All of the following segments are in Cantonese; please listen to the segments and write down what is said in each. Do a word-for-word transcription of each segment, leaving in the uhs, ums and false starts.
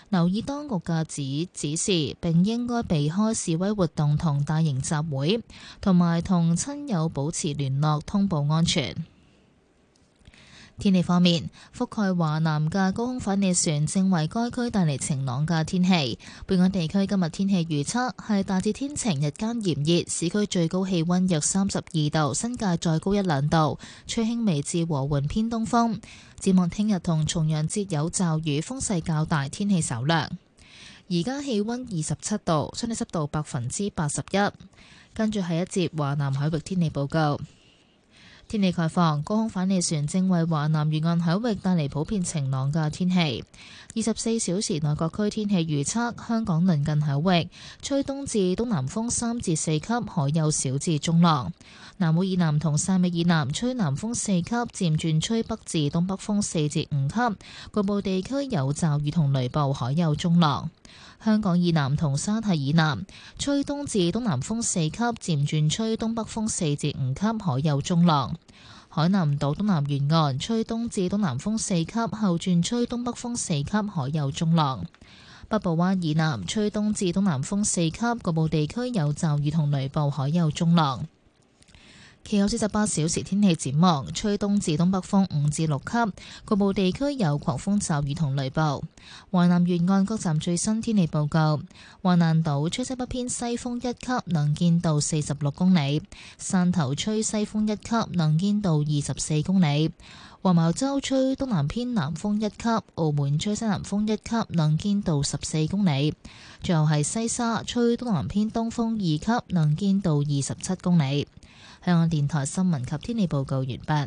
留意當局嘅指指示，並應該避開示威活動同大型集會，同埋同親友保持聯絡，通報安全。天氣方面，覆蓋華南嘅高空反氣旋正為該區帶嚟晴朗嘅天氣。本港地區今日天氣預測係大致天晴，日間炎熱，市區最高氣溫約三十二度，新界再高一兩度，吹輕微至和緩偏東風。展望聽日同重陽節有驟雨，風勢較大，天氣稍涼。而家氣溫二十七度，相對濕度百分之八十一。跟住係一節華南海域天氣報告。天氣概況，高空反氣旋正為華南沿岸海域帶嚟普遍晴朗嘅天氣。二十四小時內各區天氣預測：香港鄰近海域吹東至東南風三至四級，海有小至中浪；南澳以南同汕尾以南吹南風四級，漸轉吹北至東北風四至五級，局部地區有驟雨同雷暴，海有中浪。香港以南同沙堤以南吹東至東南風四級，漸轉吹東北風四至五級，海有中浪。海南島東南沿岸吹東至東南風四級，後轉吹東北風四級，海有中浪。北部灣以南吹東至東南風四級，局部地區有驟雨同雷暴，海有中浪。其後四十八小時天氣展望，吹東至東北風五至六級，局部地區有狂風驟雨同雷暴。華南沿岸各站最新天氣報告：華南島吹西北偏西風一級，能見度四十六公里；汕頭吹西風一級，能見度二十四公里；黃茅洲吹東南偏南風一級，澳門吹西南風一級，能見度十四公里。最後係西沙吹東南偏東風二級，能見度二十七公里。香港電台新聞及天氣報告完畢。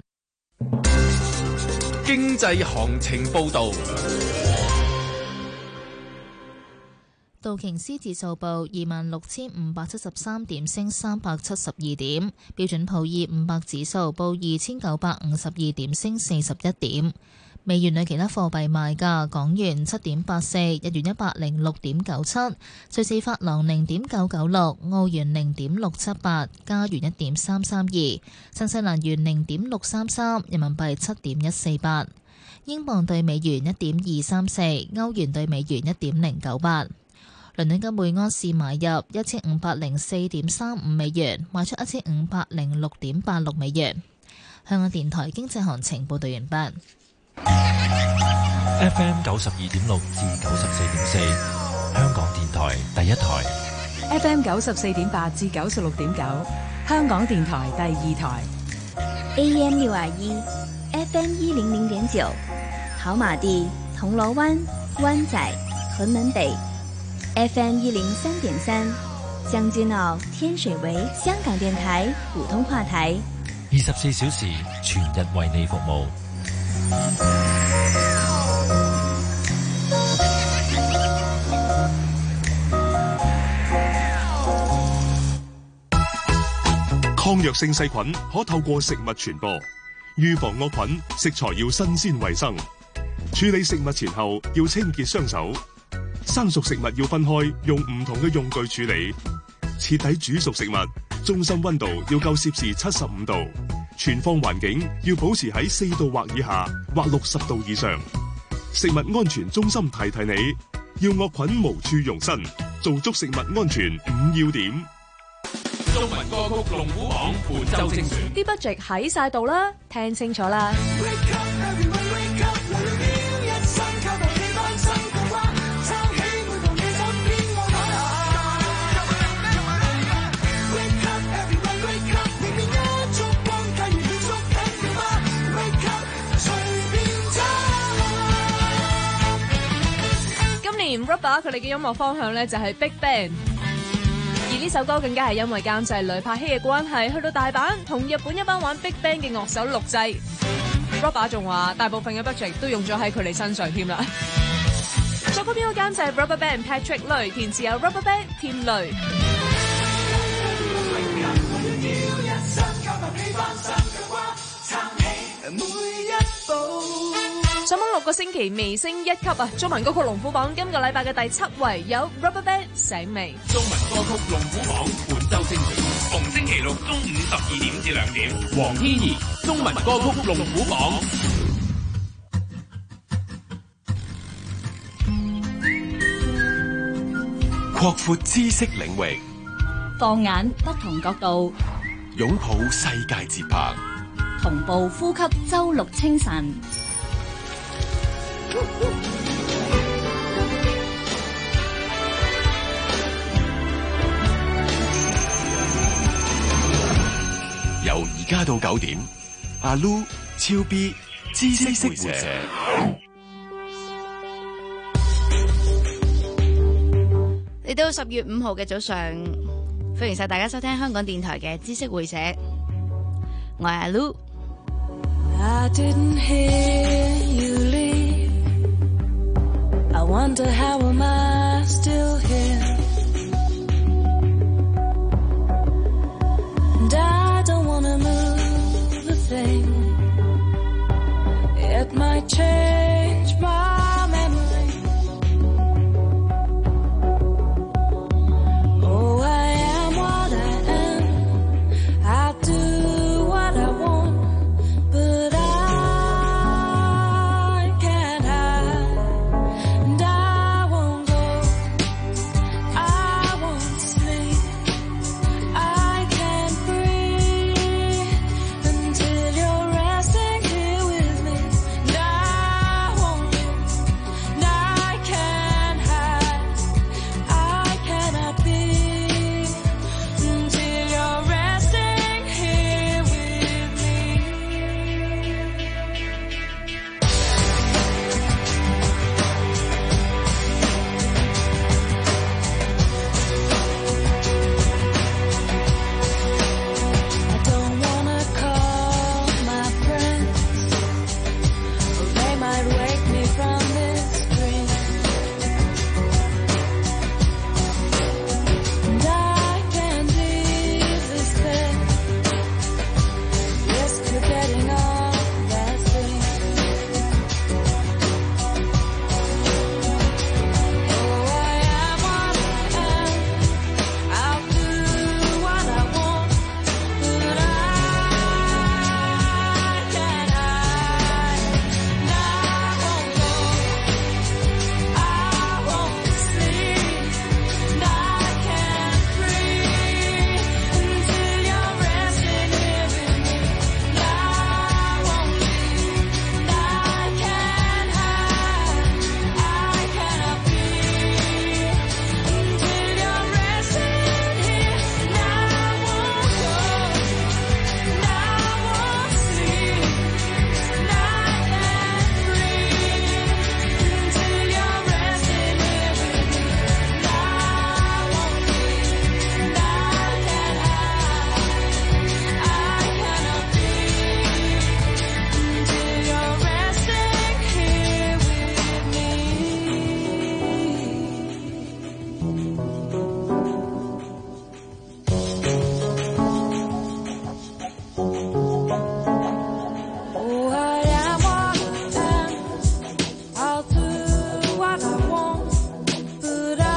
經濟行情報道。 道瓊斯指數報二萬六千五百七十三點，升三百七十二點。標準普爾五百指數報二千九百五十二點，升四十一點。美元對其他貨幣賣價：港元七點八四，日元一百零六點九七，瑞士法郎零點九九六，澳元零點六七八，加元一點三三二，新西蘭元零點六三三，人民幣七點一四八，英鎊對美元一點二三四，歐元對美元一點零九八。倫敦金每安士買入一千五百零四點三五美元，賣出一千五百零六點八六美元。香港電台經濟行情報道完畢。 F M 九十二點六至九十四點四，香港電台第一台。 F M 九十四點八至九十六點九，香港電台第二台。 A M 六二一 ，F M 一零零點九，跑馬地、銅鑼灣、灣仔、屯門北。F M 一零三點三，將軍澳、天水圍，香港電台普通話台。 二十四小時全日為你服務。 抗藥性細菌可透過食物傳播，預防惡菌，食材要新鮮衛生。處理食物前後要清潔雙手。生熟食物要分開，用唔同嘅用具處理。徹底煮熟食物，中心溫度要夠攝氏七十五度。存放環境要保持喺四度或以下，或六十度以上。食物安全中心提提你，要惡菌無處容身，做足食物安全五要點。 中文歌曲龍虎榜本周精選， 啲 budget 喺晒度啦，聽清楚啦。Rubber 佢哋嘅音樂方向咧就係 Big Band， 而呢首歌更加係因為監製雷柏希嘅關係，去到大阪同日本一班玩 Big Band 嘅樂手錄製。Rubber 仲話大部分嘅 budget 都用咗喺佢哋身上添啦。作曲編曲監製 Rubber Band Patrick 雷，填詞有 Rubber Band 添雷。上榜六個星期微升一級啊！中文歌曲龍虎榜今個禮拜嘅第七位有 Rubberband 醒未。 中文歌曲龍虎榜本周精選，逢星期六中午十二點至兩點。黃天怡中文歌曲龍虎榜。 擴闊知識領域， 放眼不同角度， 擁抱世界節拍， 同步呼吸周六清晨。 由而家到九點，阿 Lu、超 B、知識會社。 嚟到十月五號嘅早上，歡迎晒大家收聽香港電台嘅知識會社，我係阿 Lu。I didn't hear you leave. I wonder how am I still here. And I don't wanna move a thing. It might change my memory. Oh, I am what I am. I do what I want, but I can't hide. And I won't go. I won't sleep. I can't breathe until you're resting here with me. And I won't leave. And I can't hide. I cannot be until you're resting here with me. I don't wanna call my friends, or they might wake me from this dream. And I can't leave this bed, risk forgetting all that thing. Oh, I am what I am. I'll do what I want, but I can't hide. And I won't go. I won't sleep. And I can't breathe until you're resting here with me. And I won't leave. And I can't hide. I cannot be until you're resting here. And I won't go. And I won't sleep. And I can't breathe until you're resting here with me. And I won't leave. And I can't hide. I cannot be until you're resting here Oh, I am what I am. I'll do what I want, but I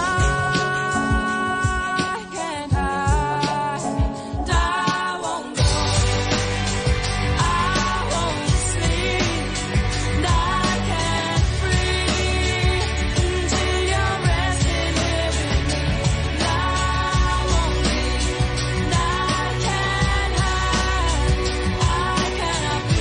can't hide. And I won't go. I won't sleep. And I can't breathe until you're resting here with me. And I won't leave. And I can't hide. I cannot be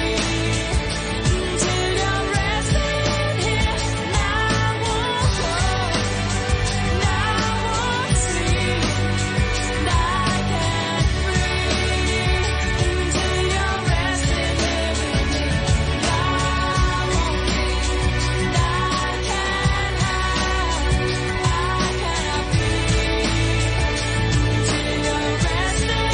until you're resting here. And I won't go. And I won't sleep. And I can't breathe until you're resting here with me. And I won't leave. And I can't hide. I cannot be until you're resting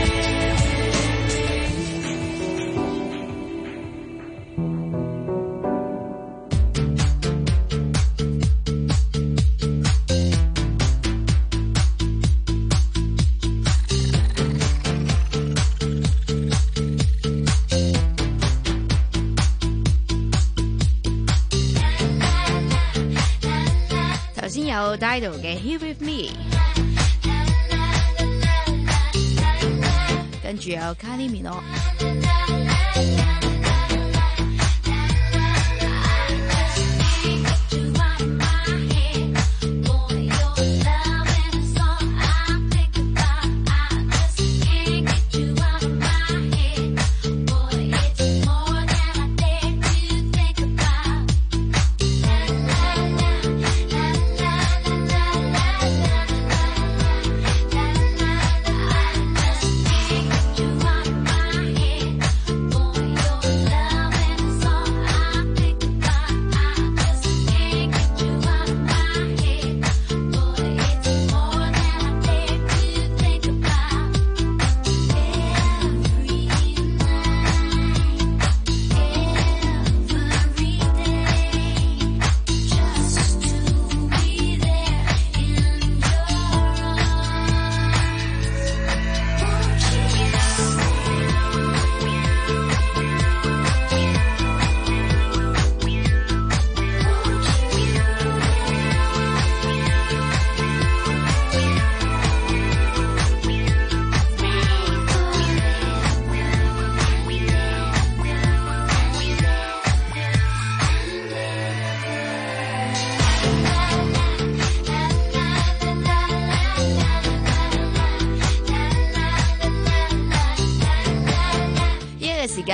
here。頭先有 Dido 嘅 Here With Me， 跟住有 Kylie Minogue。Boy, your love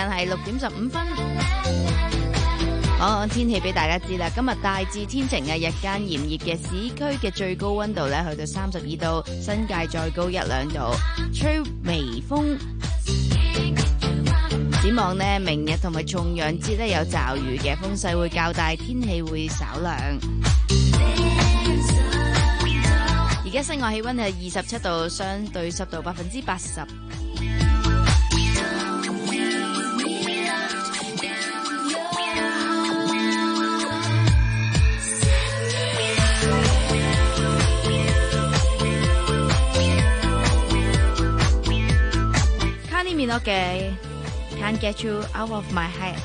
間係六點十五分。講講天氣俾大家知啦，今日大致天晴啊，日間炎熱嘅，市區嘅最高溫度咧去到三十二度，新界再高一兩度，吹微風。展望呢，明日同埋重陽節咧有驟雨嘅，風勢會較大，天氣會稍涼。而家室外氣溫係二十七度，相對濕度百分之八十。Kylie Minogue嘅 Can't Get You Out of My Head。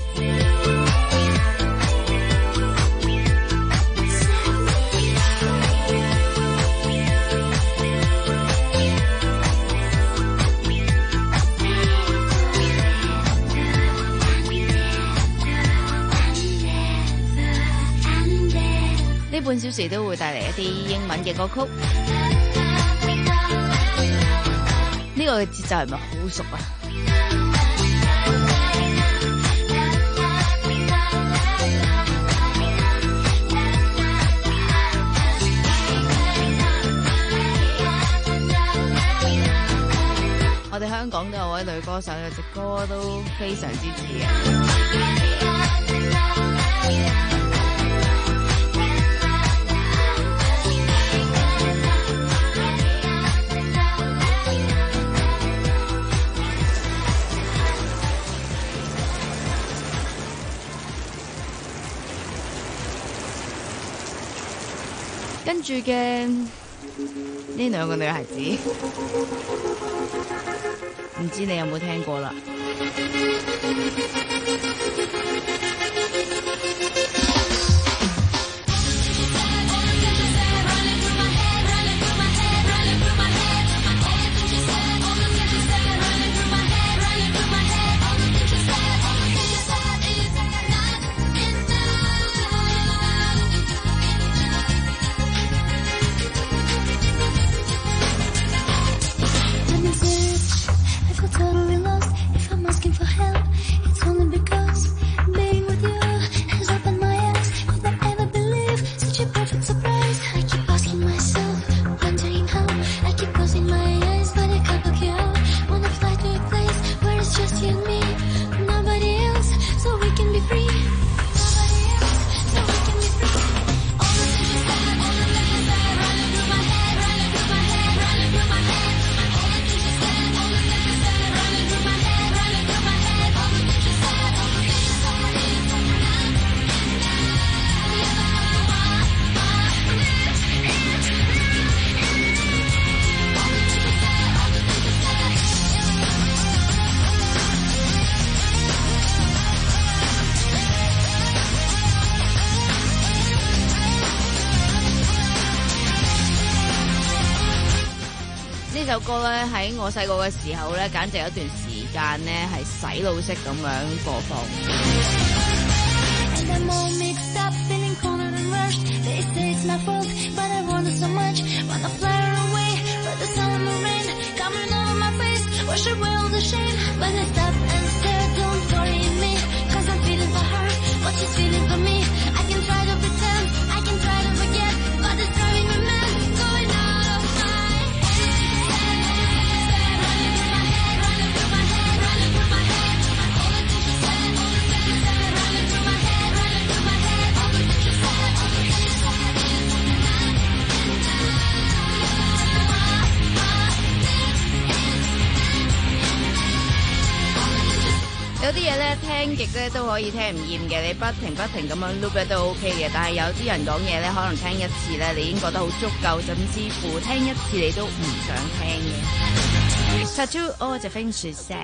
呢半小時都會帶嚟一啲英文嘅歌曲。呢個節奏係咪好熟啊？我哋香港都有位女歌手，有隻歌都非常之似嘅。跟住嘅呢兩個女孩子，唔知你有冇聽過啦？呢首歌咧喺我細個嘅時候咧，簡直有一段時間咧係洗腦式咁樣播放。有啲嘢咧聽極咧都可以聽唔厭嘅，你不停不停咁樣 loop 咧都 OK 嘅。但係有啲人講嘢咧，可能聽一次咧，你已經覺得好足夠，甚至乎聽一次你都唔想聽嘅。Tattoo all the things she said。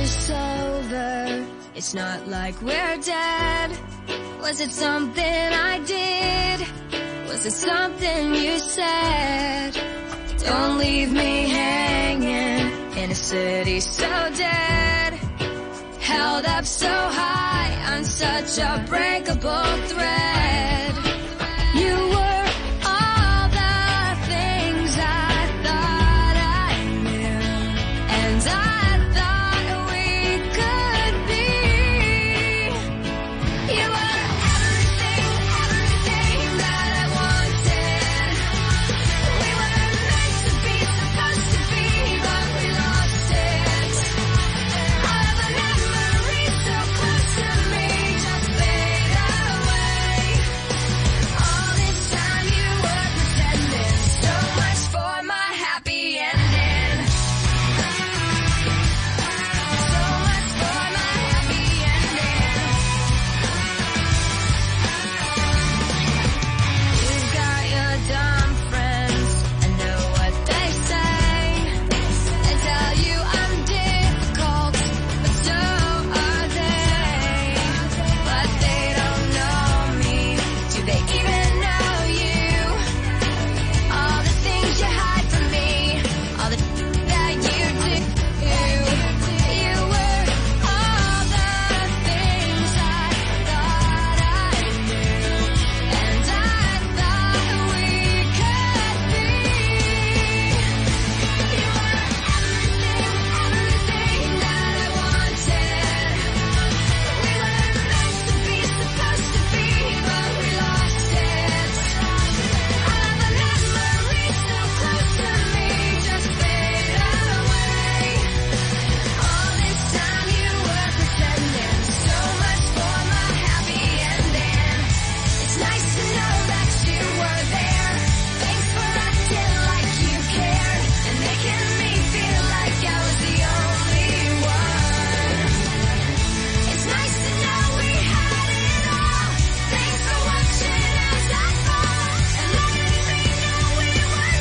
this over? It's not like we're dead. Was it something I did? Was it something you said? Don't leave me hanging in a city so dead. Held up so high on such a breakable thread. You were all the things I thought I knew, and I thought we could be. You were everything, everything that I wanted. We were meant to be, supposed to be, but we lost it. All of the memories so close to me just fade away. All this time you were pretending, so much for my happy ending. So much for my happy ending. You've got your dumb friends, I know what they say. They tell you I'm difficult, but so are they. But they don't know me. Do they even know you? All the things you hide from me, all the that you do. You were all the things I thought I knew, and I thought we could be. You were everything, everything that I wanted. We were meant to be, supposed to be, but we lost it. All of the memories so close to me just fade away. All this time you were pretending, so much for my happy ending. It's nice to know that you were there. Thanks for acting like you cared and making me feel like I was the only one. It's nice to know we had it all. Thanks for watching as I fall and letting me know we were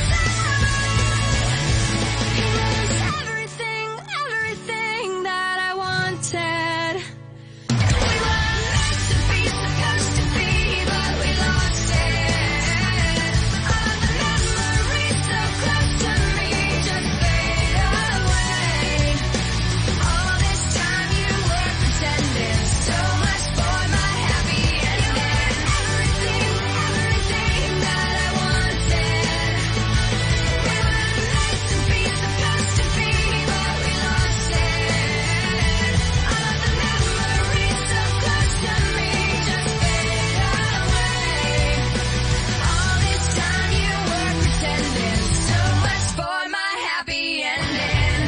done. You was everything, everything that I wanted. We were meant to be, supposed to be, but we lost it. All of the memories so close to me just fade away. All this time you were pretending, so much for my happy ending. Everything, everything that I wanted. We were meant to be, supposed to be, but we lost it. All of the memories so close to me just fade away. All this time you were pretending, so much for my happy ending.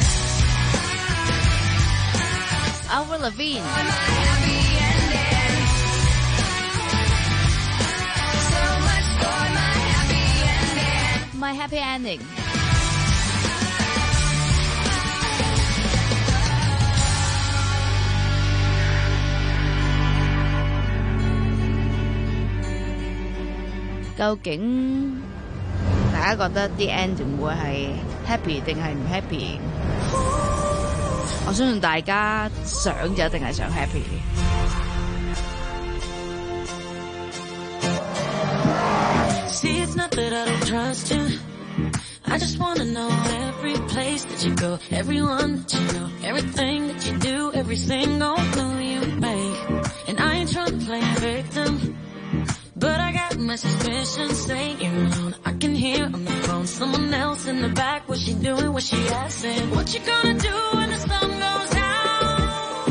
Avril Lavigne. For my happy ending. So much for my happy ending. My Happy Ending。究竟大家覺得啲 ending 會係 happy 定係唔 happy？我相信大家想就一定係想 happy。 See, it's not that I don't trust you. I just wanna know every place that you go, everyone that you know, everything that you do, every single move you make. And I ain't trying to play a victim, but I got my suspicions saying you're alone. I can hear on the phone someone else in the back. What's she doing? What's she asking? What you gonna do when the sun goes down?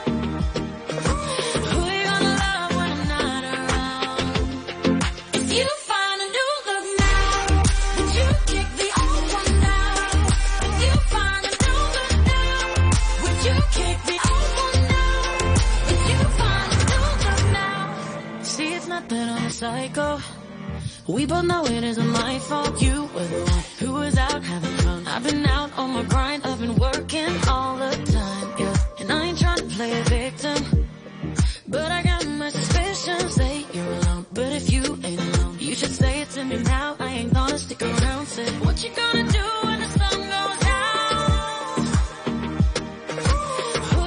Who you gonna love when I'm not around? If you find a new look now, would you kick the old one down? If you find a new look now, would you kick the old one down? If you find a new look now. See, it's not that I'm a psycho. We both know it isn't my fault. You were the one who was out having fun. I've been out on my grind. I've been working all the time, yeah. And I ain't trying to play a victim, but I got my suspicions that you're alone. But if you ain't alone, you should say it to me now. I ain't gonna stick around. Say, what you gonna do when the sun goes down? Who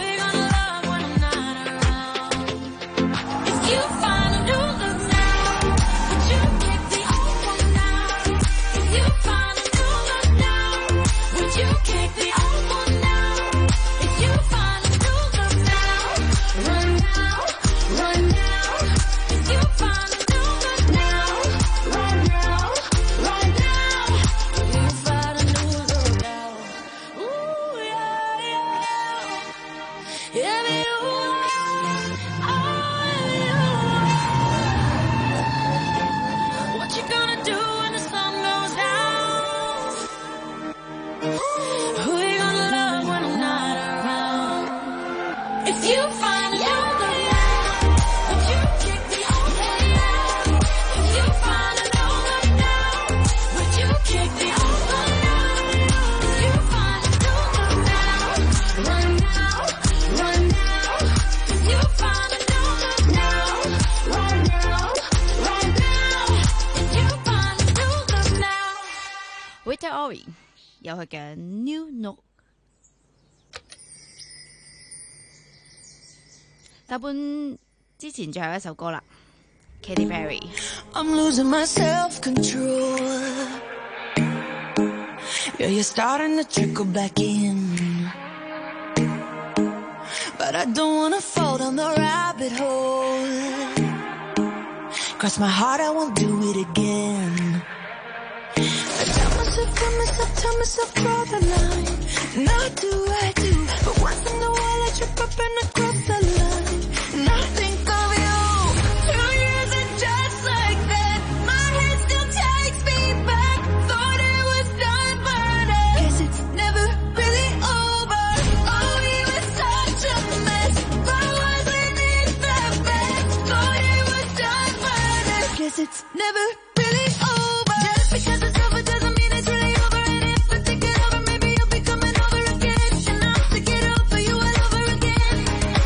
Rita Ora 有佢嘅 New Note。大半之前最後一首歌啦 ，Katy Perry。 I'm losing my self-control. Yeah, you're starting to trickle back in. But I don't wanna fall down the rabbit hole. Cross my heart, I won't do it again. I tell myself, tell myself, tell myself, draw the line. And I do, I do. But once in a while I trip up and I cross the line. And I think of you. Two years and just like that, my head still takes me back. Thought it was done, but I guess it's never really over. Oh, we were such a mess, but wasn't it the best? Thought it was done, but I guess it's never really over. Just because it's over doesn't mean it's really over. And if I think it over, maybe you'll be coming over again. And I'll stick it over you all over again.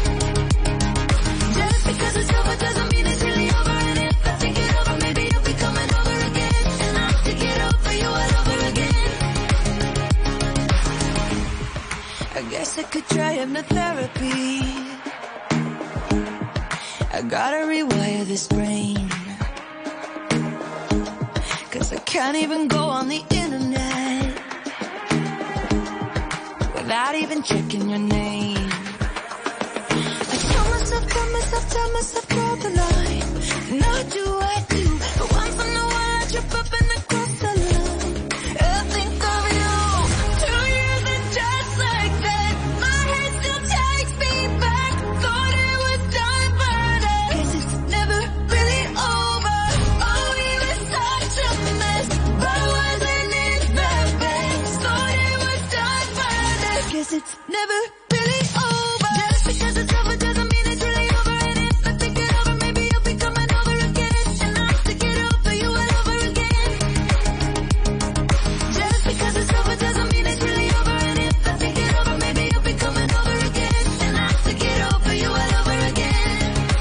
Just because it's over doesn't mean it's really over. And if I think it over, maybe you'll be coming over again. And I'll stick it over you all over again. I guess I could try hypnotherapy. I gotta rewire this brain. Cause I can't even go on the internet without even checking your name. I tell myself, tell myself, tell myself, draw the line. And I do, I do. But once in a while I trip up and I cross the line. I think of you. Two years and just like that, my head still takes me back. Thought it was done, but I guess it's never really over. Oh, we were such a mess, but wasn't it the best? Thought it was done, but I guess it's never really over. Just because it's over doesn't mean it's really over. And if I think it over, maybe you'll be coming over again. And I'll stick it over you all over again. Just because it's over doesn't mean it's really over. And if I think it over, maybe you'll be coming over again. And I'll stick it over you all over again.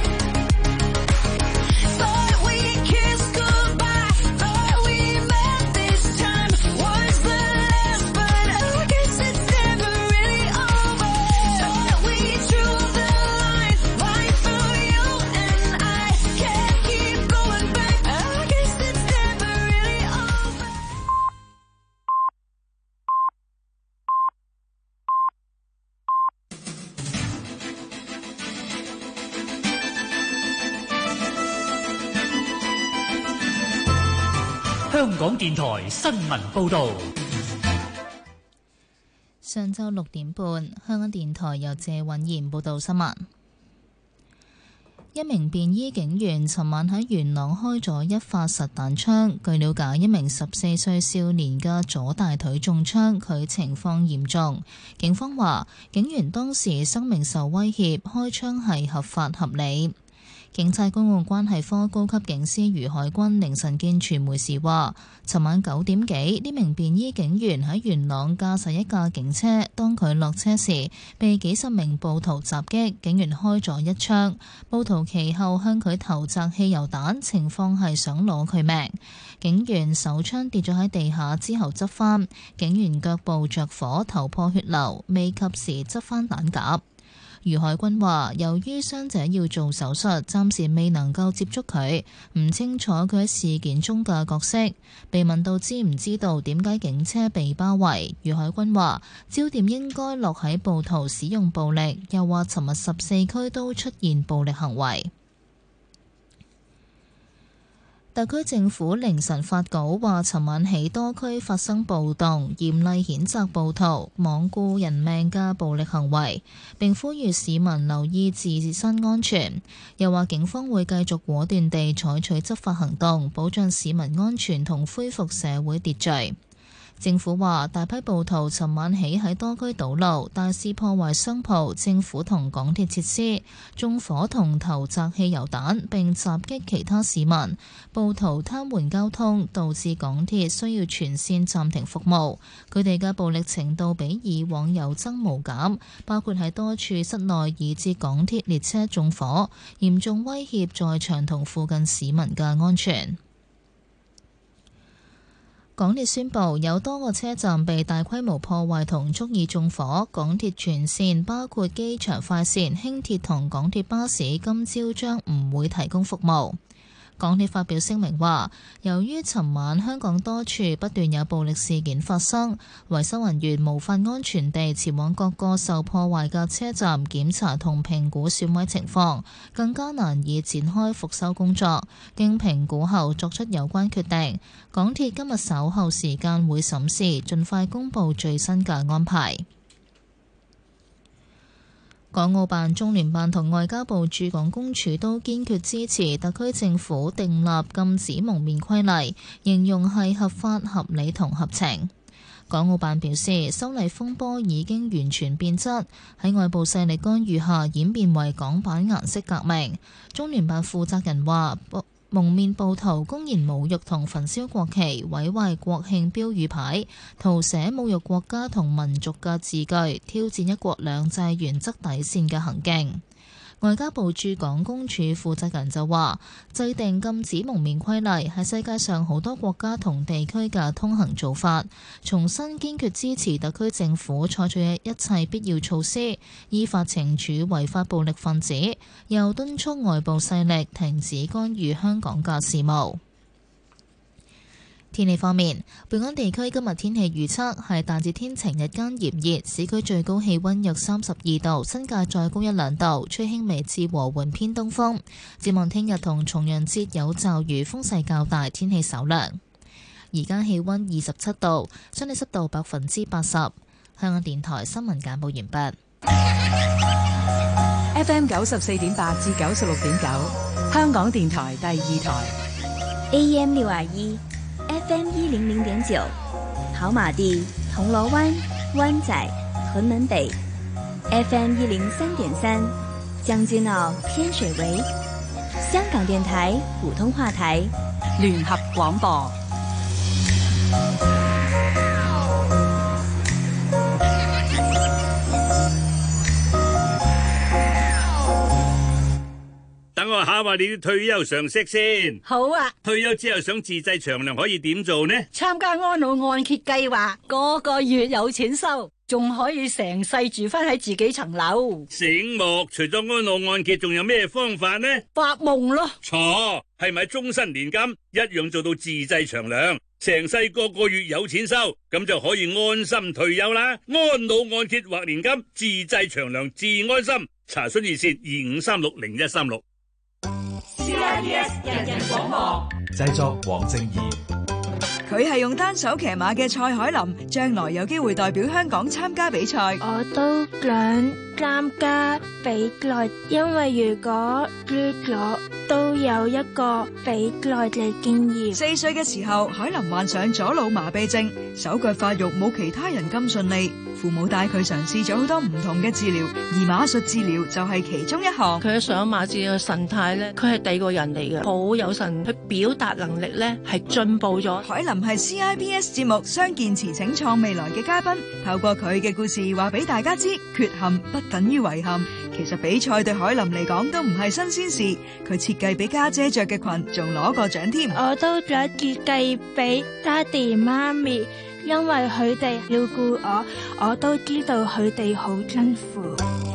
Thought we kissed goodbye. Thought we met this time. Was the last, but I guess it's never really over. Thought we drew the line right through you and I. Can't keep going back. I guess it's never really over. 香港電台新聞報導。 上晝六點半，香港電台由謝允賢報道新聞。一名便衣警員尋晚喺元朗開咗一發實彈槍，據了解，一名十四歲少年嘅左大腿中槍，佢情況嚴重。警方話，警員當時生命受威脅，開槍係合法合理。警察公共關係科高級警司余海軍凌晨見傳媒時話，尋晚九點幾，呢名便衣警員喺元朗駕駛一架警車，當佢落車時，被幾十名暴徒襲擊，警員開咗一槍，暴徒其後向佢投擲汽油彈，情況係想攞佢命。警員手槍跌咗喺地下之後執返，警員腳部着火，頭破血流，未及時執返彈夾。余海軍話：由於傷者要做手術，暫時未能夠接觸佢，唔清楚佢喺事件中嘅角色。被問到知唔知道點解警車被包圍，余海軍話：焦點應該落喺暴徒使用暴力，又話尋日十四區都出現暴力行為。特區政府凌晨發稿話，尋晚起多區發生暴動，嚴厲譴責暴徒罔顧人命嘅暴力行為，並呼籲市民留意自身安全。又話警方會繼續果斷地採取執法行動，保障市民安全同恢復社會秩序。政府話，大批暴徒尋晚起喺多區堵路，大肆破壞商鋪、政府同港鐵設施，縱火同投擲汽油彈，並襲擊其他市民。暴徒癱瘓交通，導致港鐵需要全線暫停服務。佢哋嘅暴力程度比以往有增無減，包括喺多處室內以至港鐵列車縱火，嚴重威脅在場同附近市民嘅安全。 港鐵宣布有多個車站被大規模破壞同足以縱火，港鐵全線包括機場快線、輕鐵同港鐵巴士今朝將唔會提供服務。港鐵發表聲明話，由於尋晚香港多處不斷有暴力事件發生，維修人員無法安全地前往各個受破壞嘅車站檢查同評估損毀情況，更加難以展開復修工作。經評估後作出有關決定。港鐵今日稍後時間會審視，盡快公佈最新嘅安排。港澳辦、中聯辦同外交部駐港公署都堅決支持特區政府訂立禁止蒙面規例，形容係合法、合理同合情。港澳辦表示，修例風波已經完全變質，喺外部勢力干預下演變為港版顏色革命。中聯辦負責人話，蒙面暴徒公然侮辱同焚燒國旗，毀壞國慶標語牌，塗寫侮辱國家同民族嘅字句，挑戰一國兩制原則底線嘅行徑。外交部駐港公署負責人就話，制定禁止蒙面規例係世界上好多國家同地區嘅通行做法，重申堅決支持特區政府採取嘅一切必要措施，依法懲處違法暴力分子，又敦促外部勢力停止干預香港嘅事務。天氣方面，本港地區今日天氣預測係大致天晴，日間炎熱，市區最高氣溫約三十二度，新界再高一兩度，吹輕微至和緩偏東風。展望聽日同重陽節有驟雨，風勢較大，天氣稍涼。而家氣溫二十七度，相對濕度百分之八十。香港電台新聞簡報完畢。 F M 九十四點八至九十六點九，香港電台第二台。 A M 六二一。F M 一零零點九，跑馬地、銅鑼灣、灣仔、屯門北 ；F M 一零三點三，將軍澳、天水圍。香港電台普通話台， 聯合廣播。 等我考下你啲退休常識先。 好啊。 退休之後想自製長糧可以點做呢？ 參加安老按揭計劃，個個月有錢收，仲可以成世住翻喺自己層樓。 醒目，除咗安老按揭，仲有咩方法呢？ 發夢咯。 錯，係咪終身年金一樣做到自製長糧，成世個個月有錢收，咁就可以安心退休啦。安老按揭或年金，自製長糧自安心。查詢熱線二五三六零一三六。 C I B S 人人廣播， 製作黃正義。 佢係用單手騎馬嘅蔡海琳，將來有機會代表香港參加比賽。 我都想參加比賽，因為如果輸咗，都有一個比賽嘅經驗。 四歲嘅時候，海琳患上左腦麻痹症，手腳發育冇其他人咁順利。父母帶佢嘗試咗好多唔同嘅治療，而馬術治療就係其中一項。 佢上馬字嘅神態咧，佢係第二個人嚟嘅，好有神，佢表達能力咧係進步咗。 海琳係 C I B S 節目《相見遲請創未來》嘅嘉賓，透過佢嘅故事話俾大家知，缺陷不等於遺憾。其實比賽對海琳嚟講都唔係新鮮事，佢設計俾家姐着嘅裙，仲攞過獎添。 我都想設計俾爹哋媽咪，因為佢哋照顧我，我都知道佢哋好辛苦。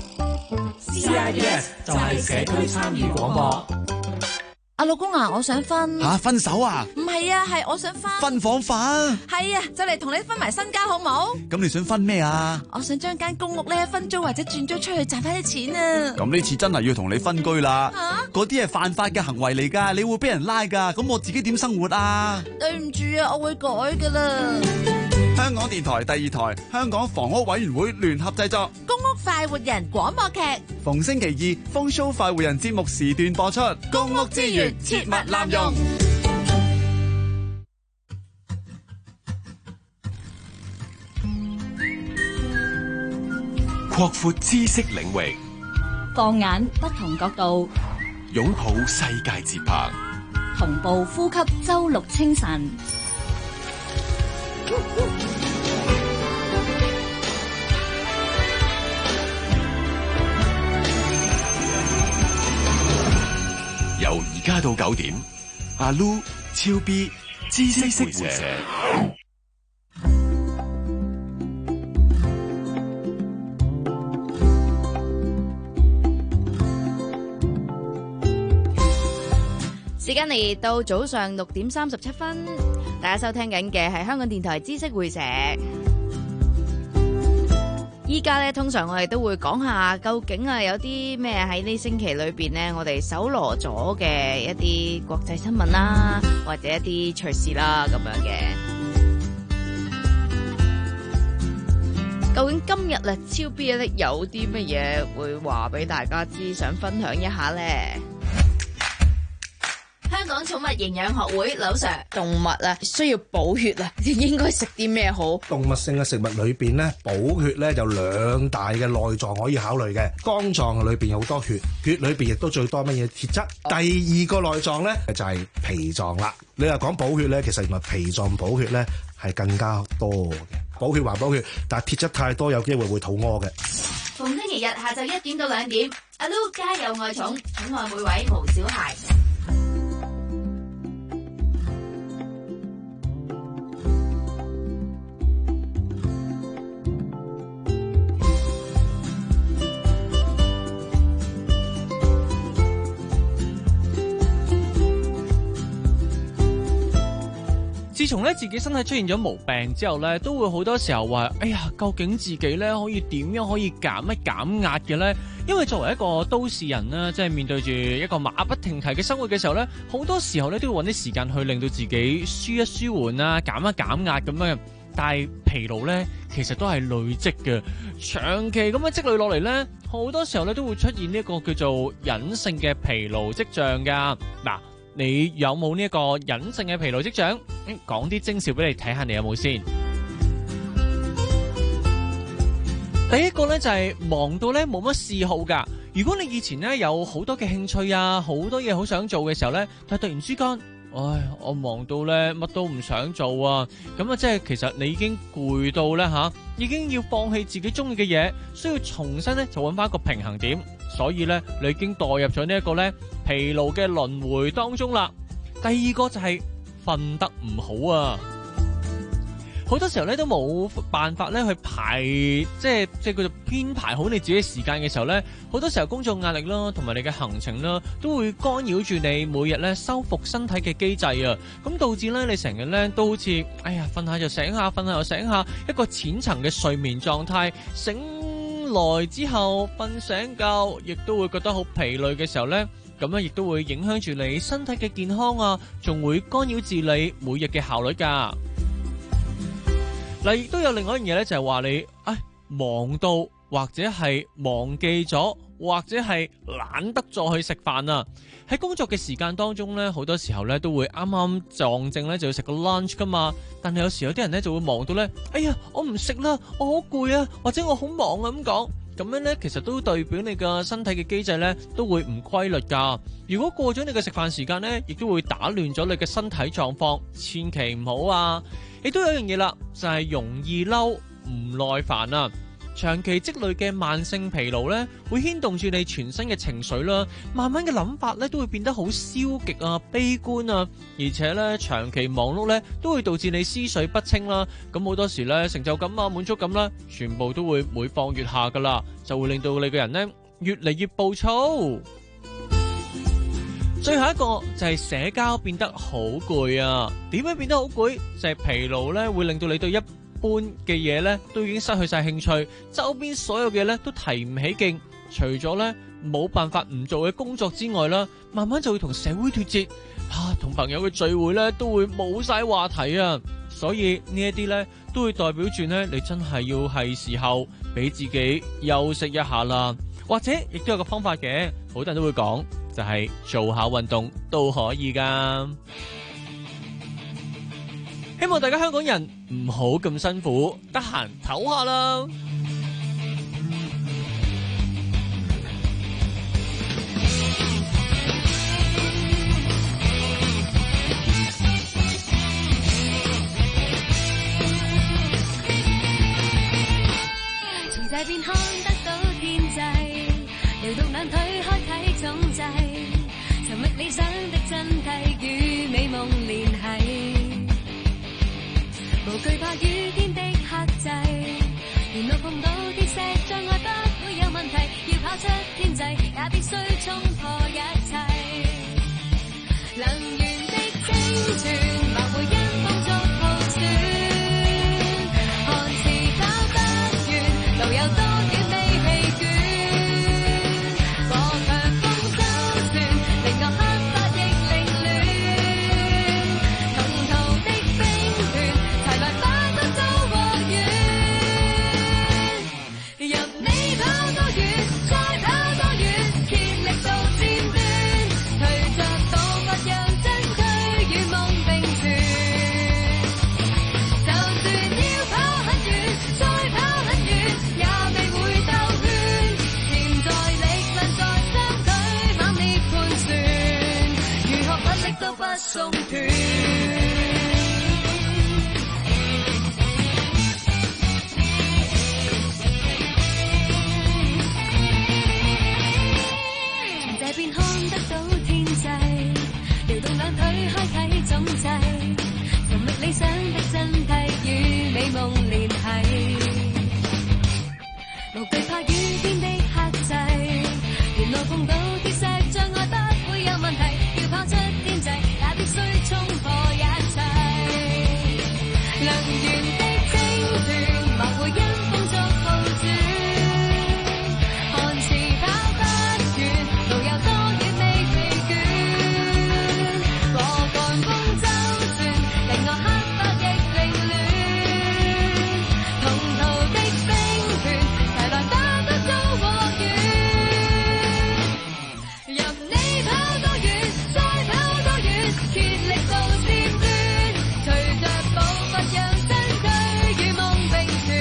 C I B S 就係社區參與廣播。 阿老公啊，我想分吓、啊、分手啊？ 唔係啊，係我想分分房飯。 係啊，就嚟同你分埋身家好冇？ 咁你想分咩啊？ 我想將間公屋咧分租或者轉租出去賺翻啲錢啊！ 咁呢次真係要同你分居啦。吓，嗰啲係犯法嘅行為嚟噶，你會俾人拉噶。咁我自己點生活啊？ 對唔住啊，我會改噶啦。 香港電台第二台，香港房屋委員會聯合製作 《公屋快活人》廣播劇， 逢星期二《風騷快活人》節目時段播出。 公屋資源切勿濫用， 擴闊知識領域， 放眼不同角度， 擁抱世界節拍， 同步呼吸周六清晨。 由而家到九點，阿 Lu、超 B、 知識會社。 時間嚟到早上六點三十七分，大家收聽緊嘅係香港電台知識會社。依家咧，通常我哋都會講下究竟啊有啲咩喺呢星期裏邊呢，我哋搜羅咗嘅一啲國際新聞啦，或者一啲趣事啦咁樣嘅。究竟今日啊超 B 咧有啲乜嘢會話俾大家知，想分享一下呢？ 香港寵物營養學會劉 Sir， 動物啊需要補血啊，應該食啲咩好？ 動物性嘅食物裏邊咧，補血咧有兩大嘅內臟可以考慮嘅。肝臟裏邊有好多血，血裏邊亦都最多乜嘢鐵質。第二個內臟咧就係脾臟啦。你話講補血咧，其實原來脾臟補血咧係更加多嘅。補血還補血，但係鐵質太多，有機會會肚屙嘅。 逢星期日下晝一點到兩點，阿 Lu 家有愛寵，寵愛每位無小孩。 自從咧自己身體出現咗毛病之後咧，都會好多時候話：哎呀，究竟自己咧可以點樣可以減一減壓嘅咧？因為作為一個都市人啦，即係面對住一個馬不停蹄嘅生活嘅時候咧，好多時候咧都要揾啲時間去令到自己舒一舒緩啊，減一減壓咁樣。但係疲勞咧，其實都係累積嘅，長期咁樣積累落嚟咧，好多時候咧都會出現呢一個叫做隱性嘅疲勞跡象㗎。嗱。你有冇呢一個隱性嘅疲勞跡象？講啲徵兆俾你睇下，你有冇先？第一個咧就係忙到咧冇乜嗜好噶。如果你以前咧有好多嘅興趣啊，好多嘢好想做嘅時候咧，但係突然之間，唉，我忙到咧乜都唔想做啊！咁啊，即係其實你已經攰到咧吓，已經要放棄自己中意嘅嘢，需要重新咧就揾翻一個平衡點。所以咧，你已經墮入咗呢一個咧疲勞嘅輪迴當中啦。第二個就係瞓得唔好啊，好多時候咧都冇辦法咧去排，即係即係叫做編排好你自己嘅時間嘅時候咧，好多時候工作壓力啦，同埋你嘅行程啦，都會干擾住你每日咧修復身體嘅機制啊。咁導致咧你成日咧都好似，哎呀，瞓下就醒下，瞓下又醒下，一個淺層嘅睡眠狀態，醒來之後瞓醒覺，亦都會覺得好疲累嘅時候呢，咁樣亦都會影響住你身體嘅健康啊，仲會干擾住你每日嘅效率噶。嗱，亦都有另外一樣嘢呢，就係話你，唉，忙到或者係忘記咗，或者係懶得再去食飯啊。喺工作嘅時間當中呢，好多時候呢都會啱啱撞正呢就要食個 lunch 噶嘛。但係有時有啲人呢就會忙到呢：「哎呀，我唔食啦，我好攰啊，或者我好忙啊咁講。咁樣呢，其實都代表你嘅身體嘅機制呢都會唔規律噶。如果過咗你嘅食飯時間呢，亦都會打亂咗你嘅身體狀況，千祈唔好啊。亦都有一樣嘢啦，就係容易嬲、唔耐煩啊。長期積累嘅慢性疲勞咧，會牽動住你全身嘅情緒啦，慢慢嘅諗法咧都會變得好消極啊、悲觀啊，而且咧長期忙碌咧都會導致你思緒不清啦。咁好多時咧成就感啊、滿足感啦，全部都會每況愈下噶啦，就會令到你個人咧越嚟越暴躁。最後一個就係社交變得好攰啊！點樣變得好攰？就係疲勞咧會令到你對一般嘅嘢咧都已經失去晒興趣，周邊所有嘅嘢咧都提唔起勁，除咗咧冇辦法唔做嘅工作之外啦，慢慢就會同社會脫節，吓同朋友嘅聚會咧都會冇晒話題啊！所以呢一啲咧都會代表住咧你真係要係時候俾自己休息一下啦，或者亦都有個方法嘅，好多人都會講就係做下運動都可以噶。希望大家香港人唔好咁辛苦，得閒唞下啦。 從這邊看得到天際，搖動兩腿開體重制，尋覓理想的真諦與美夢聯繫。 怕雨天的克制，沿路碰到跌石障礙不會有問題，要跑出天際也必須衝破一切。能源的清泉，或會因風速耗損，看似跑不遠，路有多遠未疲倦，過強風周旋，令我黑髮亦凌亂，同途的兵團齊來快速走和遠，任你跑多遠，再跑多遠，竭力到尖端，隨着步伐讓身軀與夢並存。就算要跑很遠，再跑很遠，也未會兜圈。潛在力量在雙腿猛烈盤旋，如何不力都不鬆斷。從這邊看得到天際，搖動兩腿開啟總掣，尋覓理想的真諦與美夢聯繫，無懼怕雨天的克制，沿路碰到跌石障礙不會有問題，要跑出天際也必須衝破一切。能源的清泉，或會因風速耗轉，看似跑不遠，路有多遠未疲倦，過寒風周旋，令我黑髮亦凌亂，同途的兵團齊來打得到和遠，任你跑多遠，再跑多遠，竭力到尖端，隨着步伐讓身軀與夢並存。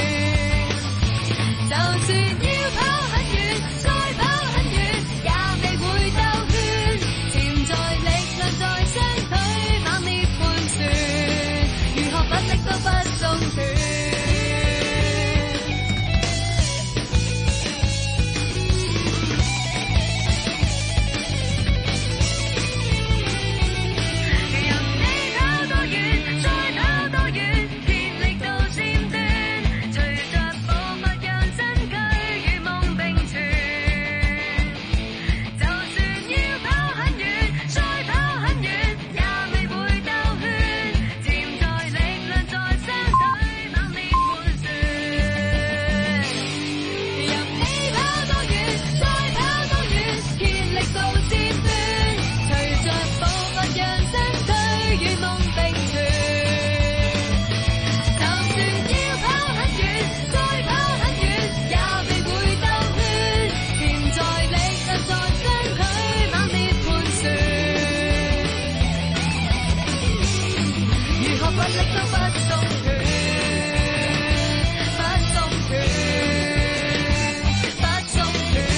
就算要跑很遠，再跑很遠，也未會兜圈。潛在力量在雙腿猛烈盤旋，如何不力都不鬆斷。任你跑多遠，再跑多遠，竭力到尖端，隨着步伐讓身軀與夢並存。就算要跑很遠，再跑很遠，也未會兜圈。潛在力量在雙腿猛烈盤旋，任你跑多遠，再跑多遠，竭力到尖端，隨着步伐讓身軀與夢並存。就算要跑很遠，再跑很遠，也未會兜圈。潛在力量在雙腿猛烈盤旋，如何不力都不鬆斷，不鬆斷，不鬆斷。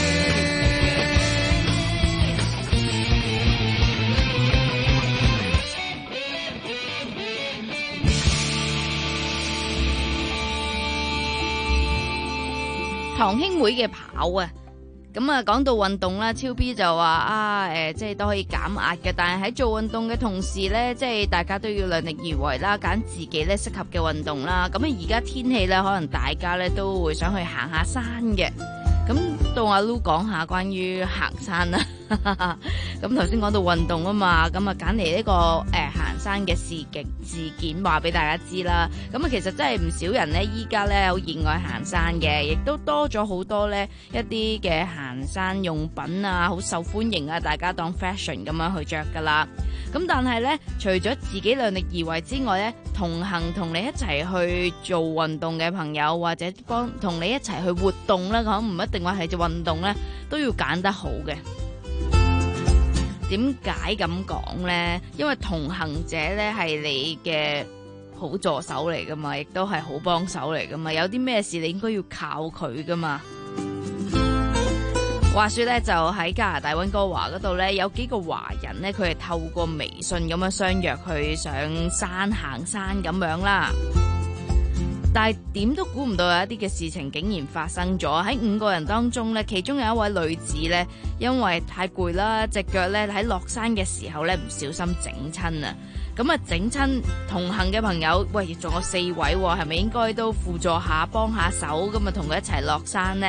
堂兄妹嘅跑啊，咁啊講到運動啦，超 B 就話啊誒，即係都可以減壓嘅，但係喺做運動嘅同時咧，即係大家都要量力而為啦，揀自己咧適合嘅運動啦。咁啊而家天氣咧，可能大家咧都會想去行下山嘅。咁到阿 Lu 講下關於行山啦。咁頭先講到運動啊嘛，咁啊揀嚟呢個誒、呃、行山嘅事件事件話俾大家知啦。咁啊其實真係唔少人呢，依家呢好熱愛行山嘅，亦都多咗好多呢一啲嘅行山用品啊，好受歡迎啊，大家當 fashion 咁樣去着噶啦。咁但係呢，除咗自己量力而為之外呢，同行同你一齊去做運動嘅朋友，或者幫同你一齊去活動啦，可唔一定話係做運動呢，都要揀得好嘅。點解咁講呢？因為同行者呢係你嘅好助手嚟噶嘛，亦都係好幫手嚟噶嘛。有啲咩事你應該要靠佢噶嘛。話說呢，就喺加拿大溫哥華嗰度呢，有幾個華人呢，佢係透過微信咁樣相約去上山行山咁樣啦。 但係點都估唔到有一啲嘅事情竟然發生咗。喺五個人當中呢，其中有一位女子呢，因為太攰啦，隻腳呢喺落山嘅時候呢唔小心整親啊！咁啊整親同行嘅朋友，喂，仲有四位喎，係咪應該都輔助下幫下手，咁啊同佢一齊落山呢？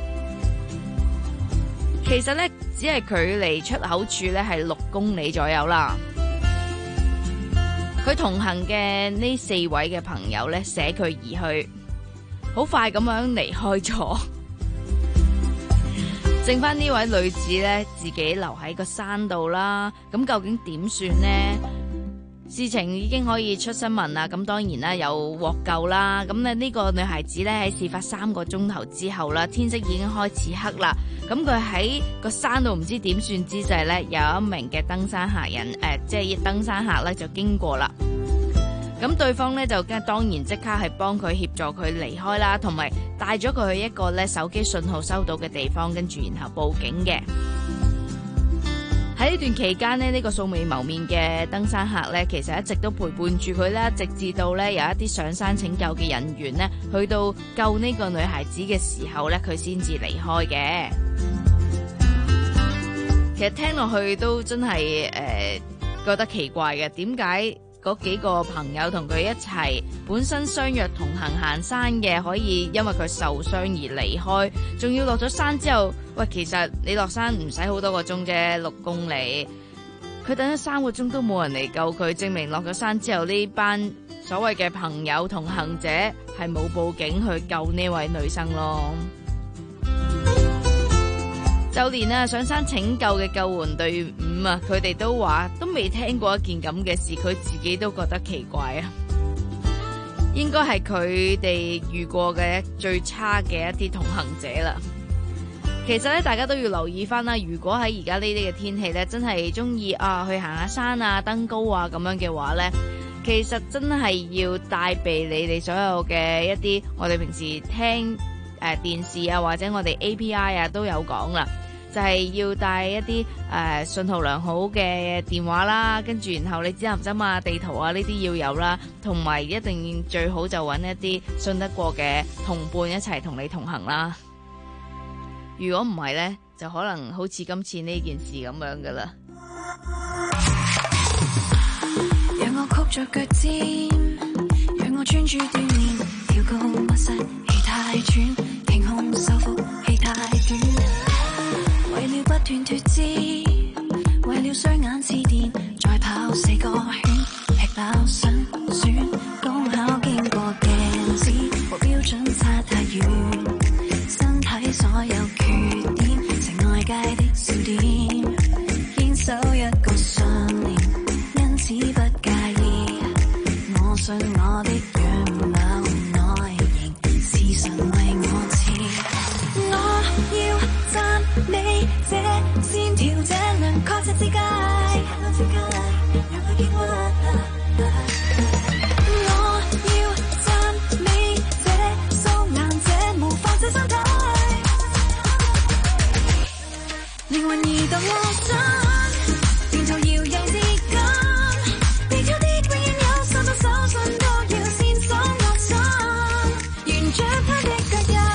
其實呢，只係距離出口處呢係六公里左右啦。佢同行嘅呢四位嘅朋友呢，捨佢而去，好快咁樣離開咗，剩翻呢位女子呢，自己留喺個山度啦。咁究竟點算呢？事情已經可以出新聞啦，咁當然啦有獲救啦。咁咧呢個女孩子呢，喺事發三個鐘頭之後啦，天色已經開始黑啦。咁佢喺個山度唔知點算之際呢，有一名嘅登山客人誒、呃，即係登山客呢，就經過啦。咁對方呢，就梗係當然即刻係幫佢協助佢離開啦，同埋帶咗佢去一個呢手機信號收到嘅地方，跟住然後報警嘅。喺呢段期間呢，呢、呢個素未謀面嘅登山客呢，其實一直都陪伴住佢啦，直至到呢有一啲上山拯救嘅人員呢，去到救呢個女孩子嘅時候呢，佢先至離開嘅。其實聽落去都真係誒、呃、覺得奇怪嘅，點解嗰幾個朋友同佢一齊本身相約同行行山嘅，可以因為佢受傷而離開，仲要落咗山之後，喂，其實你落山唔使好多個鐘啫，六公里，佢等咗三個鐘都冇人嚟救佢，證明落咗山之後呢班所謂嘅朋友同行者係冇報警去救呢位女生咯。就連啊上山拯救嘅救援隊伍啊，佢哋都話都未聽過一件咁嘅事，佢自己都覺得奇怪啊。應該係佢哋遇過嘅最差嘅一啲同行者啦。其實咧，大家都要留意翻啦。如果喺而家呢啲嘅天氣咧，真係中意啊去行下山啊、登高啊咁樣嘅話咧，其實真係要帶備你哋所有嘅一啲我哋平時聽誒、呃、電視啊，或者我哋 A P I 啊都有講啦。就係要帶一啲誒、呃、信號良好嘅電話啦，跟住然後你指南針啊、地圖啊呢啲要有啦，同埋一定最好就揾一啲信得過嘅同伴一齊同你同行啦。如果唔係呢，就可能好似今次呢件事咁樣噶啦。 讓我曲着腳尖，讓我專注鍛鍊，跳高密實氣太喘，平控收腹氣太短。為了不斷脫脂，為了雙眼似電，再跑四個圈，吃飽辛酸，剛巧經過鏡子，和標準差太遠，身體所有缺點，成外界的笑點，堅守一個信念，因此不介意，我信我的樣貌內型是神為我設，我要讚美這線條，這輪廓這之界，讓佢見屈。我要讚美這素顏，這模仿這身體，靈魂移動落山，沿途搖曳至今，被挑剔永遠有三把手信，都要先鎖我心，沿着他的腳印。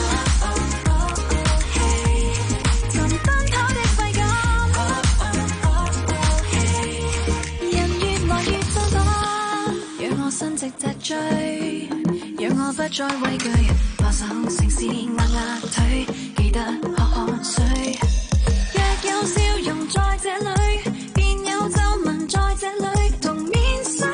伸直脊椎，讓我不再畏懼，把手城市壓壓腿，記得喝喝水。若有笑容在這裏，便有皺紋在這裏，同面水。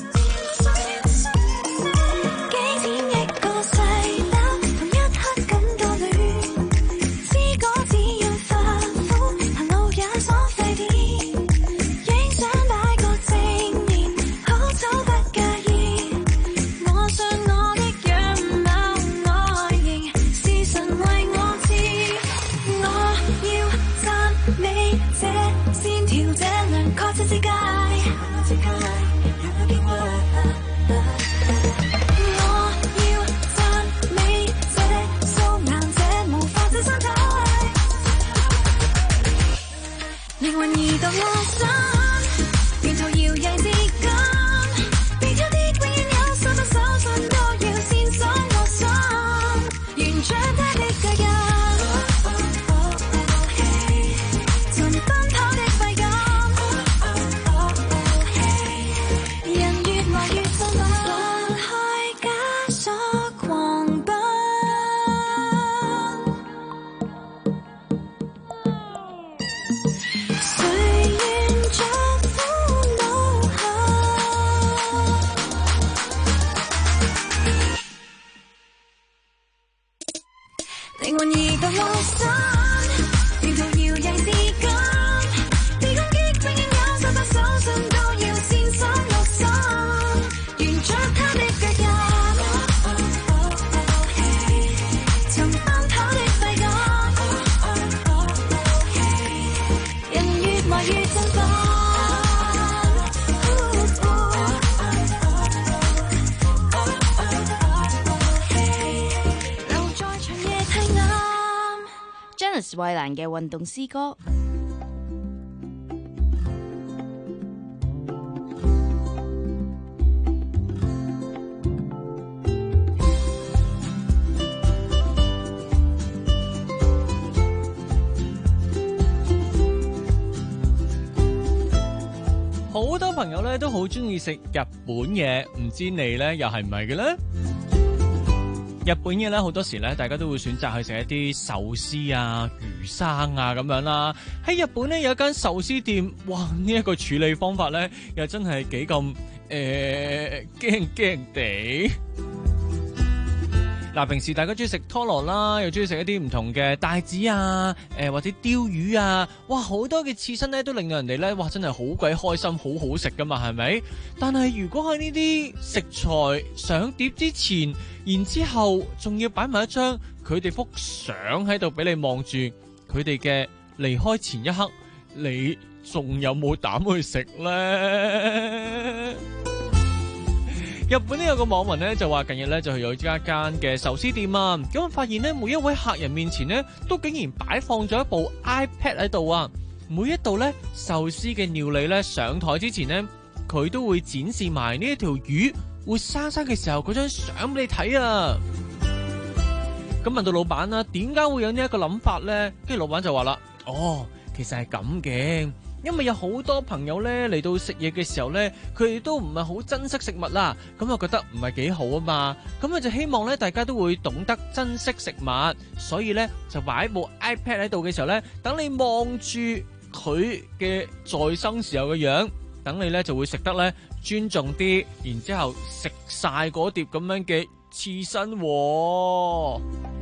幾千億個細胞，同一刻感到暖，知果只要發苦，行路也爽快啲，影相擺個正面，好醜不介意。我信我的樣貌外形是神為我設，我要讚美這線條，這輪廓這之界，讓佢見屈。我要讚美這素顏，這模仿這身體，靈魂移動落山，沿途搖曳至今，被挑剔永遠有三把手信，都要先靈魂移動落山，條條搖曳至今，被攻擊永遠有手把手信都要先手落手，沿着他的腳印，尋奔跑的快感，人越來越振奮。 Janice 衛蘭嘅運動詩歌。 好多朋友咧都好中意食日本嘢，唔知你咧又係唔係嘅咧？日本嘢咧好多時咧，大家都會選擇去食一啲壽司啊、魚生啊咁樣啦。喺日本咧有一間壽司店，哇！呢、這、一個處理方法咧，又真係幾咁誒驚驚地。嗱，平時大家中意食拖羅啦，又中意食一啲唔同嘅帶子啊，誒、呃、或者鯛魚啊，哇！好多嘅刺身咧都令到人哋咧，哇！真係好鬼開心，好好食噶嘛，係咪？但係如果喺呢啲食材上碟之前，然之後仲要擺埋一張佢哋幅相喺度俾你望住，佢哋嘅離開前一刻，你仲有冇膽去食呢？日本呢有個網民咧就話近日咧就去有一間嘅壽司店啊，咁發現咧每一位客人面前咧都竟然擺放咗一部 iPad 喺度啊，每一道咧壽司嘅料理咧上台之前咧，佢都會展示埋呢一條魚活生生嘅時候嗰張相俾你睇啊！咁問到老闆啦，點解會有呢一個諗法咧？跟住老闆就話啦：哦，其實係咁嘅。因為有好多朋友咧嚟到食嘢嘅時候咧，佢哋都唔係好珍惜食物啦，咁我覺得唔係幾好啊嘛，咁佢就希望咧大家都會懂得珍惜食物，所以咧就擺部 iPad 喺度嘅時候咧，等你望住佢嘅在生時候嘅樣，等你咧就會食得咧尊重啲，然之後食晒嗰碟咁樣嘅刺身喎。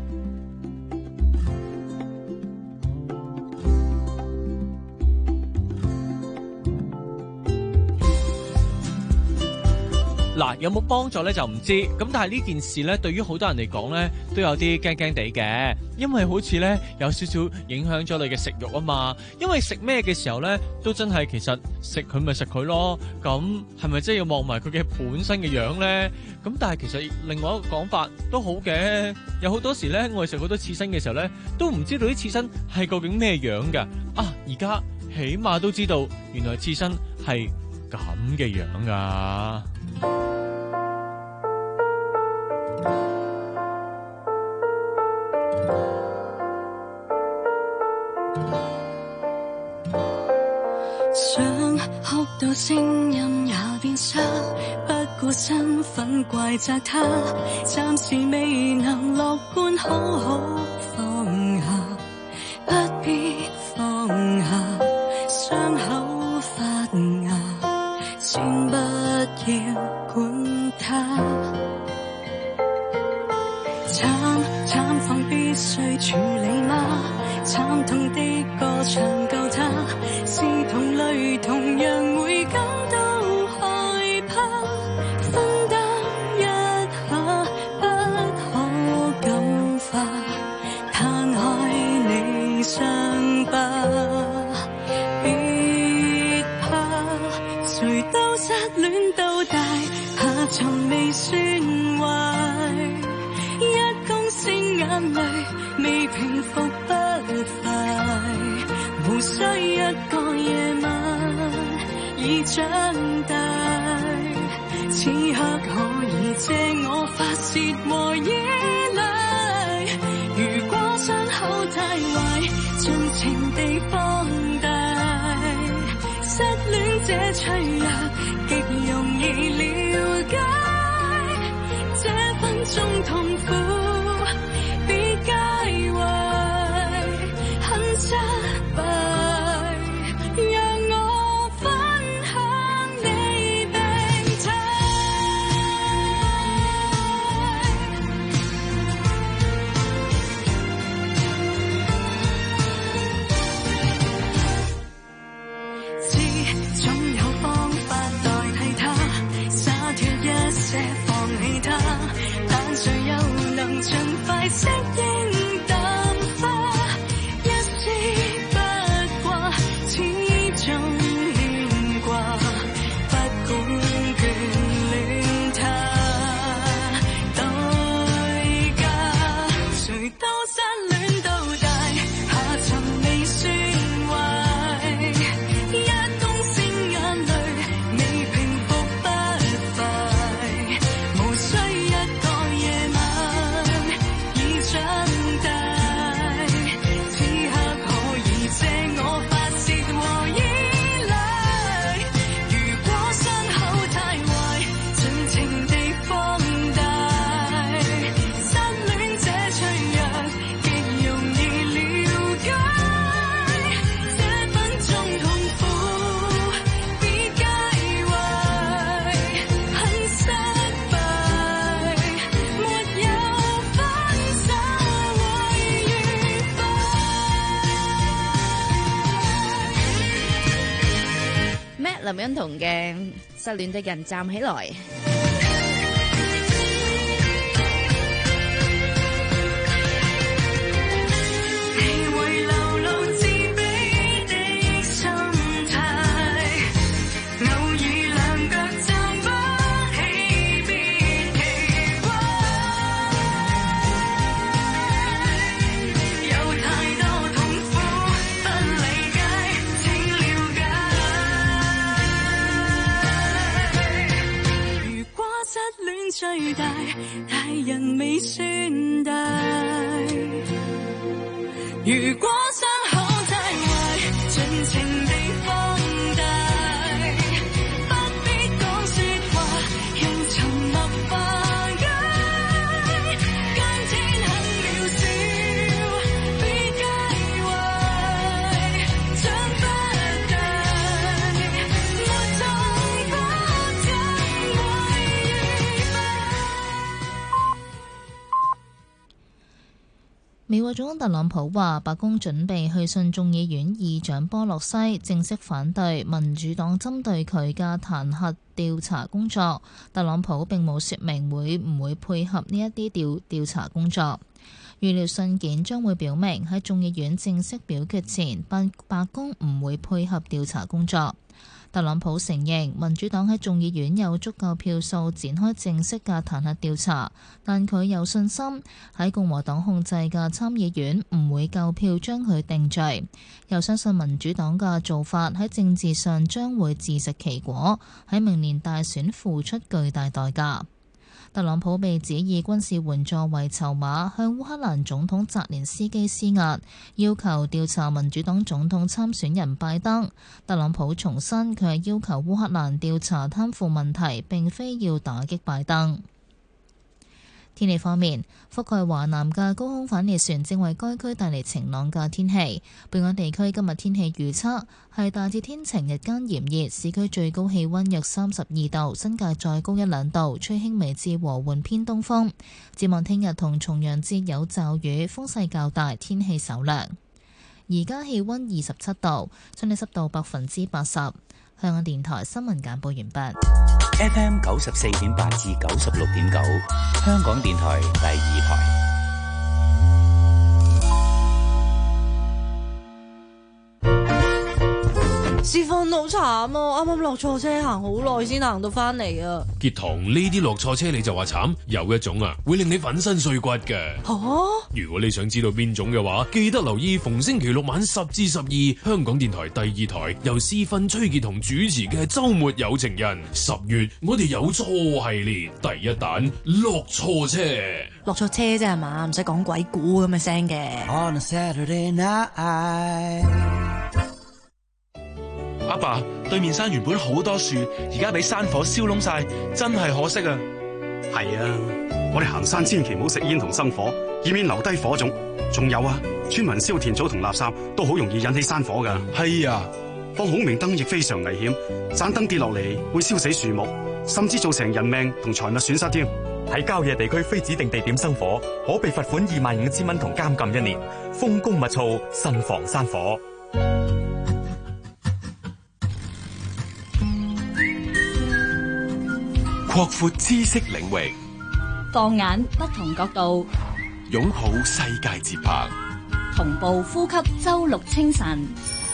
嗱，有冇幫助咧就唔知，咁但係呢件事咧對於好多人嚟講咧都有啲驚驚地嘅，因為好似咧有少少影響咗你嘅食慾啊嘛，因為食咩嘅時候咧都真係其實食佢咪食佢咯，咁係咪真係要望埋佢嘅本身嘅樣咧？咁但係其實另外一個講法都好嘅，有好多時咧我哋食好多刺身嘅時候咧都唔知道啲刺身係究竟咩樣㗎，啊而家起碼都知道原來刺身係咁嘅樣啊！ 想哭到聲音也變沙，不顧身份怪責他，暫時未能樂觀好好放下，不必放下，傷口發芽，先不要管它。慘慘況必須處理嗎？慘痛的歌唱夠他，是同類同樣會感到害怕，分擔一下不可感化，攤開你傷疤，別怕，誰都失戀到大，怕尋未算壞，一公升眼淚未平復不快，無需一個夜晚已長大，此刻可以借我發洩和依賴，如果傷口太壞，盡情地放大，失戀這脆弱極容易了解，這分鐘痛苦別介懷，很失敗，讓我分享你病態。 快適應淡化，一絲不掛，始終牽掛，不管眷戀他，代價誰都失戀到大，下沉未算壞，一公升眼淚未平復不快，無需一個夜晚已長大，此刻可以借我發泄和依賴，如果傷口太壞，盡情地放大，失戀這脆弱極容易了解，這分鐘痛苦別介懷，很失敗，沒有分手會愉快。 Matt 林欣彤嘅失戀的人站起來。 為流露自卑的心態，偶爾兩腳站不起，別奇怪。有太多痛苦不理解，請了解。如果失戀最大，大人未算大。如果傷口太壞，盡情地放大，不必講説話，用沉默化解，間天很渺小，別介懷，長不大，沒痛苦怎會愉快。 美國總統特朗普話，白宮準備去信眾議院議長波洛西，正式反對民主黨針對佢嘅彈劾調查工作。特朗普並冇說明會唔會配合呢一啲調調查工作。預料信件將會表明喺眾議院正式表決前，白白宮唔會配合調查工作。特朗普承認民主黨喺眾議院有足夠票數展開正式嘅彈劾調查，但佢有信心喺共和黨控制嘅參議院唔會夠票將佢定罪，又相信民主黨嘅做法喺政治上將會自食其果，喺明年大選付出巨大代價。特朗普被指以軍事援助為籌碼，向烏克蘭總統澤連斯基施壓，要求調查民主黨總統參選人拜登。特朗普重申佢係要求烏克蘭調查貪腐問題，並非要打擊拜登。天氣方面，覆蓋華南嘅高空反氣旋正為該區帶嚟晴朗嘅天氣。本港地區今日天氣預測係大致天晴，日間炎熱，市區最高氣溫約三十二度，新界再高一兩度，吹輕微至和緩偏東風。展望聽日同重陽節有驟雨，風勢較大，天氣稍涼。而家氣溫二十七度，相對濕度百分之八十。香港電台新聞簡報完畢。 F M 九十四點八至九十六點九，香港電台第二台。 師傅好慘啊！啱啱落錯車，行好耐先行到翻嚟啊！ 傑堂呢啲落錯車你就話慘，有一種啊會令你粉身碎骨嘅。 嚇、啊！ 如果你想知道邊種嘅話，記得留意逢星期六晚十至十二，香港電台第二台由師訓崔傑同主持嘅週末有情人。十月我哋有錯系列第一彈落錯車。 落錯車啫係嘛，唔使講鬼故咁嘅聲嘅。 On a Saturday night 阿爸，對面山原本好多樹，而家俾山火燒燶晒，真係可惜啊！ 係啊，我哋行山千祈唔好食煙同生火，以免留低火種。仲有啊，村民燒田草同垃圾都好容易引起山火噶。 係啊， 放孔明燈亦非常危險，盞燈跌落嚟會燒死樹木，甚至造成人命同財物損失添。 喺郊野地區非指定地點生火，可被罰款二萬五千蚊同監禁一年。風高物燥，慎防山火。 擴闊知識領域， 放眼不同角度， 擁抱世界節拍， 同步呼吸周六清晨。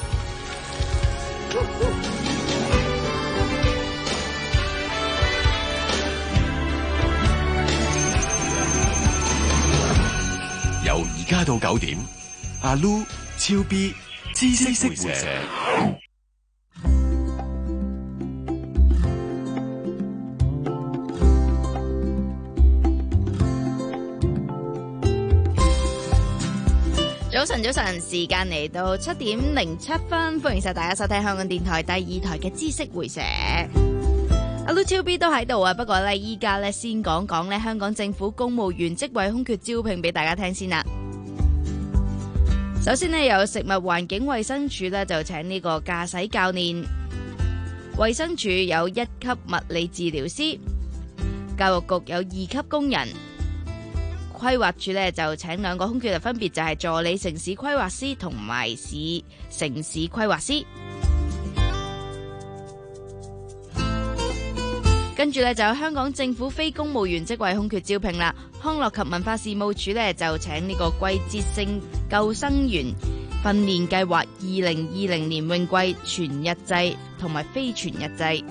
由而家到九點，阿 Lu、超 B、知識回射。 早晨，早晨，時間嚟到七點零七分，歡迎晒大家收聽香港電台第二台嘅知識回射。阿 Lu 超 B 都喺度啊，不過咧依家咧先講講咧香港政府公務員職位空缺招聘俾大家聽先啦。首先咧有食物環境衛生署咧就請呢個駕駛教練，衛生署有一級物理治療師，教育局有二級工人。規劃署咧就請兩個空缺，分別就係助理城市規劃師同埋市城市規劃師。跟住咧就有香港政府非公務員職位空缺招聘啦。康樂及文化事務署咧就請呢個季節性救生員訓練計劃二零二零年泳季全日制同埋非全日制。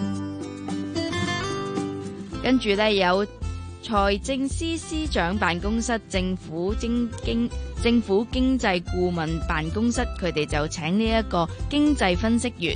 跟住咧有財政司司長辦公室政府經經政府經濟顧問辦公室，佢哋就請呢一個經濟分析員。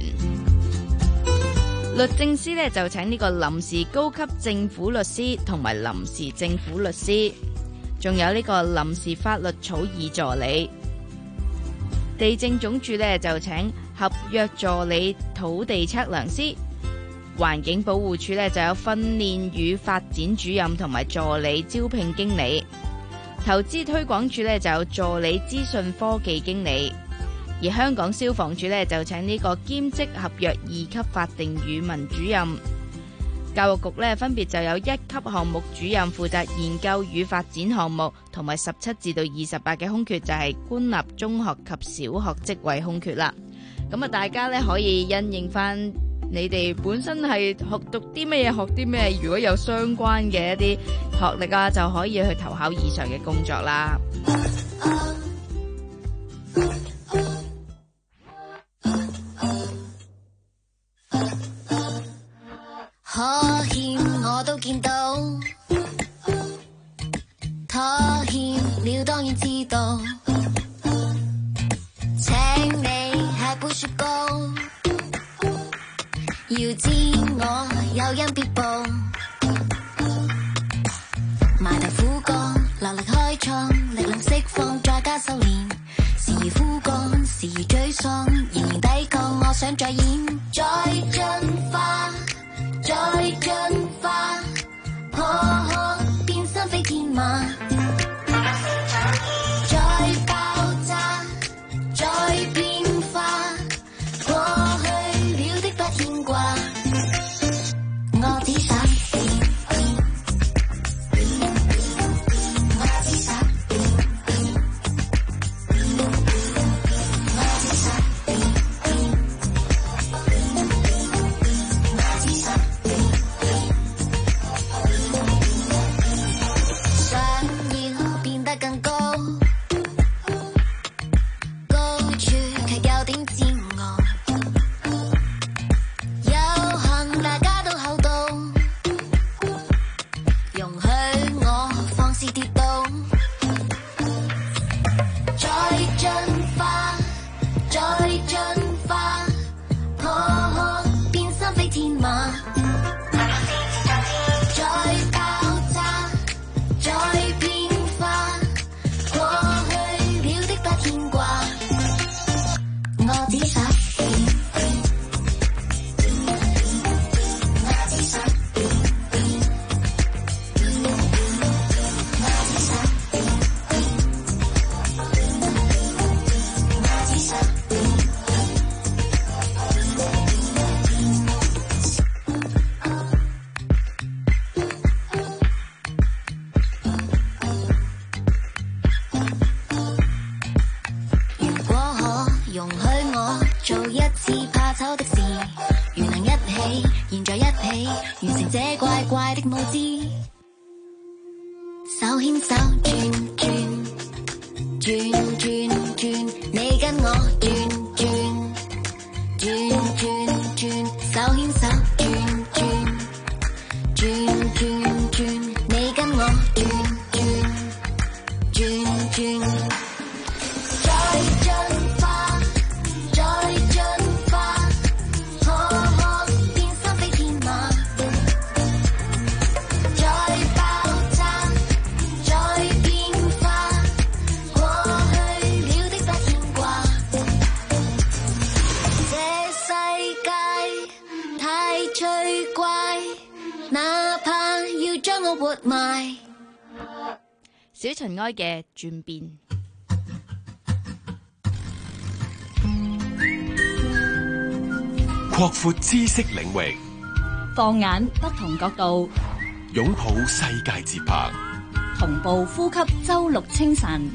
律政司呢就請呢個臨時高級政府律師同埋臨時政府律師，仲有呢個臨時法律草擬助理。地政總署呢就請合約助理土地測量師。環境保護署咧就有訓練與發展主任同埋助理招聘經理，投資推廣署咧就有助理資訊科技經理，而香港消防署咧就請呢個兼職合約二級法定語文主任，教育局咧分別就有一級項目主任負責研究與發展項目，同埋十七至到二十八嘅空缺就係官立中學及小學職位空缺啦。咁啊，大家咧可以因應翻你哋本身係學讀啲咩嘢，學啲咩，如果有相關嘅一啲學歷啊，就可以去投考以上嘅工作啦。 可欠我都見到，妥欠了當然知道，請你吃杯雪糕，要知我有因必報，埋頭苦幹，落力開創，力量釋放，再加修煉，時而枯乾，時而沮喪，仍然抵抗，我想再演，再進化，再進化，破殼變身飛天馬，再爆炸，再變化，過去了的不牽掛，我只想我只想我只想我只想想要變得更高，高處卻有點自我，有幸大家都厚道，容許我放肆跌倒，再進化，再進化，破殼變身飛天馬，再爆炸，再變化，過去了的不牽掛，我只想我只想我只想我只想如果可容許我做一次怕醜的事，如能一起，現在一起完成這怪怪的舞姿，手牽手轉轉轉，再進化，再進化，可可變心飛天馬，再爆炸，再變化，過去了的不牽掛。這世界太趣怪，哪怕要將我活埋。 小塵埃嘅轉變， 擴闊知識領域， 放眼不同角度， 擁抱世界節拍， 同步呼吸周六清晨。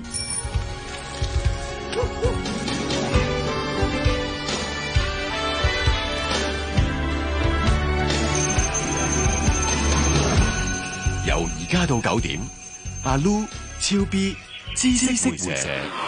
由而家到九點，阿 Lu、超 B、知識回社。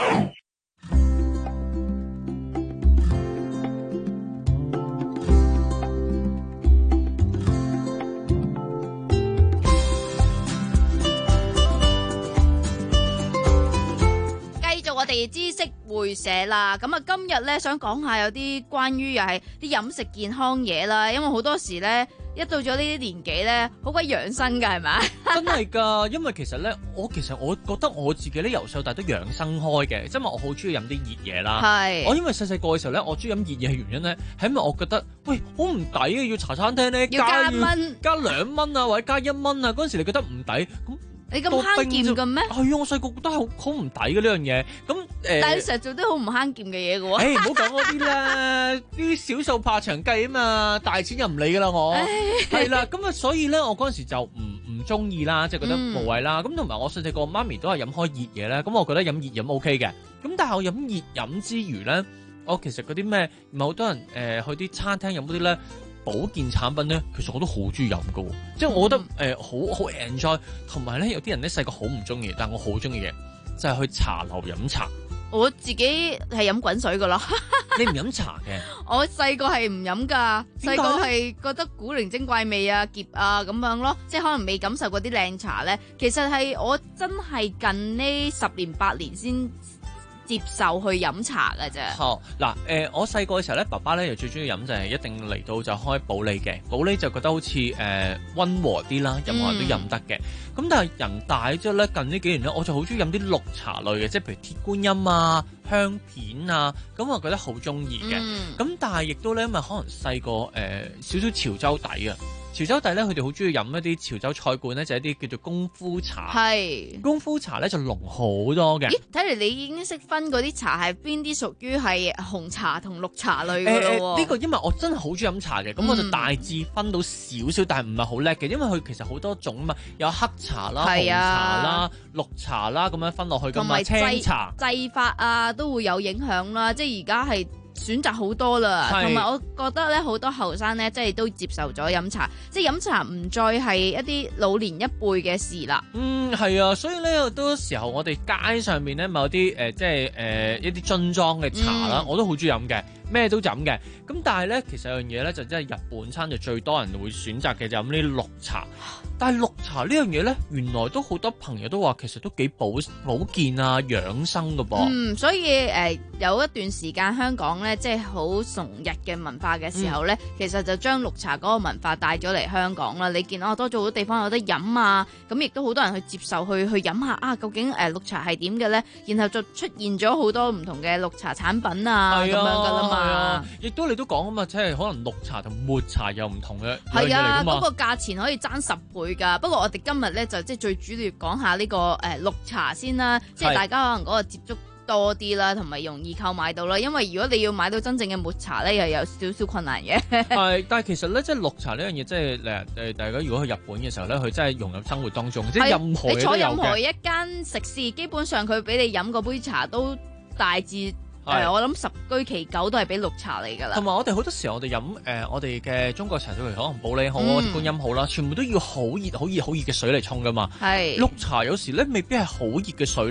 我哋知識會社啦，咁啊今日咧想講下有啲關於又係啲飲食健康嘢啦，因為好多時咧一到咗呢啲年紀咧，好鬼養生噶係咪？ 真係㗎，因為其實咧，我其實我覺得我自己咧由細到大都養生開嘅，即係我好中意飲啲熱嘢啦。係，我因為細細個嘅時候咧，我中意飲熱嘢嘅原因咧，係因為我覺得喂好唔抵啊，要茶餐廳咧要加蚊， 加兩蚊啊，或者加一蚊啊，嗰陣時你覺得唔抵咁。 你咁慳儉嘅咩？ 係啊，我細個覺得好好唔抵嘅呢樣嘢。咁誒，呃、 但係你成日做啲好唔慳儉嘅嘢嘅喎。 誒，唔好講嗰啲啦，啲小數怕長計啊嘛，大錢又唔理㗎啦我。係啦，咁啊，所以咧，我嗰陣時就唔唔中意啦，即係覺得無謂啦。咁同埋我細細個媽咪都係飲開熱嘢咧，咁我覺得飲熱飲 O K 嘅。咁但係我飲熱飲之餘咧，我其實嗰啲咩唔係好多人誒、呃、去啲餐廳飲嗰啲咧。保健產品咧，其實我都好中意飲㗎喎，即係我覺得誒、呃、好好 enjoy， 同埋咧有啲人咧細個好唔中意，但係我好中意嘅就係、是、去茶樓飲茶。 我自己係飲滾水㗎咯。 你唔飲茶嘅？ 我細個係唔飲㗎，細個係覺得古靈精怪味啊、澀啊咁樣咯，即係可能未感受過啲靚茶咧。其實係我真係近呢十年八年先接受去飲茶嘅啫。 好嗱，誒，我細個嘅時候咧，爸爸咧又最中意飲就係一定嚟到就開保利嘅，保利就覺得好似誒溫和啲啦，任何人都飲得嘅。咁、嗯、但係人大咗咧，近呢幾年咧，我就好中意飲啲綠茶類嘅，即係譬如鐵觀音啊、香片啊，咁我覺得好中意嘅。咁、嗯、但係亦都咧，因為可能細個誒少少潮州底啊。潮州底咧，佢哋好中意飲一啲潮州菜館咧，就係、一啲叫做功夫茶。係功夫茶咧就濃好多嘅。咦，睇嚟你已經識分嗰啲茶係邊啲屬於係紅茶同綠茶類嘅咯喎。呢、呃呃呢個因為我真係好中意飲茶嘅，咁、嗯、我就大致分到少少，但係唔係好叻嘅，因為佢其實好多種啊嘛，有黑茶啦、紅茶啦、綠茶啦咁樣分落去㗎嘛，青茶製法啊都會有影響啦，即係而家係。選擇好多啦，同埋我覺得咧好多後生咧，即係都接受咗飲茶，即係飲茶唔再係一啲老年一輩嘅事啦。嗯，係啊，所以咧好多時候我哋街上面咧某啲誒、呃、即係誒、呃、一啲樽裝嘅茶啦，嗯、我都好中意飲嘅，咩都飲嘅。咁但係咧，其實有樣嘢咧就真係日本餐就最多人會選擇嘅就飲呢啲綠茶。但係綠茶呢樣嘢咧，原來都好多朋友都話其實都幾保保健啊、養生㗎噃。嗯，所以誒、呃、有一段時間香港咧即係好崇日嘅文化嘅時候咧，嗯、其實就將綠茶嗰個文化帶咗嚟香港啦。你見到多咗好多地方有得飲啊，咁亦都好多人去接受去去飲下啊，究竟誒、呃、綠茶係點嘅咧？然後就出現咗好多唔同嘅綠茶產品啊咁、啊、樣噶啦嘛。亦都你都講啊嘛，即係可能綠茶同抹茶有唔同嘅係啊，嗰、嗰個價錢可以爭十倍㗎。不過我哋今日咧就即係最主要講下呢、呢個誒、呃、綠茶先啦，即係大家可能嗰個接觸多啲啦，同埋容易購買到啦。因為如果你要買到真正嘅抹茶咧，又有少少困難嘅。係，但係其實咧，即係綠茶呢樣嘢，即係誒誒，大家如果去日本嘅時候咧，佢真係融入生活當中，即係任何嘢都有嘅。你坐任何一間食肆，基本上佢俾你飲嗰杯茶都大致。誒、呃，我諗十居其九都係俾綠茶嚟㗎啦。同埋我哋好多時候我哋飲誒，我哋嘅中國茶，譬如可能保利好、鐵、嗯、觀音好啦，全部都要好熱、好熱、好熱嘅水嚟沖㗎嘛。係綠茶有時咧，未必係好熱嘅水咧，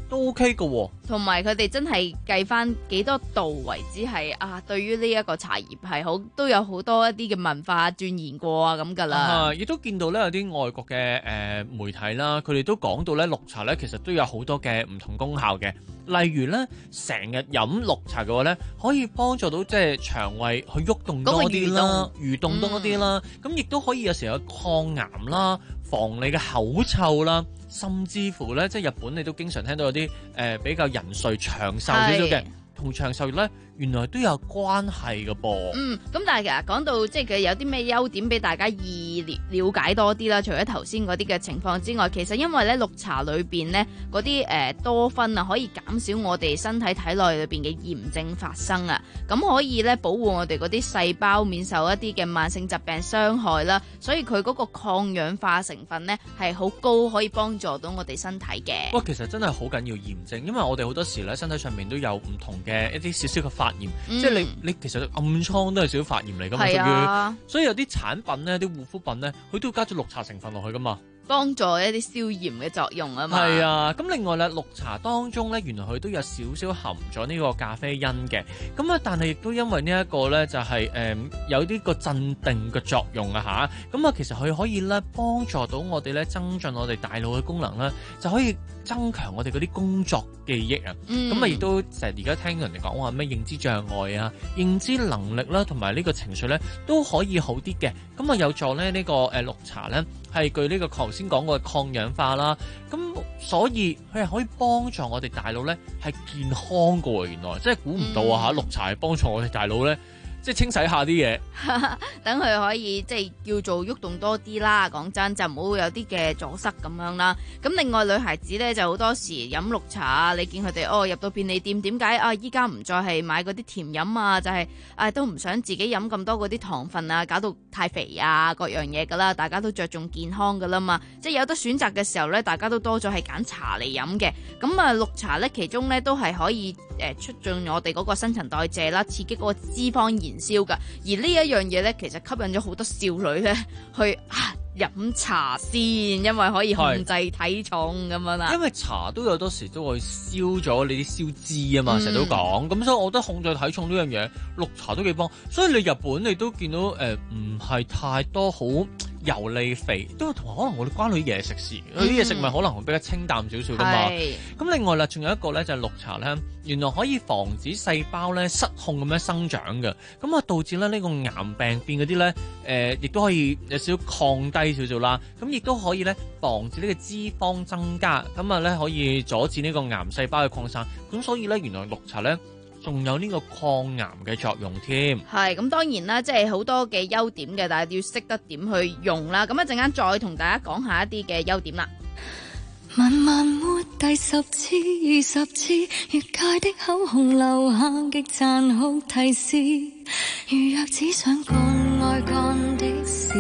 都 OK 嘅喎。 同埋佢哋真係計翻幾多度為之係啊，對於呢一個茶葉係好都有好多一啲嘅文化鑽研過啊咁噶啦。 啊，亦都見到咧有啲外國嘅誒、呃、媒體啦，佢哋都講到咧綠茶咧其實都有好多嘅唔同功效嘅。例如咧，成日飲綠茶嘅話咧，可以幫助到即係腸胃去喐動多啲啦，蠕動多啲啦。咁亦都可以有時有抗癌啦，防你嘅口臭啦，甚至乎咧，即係日本你都經常聽到有啲誒、呃、比較人瑞長壽少少嘅，同長壽咧原來都有關係嘅噃。 嗯，咁但係其實講到即係佢有啲咩優點俾大家易了了解多啲啦。除咗頭先嗰啲嘅情況之外，其實因為咧綠茶裏邊咧嗰啲誒多酚啊，可以減少我哋身體體內裏邊嘅炎症發生啊。咁可以咧保護我哋嗰啲細胞免受一啲嘅慢性疾病傷害啦。所以佢嗰個抗氧化成分咧係好高，可以幫助到我哋身體嘅。 不過其實真係好緊要炎症，因為我哋好多時咧身體上面都有唔同嘅一啲少少嘅發炎，嗯、即係你你其實暗瘡都係少少發炎嚟噶嘛，屬於，所以有啲產品咧、啲護膚品咧，佢都要加咗綠茶成分落去噶嘛， 幫助一啲消炎嘅作用啊嘛。 係啊，咁另外咧，綠茶當中咧，原來佢都有少少含咗呢個咖啡因嘅，咁啊，但係亦都因為呢一個咧，就係、是、誒、呃、有呢個鎮定嘅作用啊吓，咁啊，其實佢可以咧幫助到我哋咧增進我哋大腦嘅功能啦，就可以增強我哋嗰啲工作記憶啊，咁啊亦都成日而家聽人哋講話咩認知障礙啊、認知能力啦，同埋呢個情緒咧都可以好啲嘅，咁啊有助咧呢、這個誒、呃、綠茶咧係具呢個頭先講過嘅抗氧化啦，咁所以佢係可以幫助我哋大腦咧係健康嘅喎，原來即係估唔到啊嚇、嗯，綠茶係幫助我哋大腦咧。即係清洗下啲嘢， 等佢可以即係叫做喐動多啲啦。講真，就唔好有啲嘅阻塞咁樣啦。咁另外女孩子咧就好多時飲綠茶，你見佢哋哦入到便利店，點解啊依家唔再係買嗰啲甜飲啊？就係、是、啊都唔想自己飲咁多嗰啲糖分啊，搞到太肥啊各樣嘢噶啦。大家都着重健康噶啦嘛，即係有得選擇嘅時候咧，大家都多咗係揀茶嚟飲嘅。咁啊綠茶咧，其中咧都係可以誒促進我哋嗰個新陳代謝啦，刺激嗰個脂肪燃燒噶，而呢一樣嘢咧，其實吸引咗好多少女咧去啊飲茶先，因為可以控制體重咁樣啦。 因為茶都有多時都會燒咗你啲燒脂啊嘛，成日都講，咁所以我覺得控制體重呢樣嘢，綠茶都幾幫。所以你日本你都見到誒唔係太多好油膩肥，都係同可能我哋關於嘢食事，佢啲嘢食物可能會比較清淡少少噶嘛。咁另外啦，仲有一個咧就係綠茶咧，原來可以防止細胞咧失控咁樣生長嘅，咁啊導致咧呢個癌病變嗰啲咧誒，亦都可以有少少降低少少啦。咁亦都可以咧防止呢個脂肪增加，咁啊咧可以阻止呢個癌細胞嘅擴散。咁所以咧原來綠茶咧仲有呢個抗癌嘅作用添。 係咁，當然啦，即係好多嘅優點嘅，但係要識得點去用啦。咁一陣間再同大家講下一啲嘅優點啦。 慢慢活第十次、二十次，越界的口紅留下極殘酷提示。如若只想幹愛幹的事，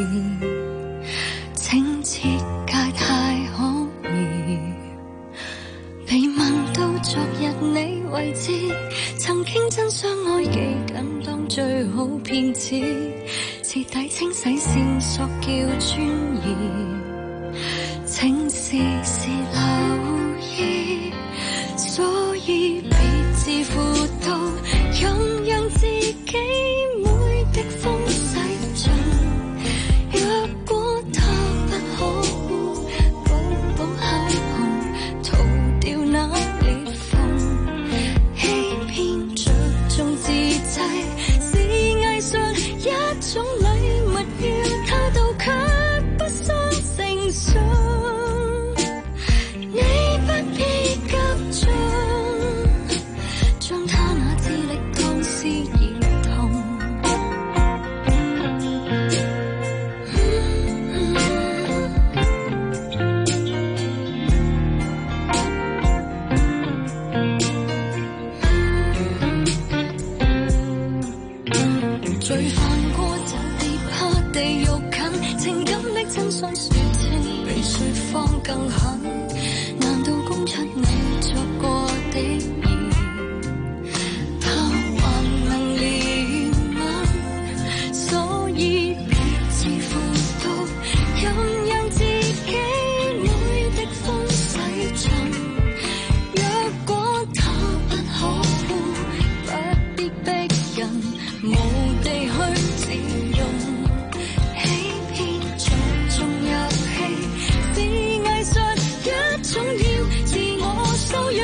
請切界太可疑。被問到昨日你為之曾經真相愛記緊當最好騙子，徹底清洗線索叫專業，請時時留意，所以被自負到任讓自己每滴風洗盡。若果他不可惡，補補口紅，塗掉那裂縫，欺騙着重自制是藝術一種禮物，要他到卻不相成熟。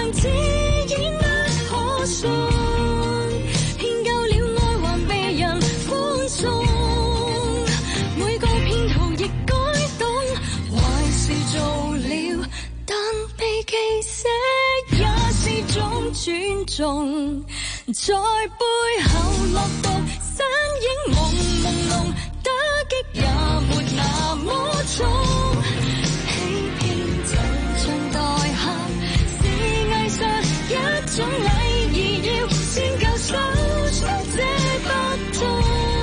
像似已不可信，騙夠了愛還被人歡送，每個騙徒亦改動，壞事做了，但被記寫也是種尊重，在背後落毒，身影朦朦朧，打擊也沒那麼重，欺騙就像代喊，是藝術一種禮儀，要先夠手鬆這不痛，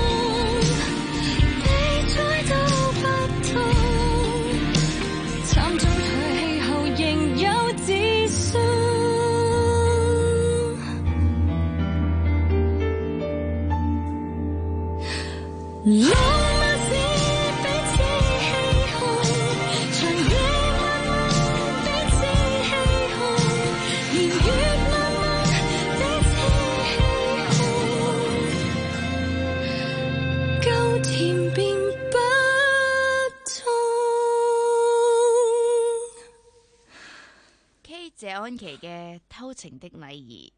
被再都不痛，慘中退氣後仍有自信。浪漫是彼此欺哄，長夜漫漫彼此欺哄，年月漫漫彼此欺哄，夠甜便不痛。 K 謝安琪嘅偷情的禮儀。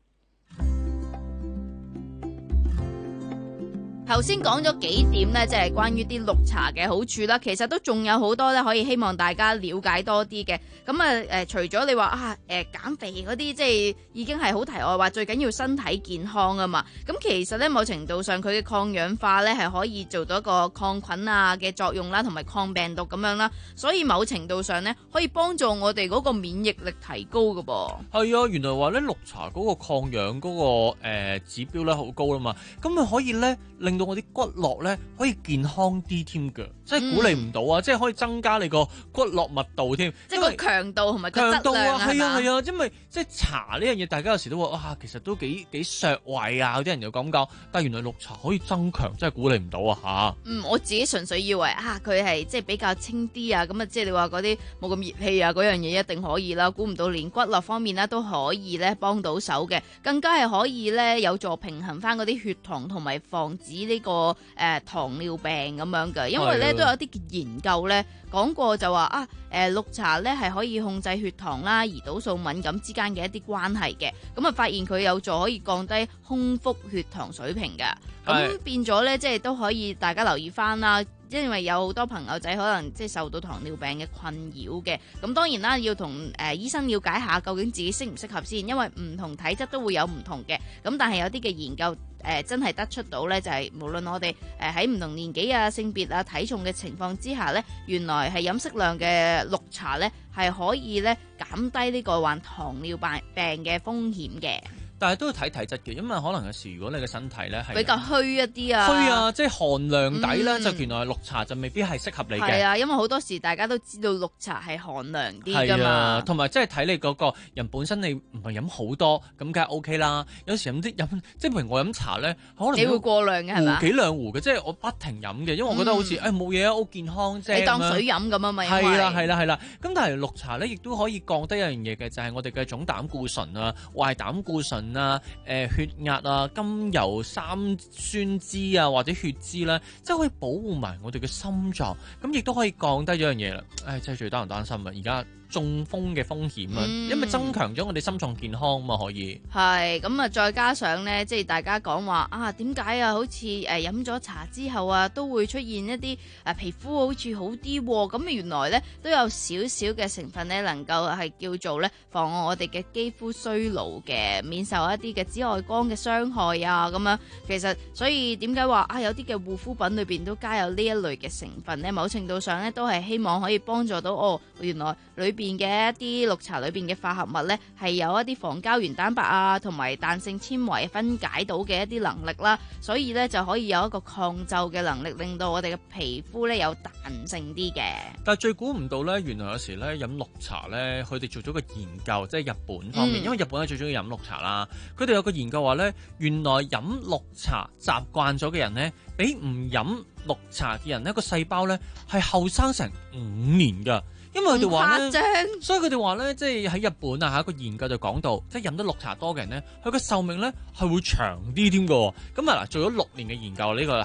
頭先講咗幾點呢，即係關於啲綠茶嘅好處啦。其實都仲有好多咧，可以希望大家了解多啲嘅。咁啊誒，除咗你話啊誒減肥嗰啲，即係已經係好題外話，最緊要身體健康啊嘛。咁其實咧，某程度上佢嘅抗氧化咧係可以做到一個抗菌啊嘅作用啦，同埋抗病毒咁樣啦。所以某程度上咧，可以幫助我哋嗰個免疫力提高㗎噃。 係啊，原來話咧綠茶嗰個抗氧嗰、嗰個、呃、指標咧好高啦嘛，咁啊可以咧令到我啲骨骼咧可以健康啲添㗎，即係鼓勵唔到啊，嗯、即係可以增加你個骨骼密度添， 即係個強度同埋個質強度量啊，係啊係啊， 因為即係茶呢樣嘢，大家有時都話啊，其實都幾幾削胃啊，有啲人又咁講，但係原來綠茶可以增強，真係鼓勵唔到啊嚇。 嗯，我自己純粹以為啊，佢係即係比較清啲啊，咁啊，即係你話嗰啲冇咁熱氣啊，嗰樣嘢一定可以啦。估唔到連骨骼方面咧都可以咧幫到手嘅，更加係可以咧有助平衡翻嗰啲血糖同埋防止呢、呢個誒、呃、糖尿病咁樣嘅。因為咧都有啲研究咧講過就話啊，誒、呃、綠茶咧係可以控制血糖啦、胰島素敏感之間嘅一啲關係嘅。咁啊發現佢有助可以降低空腹血糖水平嘅。咁變咗咧，即係都可以大家留意翻啦。因為有好多朋友仔可能即係受到糖尿病嘅困擾嘅，咁當然啦，要同誒、呃、醫生了解下究竟自己適唔適合先，因為唔同體質都會有唔同嘅。咁但係有啲嘅研究誒、呃、真係得出到呢，就係、是、無論我哋誒喺唔同年紀啊、性別啊、體重嘅情況之下呢，原來係飲適量嘅綠茶呢，係可以呢減低呢個患糖尿病病嘅風險嘅。 但係都要睇體質嘅，因為可能有時如果你嘅身體咧係比較虛一啲啊， 虛啊，即係寒涼底咧， 嗯、 就原來綠茶就未必係適合你嘅。 係啊，因為好多時大家都知道綠茶係寒涼啲㗎嘛， 同埋即係睇你嗰個人本身你唔係飲好多，咁梗係 O K 啦。有時飲啲飲，即係譬如我飲茶咧，可能你會過量嘅係嘛？ 幾兩壺嘅，即係我不停飲嘅，因為我覺得好似誒冇嘢啊，好健康啫。 你當水飲咁啊嘛， 係啦係啦係啦。咁但係綠茶咧，亦都可以降低一樣嘢嘅，就係、是、我哋嘅總膽固醇啊、壞膽固醇啊、誒、呃。血壓啊、甘油三酸脂啊，或者血脂咧，即係可以保護埋我哋嘅心臟，咁亦都可以降低咗樣嘢啦。唉，真係最得人擔心啊！而家中風嘅風險啊，嗯、因為增強咗我哋心臟健康嘛，可以係咁啊！再加上咧，即係大家講話啊，點解啊？好似誒飲咗茶之後啊，都會出現一啲誒、啊、皮膚好似好啲喎。咁原來咧都有少少嘅成分咧，能夠係叫做咧妨礙我哋嘅肌膚衰老嘅，免受一啲嘅紫外光嘅傷害啊。咁樣其實所以點解話啊？有啲嘅護膚品裏邊都加有呢一類嘅成分咧，某程度上咧都係希望可以幫助到哦。原來裏邊邊嘅一啲綠茶裏邊嘅化合物呢，係有一啲防膠原蛋白啊，同埋彈性纖維分解到嘅一啲能力啦，所以呢，就可以有一個抗皺嘅能力，令到我哋嘅皮膚呢有彈性啲嘅。 但係最估唔到呢，原來有時呢飲綠茶呢，佢哋做咗個研究，即係日本方面，嗯、因為日本係最中意飲綠茶啦。佢哋有個研究話呢，原來飲綠茶習慣咗嘅人呢，比唔飲綠茶嘅人呢個細胞呢，係後生成五年㗎。因為佢哋話咧，所以佢哋話咧，即係喺日本啊，一個研究就講到，即係飲得綠茶多嘅人咧，佢個壽命咧係會長啲添㗎。咁啊嗱，做咗六年嘅研究呢、呢個嚇，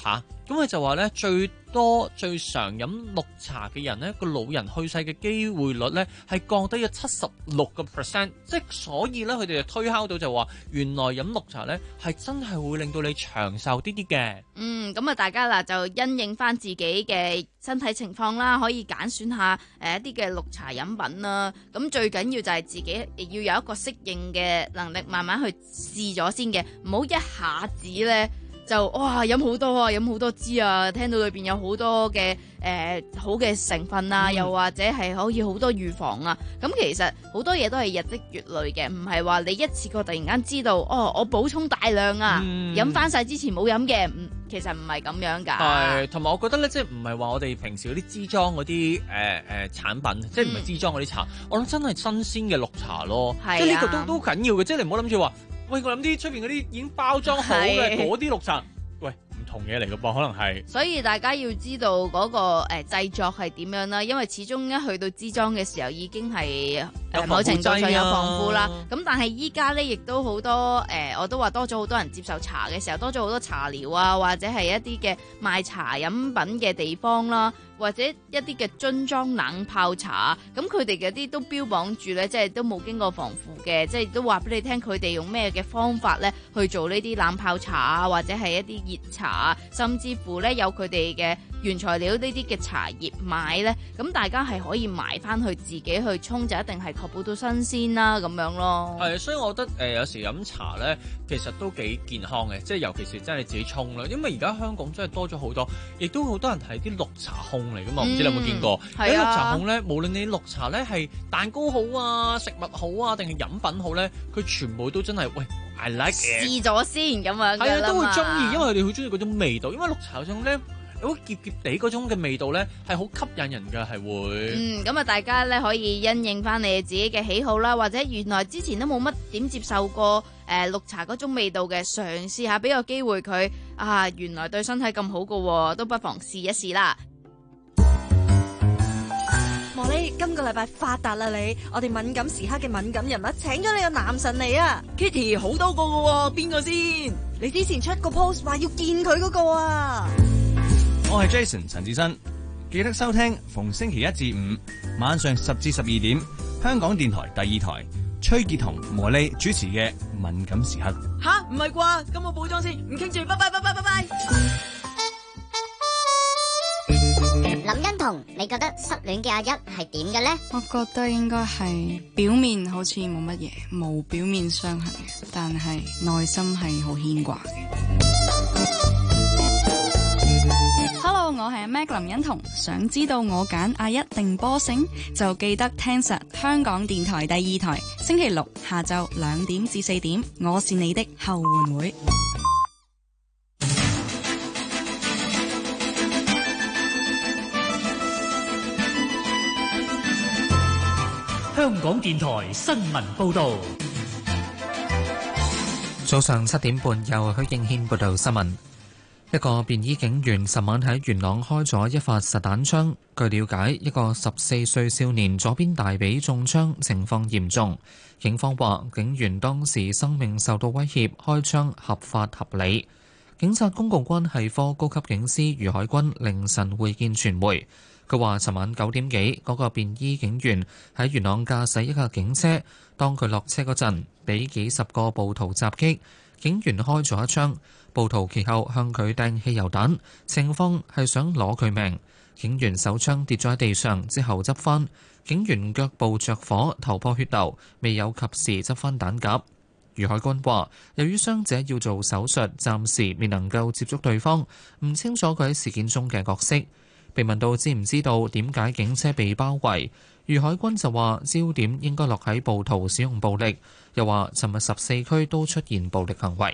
咁佢就話咧，最多最常飲綠茶嘅人咧，個老人去世嘅機會率咧係降低咗七十六個 percent， 即係所以咧佢哋就推敲到就話，原來飲綠茶咧係真係會令到你長壽啲啲嘅。 嗯，咁啊，大家啦就因應翻自己嘅身體情況啦，可以揀選下誒一啲嘅綠茶飲品啦。咁最緊要就係自己要有一個適應嘅能力，慢慢去試咗先嘅，唔好一下子咧。就哇飲好多啊，飲好多支啊，聽到裏邊有好多嘅誒、呃、好嘅成分啊，嗯、又或者係可以好多預防啊。咁其實好多嘢都係日積月累嘅，唔係話你一次過突然間知道哦，我補充大量啊，飲翻晒之前冇飲嘅，唔其實唔係咁樣㗎。 係，同埋我覺得咧，即係唔係話我哋平時嗰啲支裝嗰啲誒誒產品，嗯、即係唔係支裝嗰啲茶，我諗真係新鮮嘅綠茶咯。係、啊、即係呢個都都緊要嘅，即係你唔好諗住話。喂，我諗啲出邊嗰啲已經包裝好嘅嗰啲綠茶，喂，唔同嘢嚟嘅噃，可能係。所以大家要知道嗰、那個誒、呃、製作係點樣啦，因為始終一去到支裝嘅時候已經係、呃、某程度上有防腐啦。咁但係依家咧亦都好多誒、呃，我都話多咗好多人接受茶嘅時候，多咗好多茶寮啊，或者係一啲嘅賣茶飲品嘅地方啦。或者一啲嘅樽裝冷泡茶，咁佢哋嗰啲都標榜住咧，即係都冇經過防腐嘅，即係都話俾你聽佢哋用咩嘅方法咧去做呢啲冷泡茶啊，或者係一啲熱茶啊，甚至乎咧有佢哋嘅原材料呢啲嘅茶葉買咧，咁大家係可以買翻去自己去沖，就一定係確保到新鮮啦咁樣咯。 係，所以我覺得誒、呃、有時飲茶咧，其實都幾健康嘅，即係尤其是真係自己沖啦，因為而家香港真係多咗好多，亦都好多人係啲綠茶控嚟噶嘛，唔、嗯、知你有冇見過？喺、啊、綠茶控咧，無論你綠茶咧係蛋糕好啊、食物好啊，定係飲品好咧，佢全部都真係喂 I like it 試咗先咁樣。係啊，都會中意，因為佢哋好中意嗰種味道，因為綠茶嗰種咧。有澀澀地嗰種嘅味道咧，係好吸引人㗎，係會。嗯，咁啊，大家咧可以因應翻你自己嘅喜好啦，或者原來之前都冇乜點接受過誒、呃、綠茶嗰種味道嘅，嘗試下俾個機會佢啊，原來對身體咁好㗎，都不妨試一試啦。 莫莉，今個禮拜發達啦你！我哋敏感時刻嘅敏感人物請咗你個男神嚟啊 ！Kitty 好多個㗎喎，邊個先？ 你之前出個 post 話要見佢嗰個啊！ 我係 Jason 陳志新，記得收聽逢星期一至五晚上十至十二點，香港電台第二台崔潔彤、魔莉主持嘅敏感時刻。 吓，唔係啩？咁我補妝先，唔傾住，拜拜拜拜拜拜。 林欣彤，你覺得失戀嘅阿一係點嘅呢？ 我覺得應該係表面好似冇乜嘢，冇表面傷痕嘅，但係內心係好牽掛嘅。Hello， 我係 Meg 林欣彤，想知道我揀阿一定波星，就記得聽實香港電台第二台，星期六下晝兩點至四點，我是你的後援會。 香港電台新聞報道， 早上七點半由許敬軒報道新聞。一個便衣警員尋晚喺元朗開咗一發實彈槍，據了解，一個十四歲少年左邊大髀中槍，情況嚴重。警方話，警員當時生命受到威脅，開槍合法合理。警察公共關係科高級警司余海軍凌晨會見傳媒，佢話：尋晚九點幾，嗰個便衣警員喺元朗駕駛一架警車，當佢落車嗰陣，俾幾十個暴徒襲擊，警員開咗一槍。暴徒其後向佢掟汽油彈，情況係想攞佢命。警員手槍跌咗喺地上之後執翻，警員腳部着火，頭破血流，未有及時執翻彈夾。余海軍話：由於傷者要做手術，暫時未能夠接觸對方，唔清楚佢喺事件中嘅角色。被問到知唔知道點解警車被包圍，余海軍就話焦點應該落喺暴徒使用暴力，又話尋日十四區都出現暴力行為。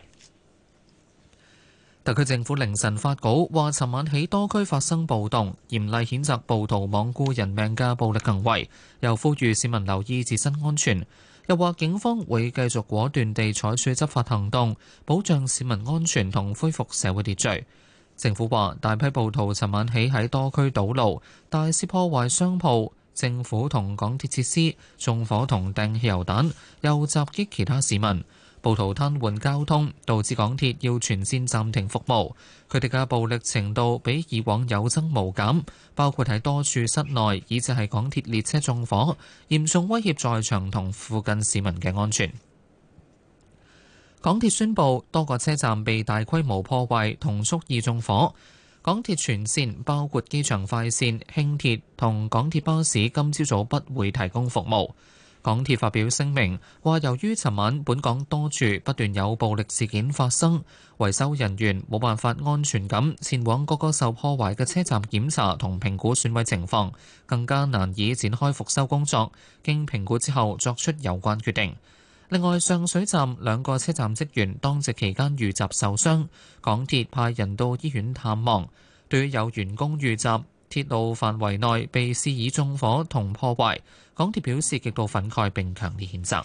特區政府凌晨發稿話，尋晚起多區發生暴動，嚴厲譴責暴徒罔顧人命嘅暴力行為，又呼籲市民留意自身安全。又話警方會繼續果斷地採取執法行動，保障市民安全同恢復社會秩序。政府話，大批暴徒尋晚起喺多區堵路，大肆破壞商鋪、政府同港鐵設施，縱火同掟汽油彈，又襲擊其他市民。 暴徒癱瘓交通，導致港鐵要全線暫停服務。佢哋嘅暴力程度比以往有增無減，包括喺多處室內，以至係港鐵列車縱火，嚴重威脅在場同附近市民嘅安全。港鐵宣布多個車站被大規模破壞同蓄意縱火。港鐵全線包括機場快線、輕鐵同港鐵巴士今朝早不會提供服務。港鐵發表聲明話，由於尋晚本港多處不斷有暴力事件發生，維修人員冇辦法安全咁前往各個受破壞嘅車站檢查同評估損毀情況，更加難以展開復修工作。經評估之後作出有關決定。另外，上水站兩個車站職員當值期間遇襲受傷，港鐵派人到醫院探望。對於有員工遇襲，鐵路範圍內被肆意縱火同破壞，港鐵表示極度憤慨並強烈譴責。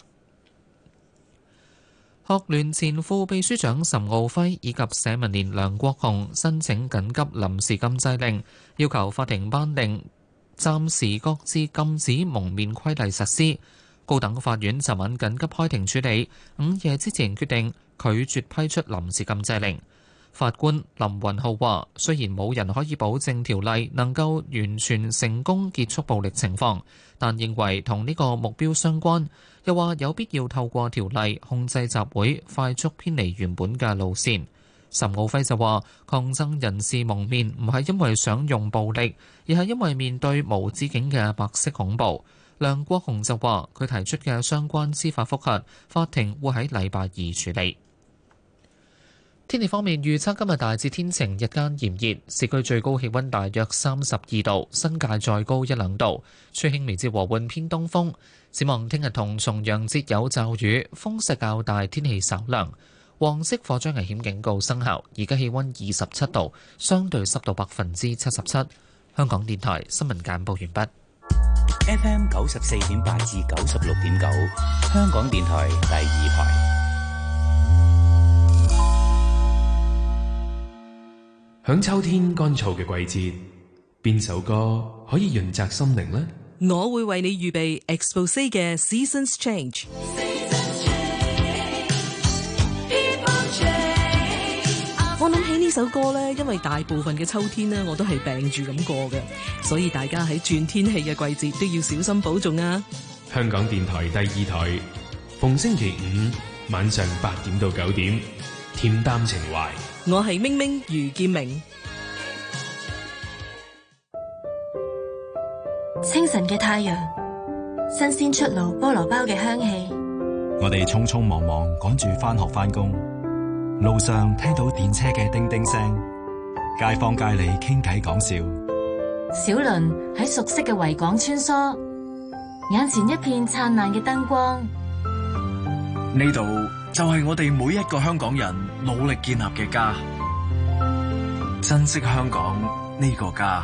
學聯前副秘書長岑敖暉以及社民連梁國雄申請緊急臨時禁制令，要求法庭頒令暫時擱置禁止蒙面規例實施。高等法院昨晚緊急開庭處理，午夜之前決定拒絕批出臨時禁制令。法官林雲浩話：雖然冇人可以保證條例能夠完全成功結束暴力情況，但認為同呢個目標相關。又話有必要透過條例控制集會，快速偏離原本嘅路線。岑敖暉就話：抗爭人士蒙面唔係因為想用暴力，而係因為面對無止境嘅白色恐怖。梁國雄就話：佢提出嘅相關司法覆核，法庭會喺禮拜二處理。天氣方面預測今日大致天晴，日間炎熱，市區最高氣温大約三十二度，新界再高一兩度，吹輕微至和緩偏東風。展望聽日同重陽節有驟雨，風勢較大，天氣稍涼。黃色火災危險警告生效，而家氣温二十七度，相對濕度百分之七十七。香港電台新聞簡報完畢。 F M 九十四點八至九十六點九，香港電台第二台。 響秋天乾燥嘅季節，邊首歌可以潤澤心靈呢？ 我會為你預備 Exposé 嘅 Seasons Change。我諗起呢首歌呢，因為大部分嘅秋天呢，我都係病住咁過嘅，所以大家喺轉天氣嘅季節都要小心保重啊！ 香港電台第二台，逢星期五晚上八點到九點，恬淡情懷。 我係明明余劍明。 清晨嘅太陽，新鮮出爐菠蘿包嘅香氣。 我哋匆匆忙忙趕住返學返工，路上聽到電車嘅叮叮聲，街坊街里傾偈講笑。 小輪喺熟悉嘅維港穿梭，眼前一片燦爛嘅燈光。 呢度就係我哋每一個香港人努力建立嘅家，珍惜香港呢個家。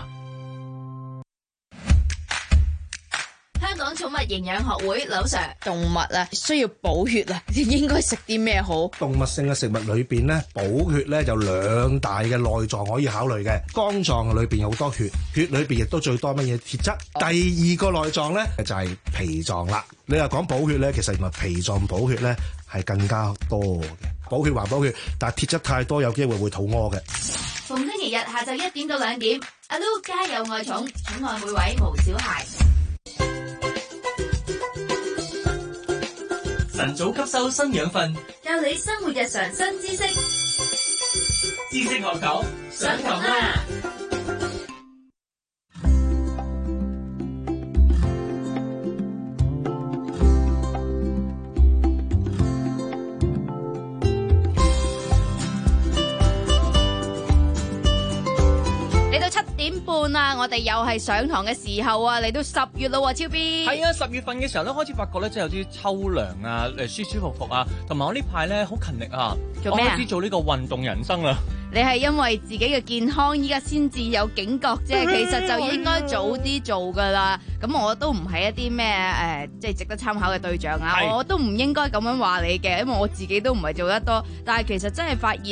香港寵物營養學會劉 Sir， 動物啊需要補血啊，應該食啲咩好？ 動物性嘅食物裏邊咧，補血咧有兩大嘅內臟可以考慮嘅。肝臟裏邊有好多血，血裏邊亦都最多乜嘢鐵質。哦、第二個內臟咧就係、是、脾臟啦。你話講補血咧，其實原來脾臟補血咧係更加多嘅。補血還補血，但係鐵質太多，有機會會肚屙嘅。 逢星期日下晝一點到兩點，阿 Lu 家有愛寵，寵愛每位無小孩。 晨早吸收新養分， 教你生活日常新知識， 知識學堂上堂啦！ 嚟到七點半啦，我哋又係上堂嘅時候啊！嚟到十月啦，超 B。 係啊，十月份嘅時候咧，開始發覺咧，即係有啲秋涼啊，誒舒舒服服啊，同埋我呢排咧好勤力啊， 做咩啊？ 我開始做呢個運動人生啦。 你係因為自己嘅健康依家先至有警覺啫，其實就應該早啲做噶啦。咁我都唔係一啲咩誒，即係值得參考嘅對象啊，我都唔應該咁樣話你嘅，因為我自己都唔係做得多。但係其實真係發現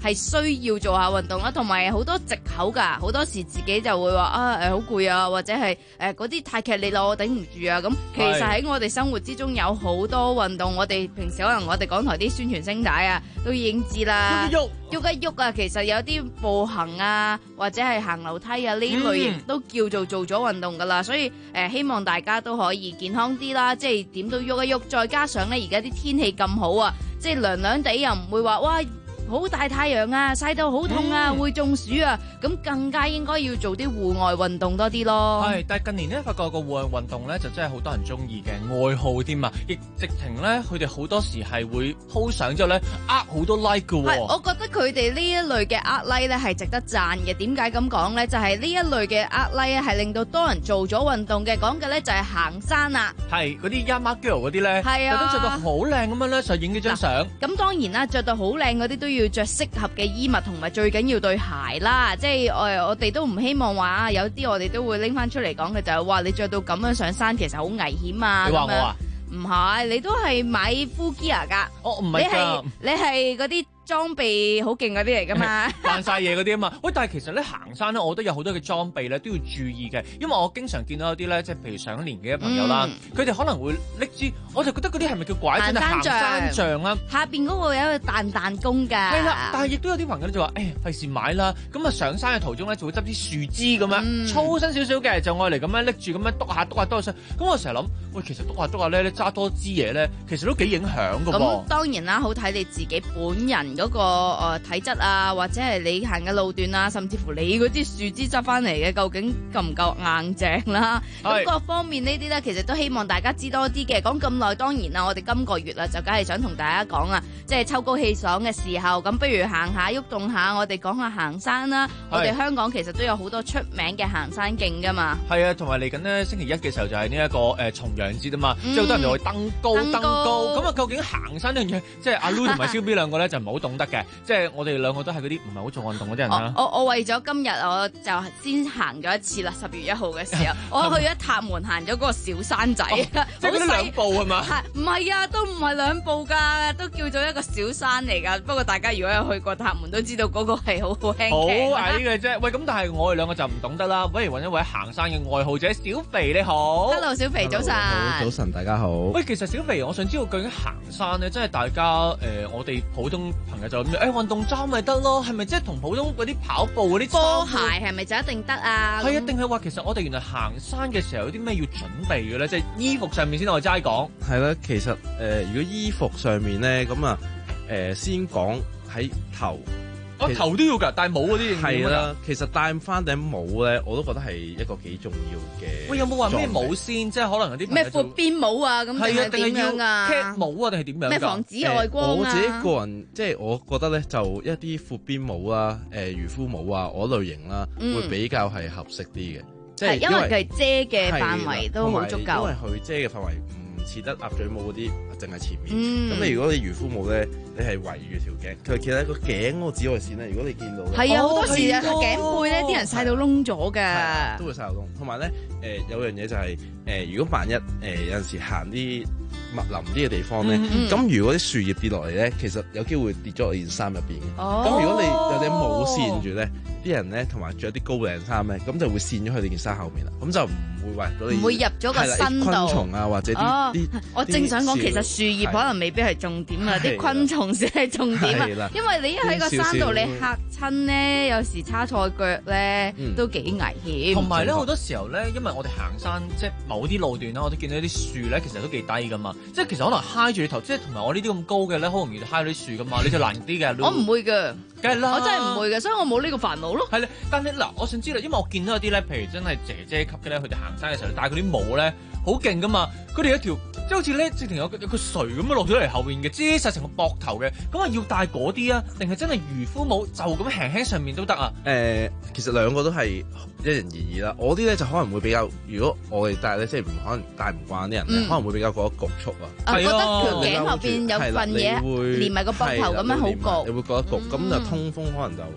係需要做下運動啦，同埋好多藉口㗎，好多時自己就會話啊誒好攰啊，或者係誒嗰啲太劇烈啦，我頂唔住啊。咁其實喺我哋生活之中有好多運動，我哋平時可能我哋港台啲宣傳聲帶啊都已經知啦，喐一喐喐一喐啊，其實有啲步行啊或者係行樓梯啊呢類型都叫做做咗運動㗎啦，所以誒、呃、希望大家都可以健康啲啦，即係點都喐一喐，再加上咧而家啲天氣咁好啊，即係涼涼地又唔會話哇好大太陽啊，曬到好痛啊，嗯、會中暑啊，咁更加應該要做啲戶外運動多啲咯。 係，但係近年咧發覺個戶外運動咧就真係好多人中意嘅愛好添啊，亦直情咧佢哋好多時係會 po 相之後咧呃好多 like 嘅喎。 係，我覺得佢哋呢一類嘅呃 like 咧係值得讚嘅。點解咁講咧？就係、是、呢一類嘅呃 like 係令到多人做咗運動嘅。講嘅咧就係行山啊。 係嗰啲 Yama Girl 嗰啲咧，係啊，都着到好靚咁樣咧，就影幾張相。 咁當然啦，着到好靚嗰啲都要着適合嘅衣物，同埋最緊要對鞋啦。即係我我哋都唔希望話有啲我哋都會拎翻出嚟講嘅就係、是、話你着到咁樣上山其實好危險啊。 你話我啊？ 唔係，你都係買 full gear 㗎。 哦，唔係㗎， 你係嗰啲裝備好勁嗰啲嚟㗎嘛， 扮晒嘢嗰啲啊嘛。喂，但係其實咧行山咧，我覺得有好多嘅裝備咧都要注意嘅，因為我經常見到有啲咧，即係譬如上一年紀嘅朋友啦，佢哋、嗯、可能會拎支，我就覺得嗰啲係咪叫拐杖、行山杖啊？ 下邊嗰個有一個彈彈弓㗎。 係啦，但係亦都有啲朋友咧就話，誒費事買啦，咁啊上山嘅途中咧就會執啲樹枝咁樣、嗯、粗身少少嘅，就愛嚟咁樣拎住咁樣篤下篤下篤下。咁我成日諗，喂，其實篤下篤下咧，你揸多支嘢咧，其實都幾影響㗎噃。 咁當然啦，好睇你自己本人嗰、嗰個。個誒體質啊，或者係你行嘅路段啊，甚至乎你嗰啲樹枝執翻嚟嘅，究竟夠唔夠硬淨啦？咁各方面呢啲咧，其實都希望大家知多啲嘅。講咁耐，當然啦，我哋今個月啦，就梗係想同大家講啊，即係秋高氣爽嘅時候，咁不如行下喐動下，我哋講下行山啦。我哋香港其實都有好多出名嘅行山徑噶嘛。 係啊，同埋嚟緊呢星期一嘅時候就係呢一個誒重陽節啊嘛，即係好多人就去登高登高。咁啊，究竟行山呢樣嘢，即係阿 Lu 同埋 Sylvie 兩個咧就唔係好懂得嘅。即係我哋兩個都係嗰啲唔係好做運動嗰啲人啦。 我我為咗今日我就先行咗一次啦，十月一號嘅時候，我去咗塔門行咗嗰個小山仔， 即係嗰啲兩步係嘛？ 係唔係啊？都唔係兩步㗎，都叫做一個小山嚟㗎。不過大家如果有去過塔門，都知道嗰個係好好輕好矮嘅啫。喂，咁但係我哋兩個就唔懂得啦。不如揾一位行山嘅愛好者，小肥你好。 Hello， 小肥 Hello, 早晨。 早晨，大家好。 喂，其實小肥，我想知道究竟行山咧，即係大家誒、呃，我哋普通朋友就咁樣，誒、欸、運動裝咪得咯，係咪即係同普通嗰啲跑步嗰啲波鞋係咪就一定得啊？ 係啊，定係話其實我哋原來行山嘅時候有啲咩要準備嘅咧？即係衣服上面先我齋講。 係啦，其實誒、呃，如果衣服上面咧，咁啊誒，先講喺頭。 我、哦、頭都要㗎，戴帽嗰啲係啦。其實戴翻頂帽咧，我都覺得係一個幾重要嘅。 喂，有冇話咩帽先？即係可能有啲咩闊邊帽啊？咁定係點樣啊 ？cap 帽啊，定係點樣？ 咩防紫外光啊？ 呃、我自己個人即係我覺得咧，就一啲闊邊帽啦，誒、呃、漁夫帽啊，嗰類型啦，嗯、會比較係合適啲嘅。即係因為佢係遮嘅範圍都好足夠。 因為佢遮嘅範圍唔似得鴨嘴帽嗰啲，淨係前面。咁、嗯、你如果你漁夫帽咧，你係圍住條頸，佢其實個頸嗰個紫外線咧，如果你見到係啊，好多時啊頸背咧，啲人曬到窿咗㗎， 都會曬到窿。同埋咧，誒、呃、有樣嘢就係、是、誒、呃，如果萬一誒、呃、有陣時行啲密林啲嘅地方咧，咁、嗯嗯、如果啲樹葉跌落嚟咧，其實有機會跌咗落件衫入邊嘅。咁、哦、如果你有頂帽跣住咧，啲人咧同埋着啲高領衫咧，咁就會跣咗去你件衫後面啦，咁就唔會話到你唔會入咗個身度。 昆蟲啊，或者啲啲、哦， 我正想講，其實樹葉可能未必係重點啊，啲昆蟲先係重點啊。因為你一喺個山度，你嚇親咧，有時叉錯腳咧，都幾危險。 同埋咧，好多時候咧，因為我哋行山，即係某啲路段啦，我都見到啲樹咧，其實都幾低噶嘛。即係其實可能揩住你頭，即係同埋我呢啲咁高嘅咧，好容易就揩到啲樹噶嘛，你就難啲嘅。 我唔會㗎， 梗係啦， 我真係唔會嘅，所以我冇呢個煩惱咯。 係咧，但係嗱，我想知啦，因為我見到有啲咧，譬如真係姐姐級嘅咧，佢哋行山嘅時候戴嗰啲帽咧，好勁噶嘛，佢哋一條即係好似咧，直情有有個垂咁樣落咗嚟後面嘅，遮曬成個膊頭嘅，咁啊要戴嗰啲啊，定係真係漁夫帽就咁輕輕上面都得啊？ 誒、呃，其實兩個都係因人而異啦。我啲咧就可能會比較，如果我哋戴咧，即係唔可能戴唔慣啲人咧，嗯、可能會比較覺得局促啊。 我覺得條頸後邊有份嘢連埋個膊頭咁樣好焗， 你會覺得焗，咁、嗯、就通風可能就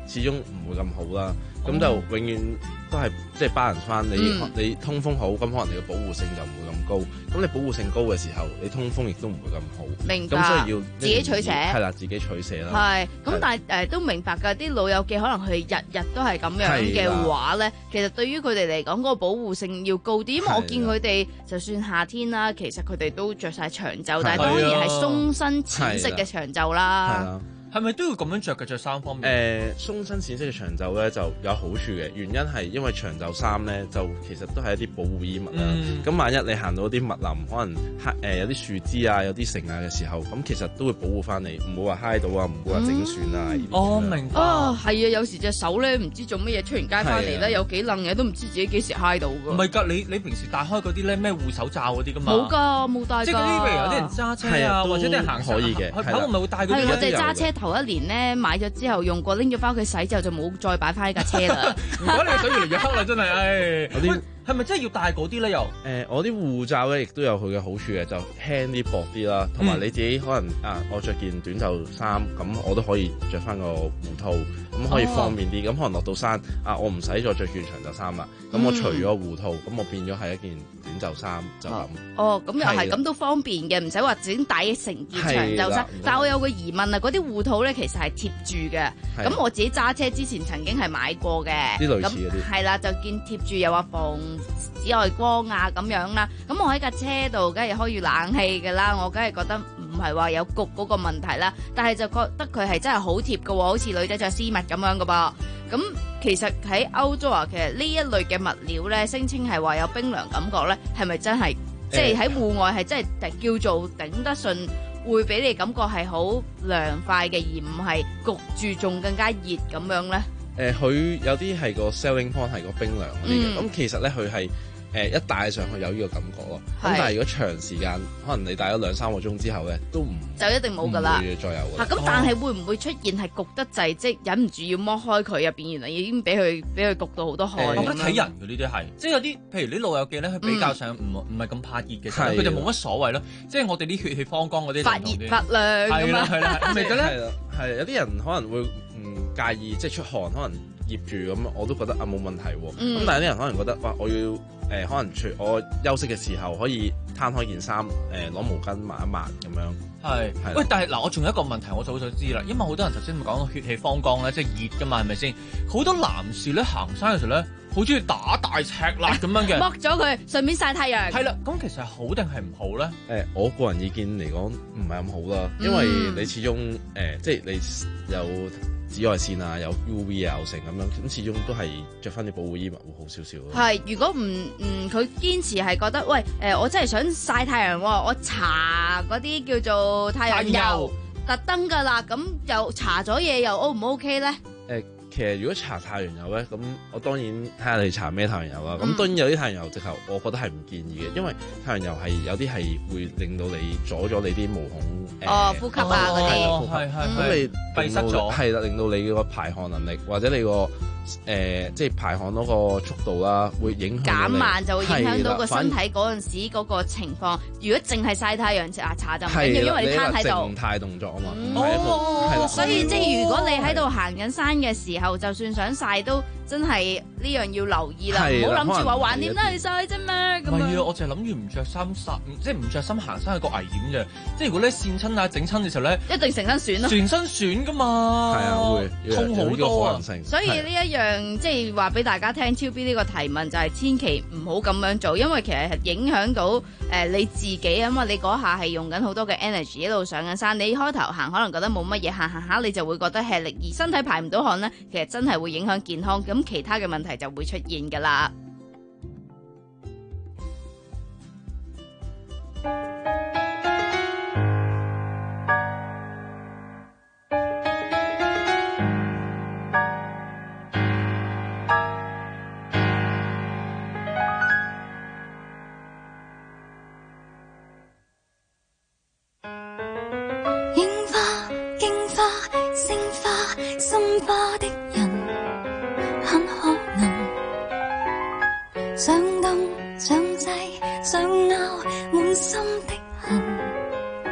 始終唔會咁好啦。咁就永遠都係即係 balance 翻你、嗯、你通風好，咁可能你嘅保護性就唔會咁高。咁你保護性高嘅時候，你通風亦都唔會咁好。 明白。 咁所以要自己取捨。 係啦，自己取捨啦。 係。咁但係誒、呃、都明白㗎，啲老友記可能佢日日都係咁樣嘅話咧，其實對於佢哋嚟講嗰個保護性要高啲。因為我見佢哋就算夏天啦，其實佢哋都着晒長袖，但係當然係鬆身淺色嘅長袖啦。 係咪都要咁樣着嘅着衫方面？ 誒、呃，鬆身淺色嘅長袖咧就有好處嘅，原因係因為長袖衫咧就其實都係一啲保護衣物啦。咁、嗯、萬一你行到啲密林，可能揩誒、呃、有啲樹枝啊、有啲繩啊嘅時候，咁其實都會保護翻你，唔會話揩到啊，唔會話整損啊。 哦，明白。 啊，係啊，有時隻手咧唔知做乜嘢出完街翻嚟咧，有幾愣嘢都唔知自己幾時揩到㗎。 唔係㗎，你你平時戴開嗰啲咧咩護手罩嗰啲㗎嘛？ 冇㗎，冇戴㗎。 即係嗰啲譬如有啲人揸車啊，或者啲人行可以嘅， 佢跑唔係會戴嗰啲。 係我哋揸車頭一年咧。買咗之後用過，拎咗翻屋企洗之後就冇再擺翻喺架車啦。 唔該，你嘅水越嚟越黑啦，真係。唉，喂，係咪真係要戴嗰啲咧？又誒、 呃，我啲護罩咧亦都有佢嘅好處嘅，就輕啲、薄啲啦，同埋你自己可能啊，我着件短袖衫，咁我都可以着翻個護套，咁可以方便啲。咁、哦、可能落到山啊，我唔使再着件長袖衫啦，咁我除咗護套，咁我變咗係一件短袖衫就咁。 哦，咁又係，咁都方便嘅，唔使話整帶成件長袖衫。但係我有個疑問啊，嗰啲護套咧其實係貼住嘅，咁我自己揸車之前曾經係買過嘅， 啲類似嗰啲係啦，就見貼住又話防紫外光啊咁樣啦。咁我喺架車度梗係開住冷氣㗎啦，我梗係覺得唔係話有焗嗰個問題啦，但係就覺得佢係真係好貼㗎喎，好似女仔着絲襪咁樣㗎噃。咁其實喺歐洲啊，其實呢一類嘅物料咧，聲稱係話有冰涼感覺咧，係咪真係、欸、即係喺戶外係真係叫做頂得順？會俾你感覺係好涼快嘅，而唔係焗住仲更加熱咁樣咧。誒、 呃，佢有啲係個 selling point 係個冰涼嗰啲嘅，咁、嗯、其實咧佢係誒一戴上去有呢個感覺咯。咁但係如果長時間，可能你戴咗兩三個鐘之後咧，都唔就一定冇㗎啦。 唔會再有㗎。 嚇、啊，咁但係會唔會出現係焗得滯，即係忍唔住要剝開佢入邊，原來已經俾佢俾佢焗到好多汗。 我覺得睇人嘅呢啲係，即係有啲譬如啲老友記咧，佢比較上唔唔係咁怕熱嘅時候，佢就冇乜所謂咯。即係我哋啲血氣方剛嗰啲， 發熱發涼咁啊。 係啦，係咪嘅咧？ 係啦，係有啲人可能會唔介意，即係出汗可能醃住咁，我都覺得啊冇問題喎。咁、嗯、但係啲人可能覺得哇，我要誒、呃、可能除我休息嘅時候可以攤開件衫，誒、呃、攞毛巾抹一抹咁樣。 係，喂，但係嗱，我仲有一個問題，我就好想知啦，因為好多人頭先咪講到血氣方剛咧，即係熱噶嘛，係咪先？好多男士咧行山嘅時候咧，好中意打大赤肋咁樣嘅， 剝咗佢，順便曬太陽。 係啦，咁其實係好定係唔好咧？誒、 呃，我個人意見嚟講唔係咁好啦，因為你始終誒、呃，即係你有紫外線啊，有 U V 啊，有成咁樣，咁始終都係着翻啲保護衣物會好少少咯。 係，如果唔唔佢堅持係覺得，喂，誒、呃，我真係想曬太陽喎，我搽嗰啲叫做太陽油，特登㗎啦，咁又搽咗嘢又 O 唔 O K 咧？誒、 呃。其實如果搽太陽油咧，咁我當然睇下你搽咩太陽油啦。咁、嗯、當然有啲太陽油直頭，我覺得係唔建議嘅，因為太陽油係有啲係會令到你阻咗你啲毛孔誒、 哦呃、呼吸啊嗰啲， 係係咁你閉塞咗，係啦，令到你個排汗能力或者你個誒、呃、即係排汗嗰個速度啦，會影響減慢，就會影響到個身體嗰陣時嗰個情況。如果淨係曬太陽啊搽就唔緊要，因為你攤喺度。 靜態動作啊嘛，唔、嗯、係一個係啦、 哦。所以即係如果你喺度行緊山嘅時候，就算想曬都真係呢樣要留意啦，唔好諗住話橫掂都係曬啫嘛。咁係啊，我就係諗住唔着衫曬，即係唔着衫行山係個危險啫。即係如果咧跣親啊、整親嘅時候咧， 一定成身損咯， 全身損噶嘛。係啊，會痛好多啊。 所以呢一樣即係話俾大家聽，超 B 呢個提問就係千祈唔好咁樣做，因為其實係影響到誒、呃、你自己啊嘛。你嗰下係用緊好多嘅 energy 一路上緊山，你開頭行可能覺得冇乜嘢，行行下你就會覺得吃力，而身體排唔到汗咧，其實真係會影響健康，咁其他嘅問題就會出現噶啦。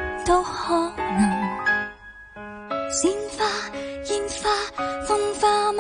鮮花、煙花、風花。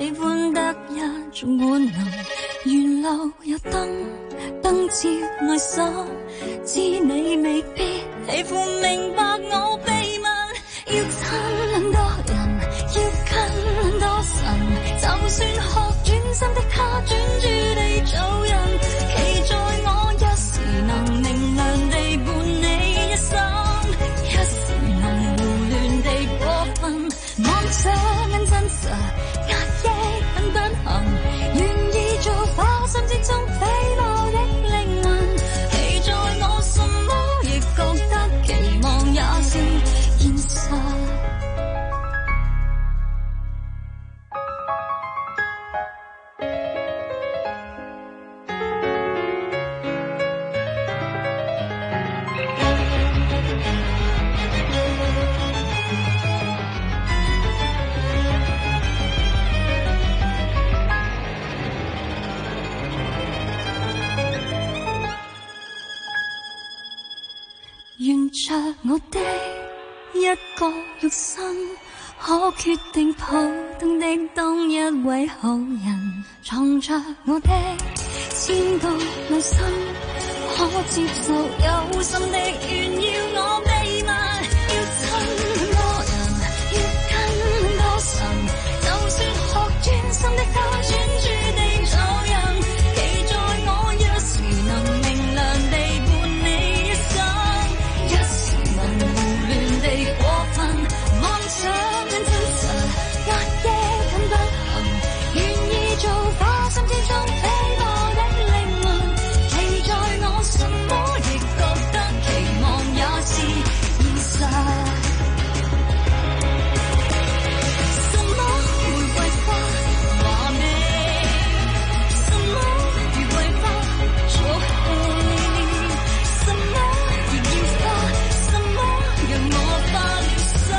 喜歡得一種本能，沿路有燈，燈照內心，知你未必喜歡明白我秘密，要親很多人，要跟很多神，就算學轉心的他專注地做人，期待我一時能明亮地伴你一生，一時能胡亂地過分，妄想很真實，壓抑很不幸，願意做花心之中飛舞的靈魂，期待我什麼亦覺得期望也是現實。沿着我的一個肉身，可決定抱動的當一位好人，藏着我的千個內心，可接受有心的炫耀我秘密，要親很多人，要跟很多神，就算學專心的他專注地做人，期待我一時能明亮地伴你一生，一時能胡亂地過分，妄想很真實，壓抑很不幸，願意做花心之中飛舞的靈魂，期待我什麼亦覺得期望也是現實。什麼玫瑰花話美，什麼如桂花做戲，什麼亦要花，什麼讓我花了心，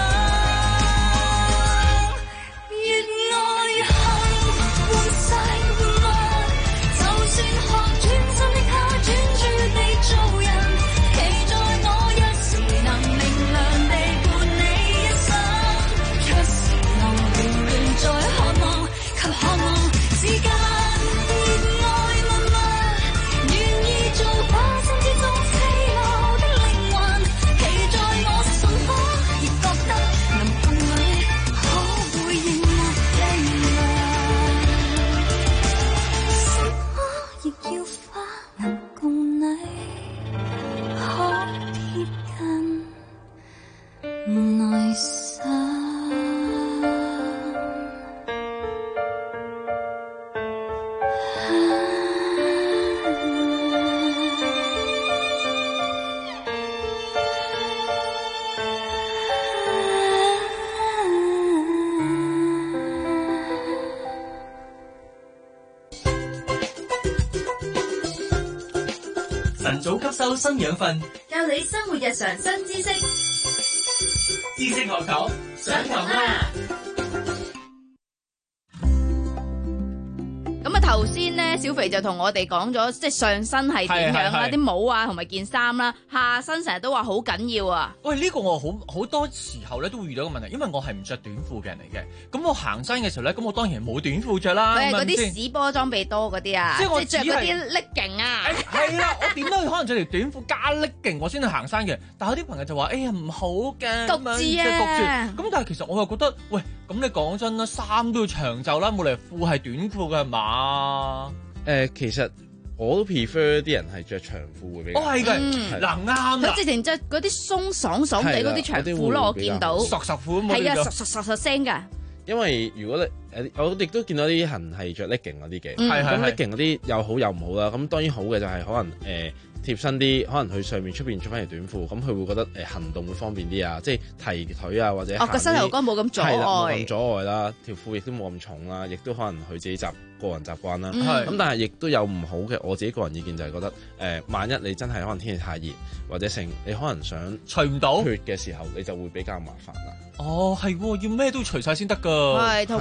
越愛越恨，換世換物，就算學專心的他專注地做人，期待我一時能明亮地伴你一生，一時能胡亂在渴望及渴望之間，熱愛密密，願意做花心之中飛舞的靈魂，期待我什麼亦覺得能共你可會應我的愛，什麼亦要花能共你可貼近內心。 晨早吸收新養分， 教你生活日常新知識， 知識學堂上堂啦！ 咁啊，頭先咧，小肥就同我哋講咗，即係上身係點樣啦， 係係係啲帽啊，同埋件衫啦，下身成日都話好緊要啊。 喂，呢、個我好好多時候咧都會遇到個問題，因為我係唔着短褲嘅人嚟嘅。咁我行山嘅時候咧，咁我當然冇短褲着啦。 佢係嗰啲係咪先屎波裝備多嗰啲啊， 即係我即係着嗰啲 legging 啊。 係啦，我點都可能着條短褲加拎勁，我先去行山嘅。但係有啲朋友就話：哎呀唔好嘅， 焗住啊咁樣即係焗住。咁但係其實我又覺得，喂，咁你講真啦，衫都要長袖啦，冇理由褲係短褲嘅係嘛？ 誒，其實我都 prefer 啲人係着長褲會比較。 哦係嘅， 嗯嗱啱啦佢直。情着嗰啲鬆爽爽地嗰啲長褲咯，我見到。 索索褲咁係啊， 就索索索索聲㗎。 因為如果你誒，我亦都見到啲人係着 legging 嗰啲嘅， 嗯咁係係係 legging 嗰啲有好有唔好啦。咁當然好嘅就係可能誒、呃、貼身啲，可能佢上面出邊着翻條短褲，咁佢會覺得誒、呃、行動會方便啲啊，即係提腿啊或者哦，個膝頭哥冇咁阻係啦，冇礙咁。阻礙啦，條褲亦都冇咁重啦，亦都可能佢自己習個人習慣啦。 嗯咁、但係亦都有唔好嘅，我自己個人意見就係覺得誒、呃，萬一你真係可能天氣太熱或者成，你可能想除唔到血嘅時候，你就會比較麻煩啦。 哦，係喎，要咩都除晒先得㗎。 係，同埋即係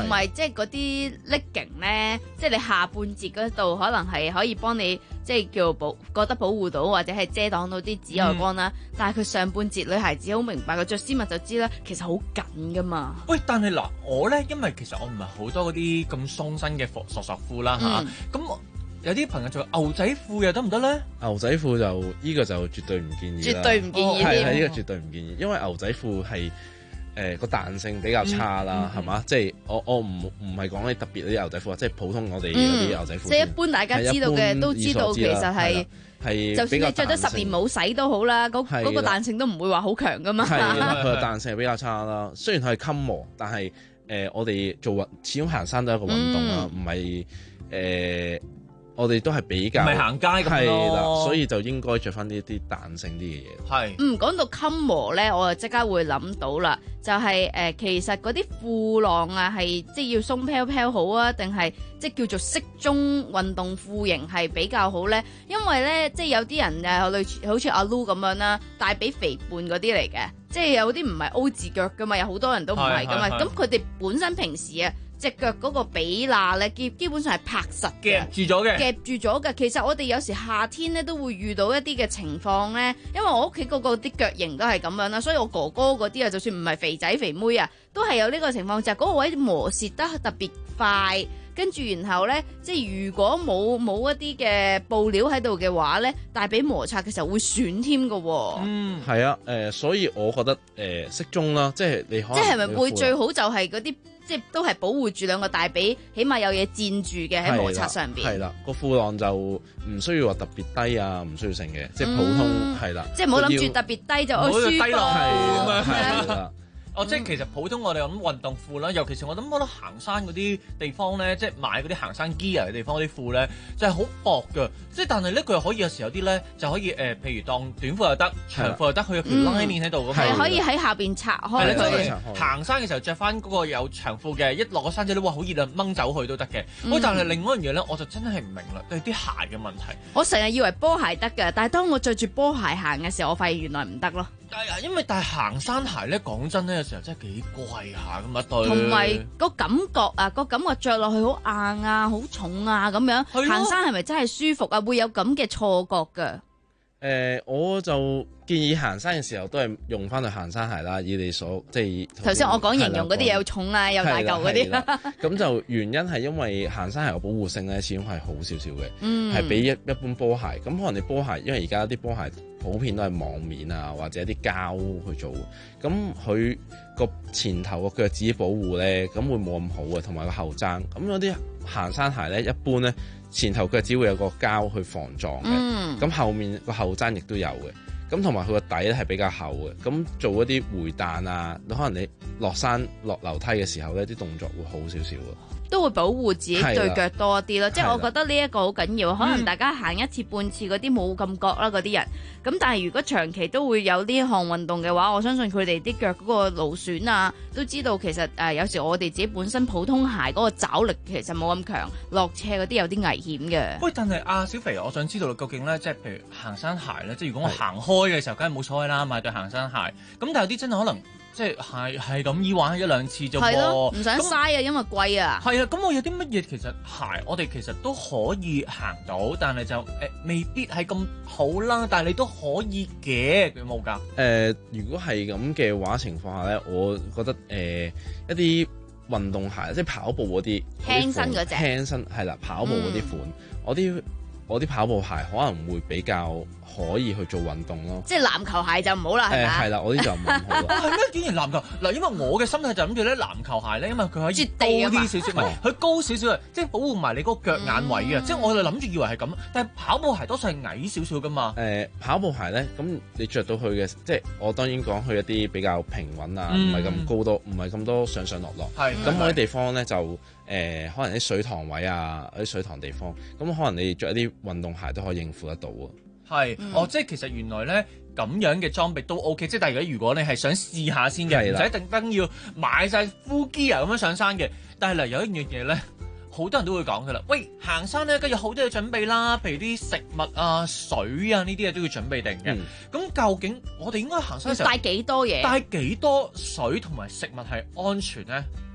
咧嗰啲 legging 咧，即係你下半截嗰度可能係可以幫你即係叫保覺得保護到或者係遮擋到啲紫外光啦。嗯、但係佢上半截女孩子好明白，佢着絲襪就知啦，其實好緊噶嘛。 喂，但係嗱，我咧因為其實我唔係好多嗰啲咁鬆身嘅索索褲啦嚇，咁、嗯。有啲朋友做牛仔褲又得唔得咧？ 牛仔褲就呢、呢個就絕對唔建議啦， 絕對唔建議。 係係呢個絕對唔建議，因為牛仔褲係誒個彈性比較差啦，係嘛、嗯？即係我我唔唔係講啲特別啲牛仔褲，即係普通我哋嗰啲牛仔褲、嗯。 即係一般大家知道嘅都知道，其實係係就算你着咗十年冇洗都好啦，嗰嗰、嗰個彈性都唔會話好強噶嘛。 係佢個彈性係比較差啦。雖然佢係襟磨，但係誒、呃、我哋做運始終行山都係一個運動啦，唔係誒。我哋都係比較唔係行街咁咯， 係啦，所以就應該着翻呢啲彈性啲嘅嘢。 係， 嗯，講到襟磨咧，我就即刻會諗到啦，就係、是、誒、呃，其實嗰啲褲浪啊，係即係要鬆飄飄好啊，定係即係叫做適中運動褲型係比較好咧？因為咧，即係有啲人誒，類似好似阿 Lu 咁樣啦，大髀肥胖嗰啲嚟嘅，即係有啲唔係 O 字腳噶嘛，有好多人都唔係噶嘛，咁佢哋本身平時啊。隻腳嗰個比罅咧，基基本上係拍實嘅， 夾住咗嘅， 夾住咗嘅。其實我哋有時夏天咧都會遇到一啲嘅情況咧，因為我屋企嗰個啲腳型都係咁樣啦，所以我哥哥嗰啲啊，就算唔係肥仔肥妹啊，都係有呢個情況，就係、是、嗰個位磨蝕得特別快，跟住然後咧，即係如果冇冇一啲嘅布料喺度嘅話咧，大髀摩擦嘅時候會損添㗎喎。 嗯，係啊，誒、呃，所以我覺得誒、呃、適中啦，即係你可能即係係咪會最好就係嗰啲？即係都係保護住兩個大髀，起碼有嘢墊住嘅喺摩擦上邊。 係啦，個褲浪就唔需要話特別低啊，唔需要成嘅，即係普通係啦。 即係唔好諗住特別低就好舒服。 低落係係啦。 哦，即係其實普通我哋咁運動褲啦，尤其是我諗覺得行山嗰啲地方咧，即係買嗰啲行山 gear 嘅地方嗰啲褲咧，就係好薄㗎。即係但係咧，佢又可以有時有啲咧就可以誒、呃，譬如當短褲又得，長褲又得，佢有條拉鏈喺度㗎嘛。 係可以喺下邊拆開佢。 行山嘅時候着翻嗰個有長褲嘅，一落個山仔咧，哇好熱啊，掹走佢都得嘅。喂、嗯，但係另外一樣嘢咧，我就真係唔明啦，係啲鞋嘅問題。 我成日以為波鞋得㗎，但係當我着住波鞋行嘅時候，我發現原來唔得咯。 但係因為但係行山鞋咧，講真咧，有時候真係幾貴下咁一對。 同埋個感覺啊，個感覺着落去好硬啊，好重啊咁樣。行山係咪真係舒服啊？會有咁嘅錯覺㗎？誒、 呃，我就建議行山嘅時候都係用翻對行山鞋啦。以你所即係頭先我講形容嗰啲有重啊，有大嚿嗰啲。 咁就原因係因為行山鞋嘅保護性咧，始終係好少少嘅，係、 嗯、 比一一般波鞋。咁可能你波鞋，因為而家啲波鞋普遍都係網面啊，或者啲膠去做，咁佢個前頭個腳趾保護咧，咁會冇咁好嘅，同埋個後踭。咁有啲行山鞋咧，一般咧前頭腳趾會有個膠去防撞嘅，咁、嗯、後面個後踭亦都有嘅，咁同埋佢個底咧係比較厚嘅，咁做一啲回彈啊，可能你落山落樓梯嘅時候咧，啲動作會好少少嘅。 都會保護自己對腳多啲咯，即係我覺得呢一個好緊要。可能大家行一次半次嗰啲冇咁覺啦，嗰啲人。咁但係如果長期都會有呢一項運動嘅話，我相信佢哋啲腳嗰個勞損啊，都知道其實誒、呃、有時我哋自己本身普通鞋嗰個爪力其實冇咁強，落斜嗰啲有啲危險嘅。 喂，但係阿小肥，我想知道究竟咧，即係譬如行山鞋咧，即係如果我行開嘅時候，梗係冇所謂啦，買對行山鞋。咁但係有啲真係可能。即係係係咁依玩一兩次啫喎， 係咯，唔想嘥啊，因為貴啊。 係啊，咁我有啲乜嘢其實鞋我哋其實都可以行到，但係就誒、呃、未必係咁好啦。但係你都可以嘅，有冇㗎？ 誒，如果係咁嘅話情況下咧，我覺得誒、呃、一啲運動鞋，即係跑步嗰啲輕身嗰隻， 輕身係啦，跑步嗰啲款，嗯、我啲我啲跑步鞋可能會比較可以去做運動咯， 即係籃球鞋就唔好啦，係咪啊？ 係啦，我啲就唔好咯。 係咩？竟然籃球嗱，因為我嘅心態就諗住咧，籃球鞋咧，因為佢可以高啲少少，唔係佢高少少啊，即係保護埋你嗰個腳眼位啊。即係我就諗住以為係咁，但係跑步鞋多數係矮少少噶嘛。 誒，跑步鞋咧，咁你着到去嘅，即係我當然講去一啲比較平穩啊，唔係咁高多，唔係咁多上上落落。係咁，嗰啲地方咧就誒，可能啲水塘位啊，啲水塘地方，咁可能你着一啲運動鞋都可以應付得到啊。 係，嗯、哦，即係其實原來咧咁樣嘅裝備都 OK，即係大家如果你係想試下先嘅，唔使特登要買晒 full gear 咁樣上山嘅。但係嗱有一樣嘢咧，好多人都會講噶啦，喂，行山咧，梗有好多嘢準備啦，譬如啲食物啊、水啊呢啲嘢都要準備定嘅。咁、嗯、究竟我哋應該行山嘅時候帶幾多嘢？ 帶幾多水同埋食物係安全咧？ 誒、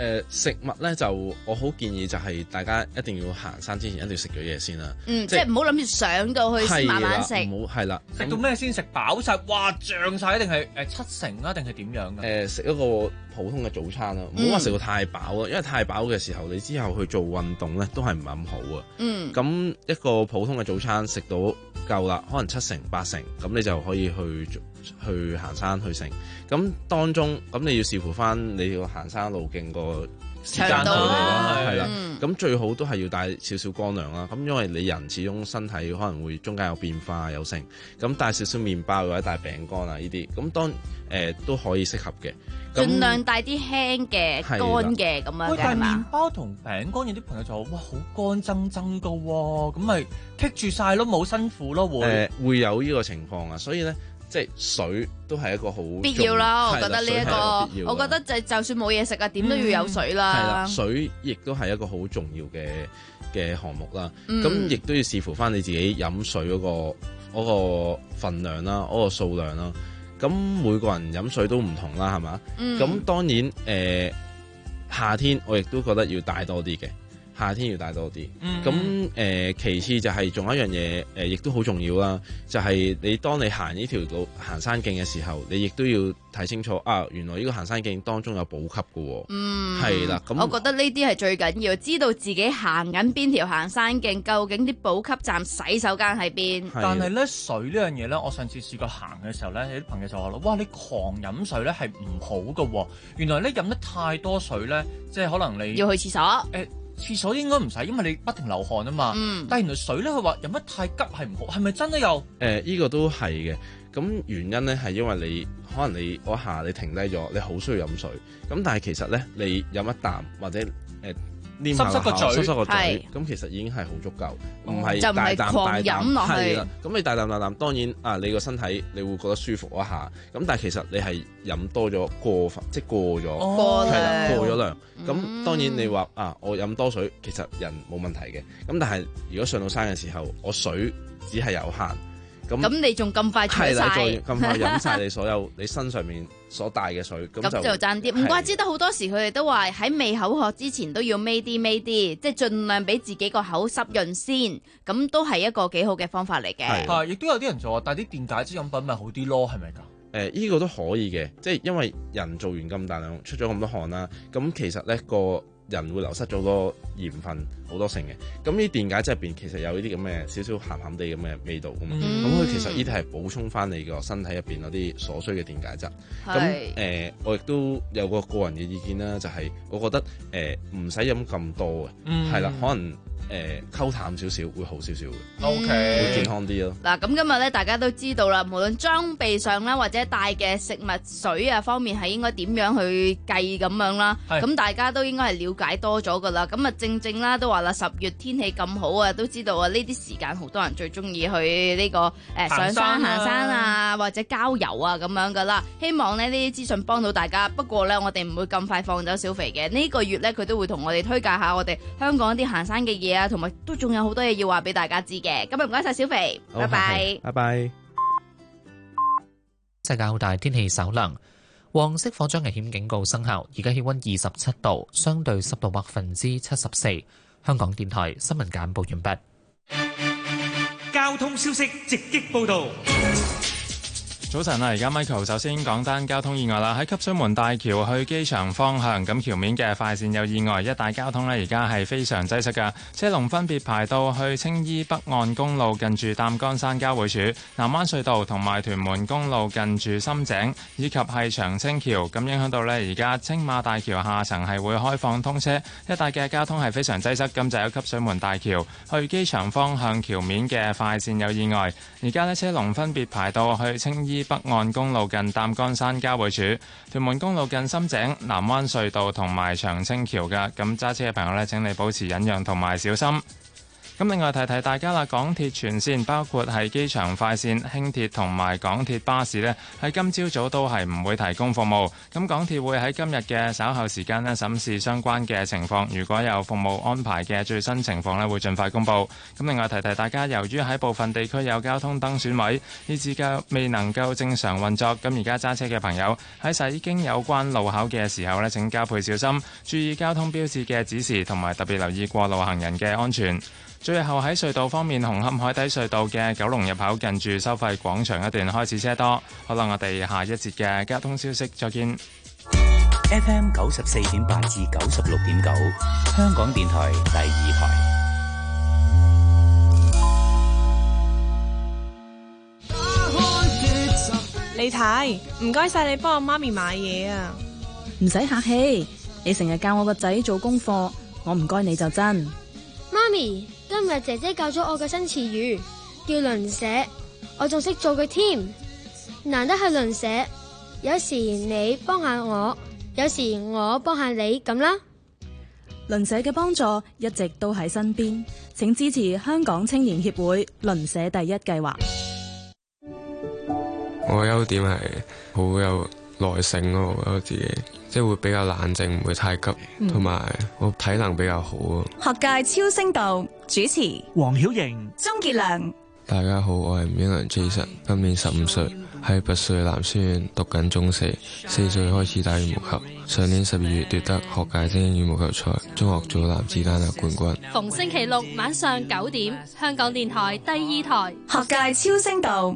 誒食物咧就我好建議就係大家一定要行山之前一定要食咗嘢先啦。 嗯，即係唔好諗住上到去先慢慢食。 唔好係啦， 食到咩先食飽晒？哇，脹晒定係誒七成啊？定係點樣㗎？ 誒食一個普通嘅早餐啦，唔好話食到太飽啊，因為太飽嘅時候你之後去做運動咧都係唔係咁好啊。嗯，咁一個普通嘅早餐食到夠啦，可能七成八成，咁你就可以去去行山去成。咁當中咁你要視乎翻你個行山路徑個時間距離啦，係啦。咁、嗯、最好都係要帶少少乾糧啦。咁因為你人始終身體可能會中間有變化有成，咁帶少少麵包或者帶餅乾啊呢啲，咁當誒、呃、都可以適合嘅。 盡量帶啲輕嘅乾嘅咁樣嘅係嘛？ 但係麵包同餅乾有啲朋友就話：哇，好乾爭爭噶喎，咁咪棘住晒咯，冇辛苦咯會。誒、 呃、會有呢個情況啊，所以咧。即係水都係一個好必要啦，我覺得呢、這、一個，我覺得就就算冇嘢食啊，點都要有水啦。 係啦、嗯，水亦都係一個好重要嘅嘅項目啦。咁亦都要視乎翻你自己飲水嗰、那個嗰、那個份量啦，嗰、那個數量啦。咁每個人飲水都唔同啦，係嘛？咁、嗯、當然誒、呃，夏天我亦都覺得要帶多啲嘅。夏天要帶多啲，咁誒、嗯呃、其次就係仲有一樣嘢誒，亦都好重要啦，就係、是、你當你行呢條路行山徑嘅時候，你亦都要睇清楚啊！原來呢個行山徑當中有補給嘅喎，嗯，係啦，咁我覺得呢啲係最緊要，知道自己行緊邊條行山徑，究竟啲補給站洗手間喺邊。 但係咧水呢樣嘢咧，我上次試過行嘅時候咧，有啲朋友就話啦：哇，你狂飲水咧係唔好嘅喎！原來咧飲得太多水咧，即係可能你要去廁所。誒、 欸。廁所應該唔使，因為你不停流汗啊嘛。嗯、但係原來水咧，佢話飲得太急係唔好，係咪真係有？誒、 呃，依、這個都係嘅。咁原因咧係因為你可能你嗰下你停低咗，你好需要飲水。咁但係其實咧，你飲一啖或者誒黏下個口，濕濕個嘴，咁其實已經係好足夠，唔係大啖大啖落去。係啦，咁你大啖大啖，當然啊，你個身體你會覺得舒服一下。咁但係其實你係飲多咗過分，即係過咗，係啦，過咗量。咁、嗯、當然你話啊，我飲多水，其實人冇問題嘅。咁但係如果上到山嘅時候，我水只係有限。咁咁你仲咁快出晒？係啦， 咁快飲晒你所有你身上面所帶嘅水，咁就爭啲。唔怪之得好多時佢哋都話喺未口渴之前都要孭啲孭啲，即係盡量俾自己個口濕潤先。咁都係一個幾好嘅方法嚟嘅。 係，亦都有啲人就話帶啲電解質飲品咪好啲咯，係咪㗎？ 誒、呃，依、這個都可以嘅，即係因為人做完咁大量，出咗咁多汗啦，咁其實咧個人會流失咗好多鹽分好多性嘅，咁呢電解質入邊其實有呢啲咁嘅少少鹹鹹地咁嘅味道㗎嘛，咁佢、嗯、其實呢啲係補充翻你個身體入邊嗰啲所需嘅電解質。咁誒、呃，我亦都有個個人嘅意見啦，就係、是、我覺得誒唔使飲咁多嘅，係、嗯、啦，可能。誒、呃、溝淡少少會好少少嘅 ，OK， 會健康啲咯。 嗱，咁今日咧大家都知道啦，無論裝備上啦，或者帶嘅食物水啊方面係應該點樣去計咁樣啦。咁大家都應該係了解多咗噶啦。咁啊正正啦，都話啦，十月天氣咁好啊，都知道啊呢啲時間好多人最中意去呢、這個誒、呃、上山行山啊，或者郊遊啊咁樣噶啦。希望咧呢啲資訊幫到大家。不過咧，我哋唔會咁快放走小肥嘅。呢、這個月咧，佢都會同我哋推介下我哋香港一啲行山嘅嘢啊。同埋都仲有好多嘢要話俾大家知嘅，今日唔該晒小肥，拜拜， 拜拜。 即係較大天氣稍涼，黃色火災危險警告生效，而家氣溫二十七度，相對濕度百分之七十四。香港電台新聞簡報完畢。 交通消息直擊報道。 早晨啊！而家 Michael 首先講單交通意外啦，喺汲水門大橋去機場方向，咁橋面嘅快線有意外，一帶交通呢而家係非常擠塞㗎，車龍分別排到去青衣北岸公路近住擔桿山交匯處、南灣隧道同埋屯門公路近住深井，以及係長青橋，咁影響到呢而家青馬大橋下層係會開放通車，一帶嘅交通係非常擠塞。咁就有汲水門大橋去機場方向橋面嘅快線有意外，而家呢車龍分別排到去青衣北岸公路近擔桿山交匯處、屯門公路近深井、南灣隧道同埋長青橋嘅，咁揸車嘅朋友呢，請你保持忍讓同埋小心。 咁另外提提大家啦，港鐵全線包括係機場快線、輕鐵同埋港鐵巴士呢，喺今朝早都係唔會提供服務。咁港鐵會喺今日嘅稍後時間呢，審視相關嘅情況，如果有服務安排嘅最新情況呢，會盡快公佈。咁另外提提大家，由於喺部分地區有交通燈損毀，以致嘅未能夠正常運作，咁而家揸車嘅朋友喺駛經有關路口嘅時候呢，請加倍小心，注意交通標誌嘅指示，同埋特別留意過路行人嘅安全。最後喺隧道方面，紅磡海底隧道嘅九龍入口近住收費廣場一段開始車多。好啦，我哋下一節嘅交通消息再見。 F M 九十四點八至九十六點九，香港電台第二台。 李太，唔該晒你幫我媽咪買嘢啊！ 唔使客氣，你成日教我個仔做功課，我唔該你就真。 媽咪，今日姐姐教咗我個新詞語，叫鄰舍，我仲識做佢添。難得係鄰舍，有時你幫下我，有時我幫下你咁啦。 鄰舍嘅幫助一直都喺身邊，請支持香港青年協會鄰舍第一計劃。 我優點係好有耐性咯，我覺得自己即係會比較冷靜，唔會太急，同埋、嗯、我體能比較好啊。 學界超聲道主持黃曉瑩、鍾傑良。 大家好，我係吳英良 Jason， 今年十五歲，喺拔萃男書院讀緊中四，四歲開始打羽毛球，上年十二月奪得學界精英羽毛球賽中學組男子單打冠軍。 逢星期六晚上九點，香港電台第二台學界超聲道。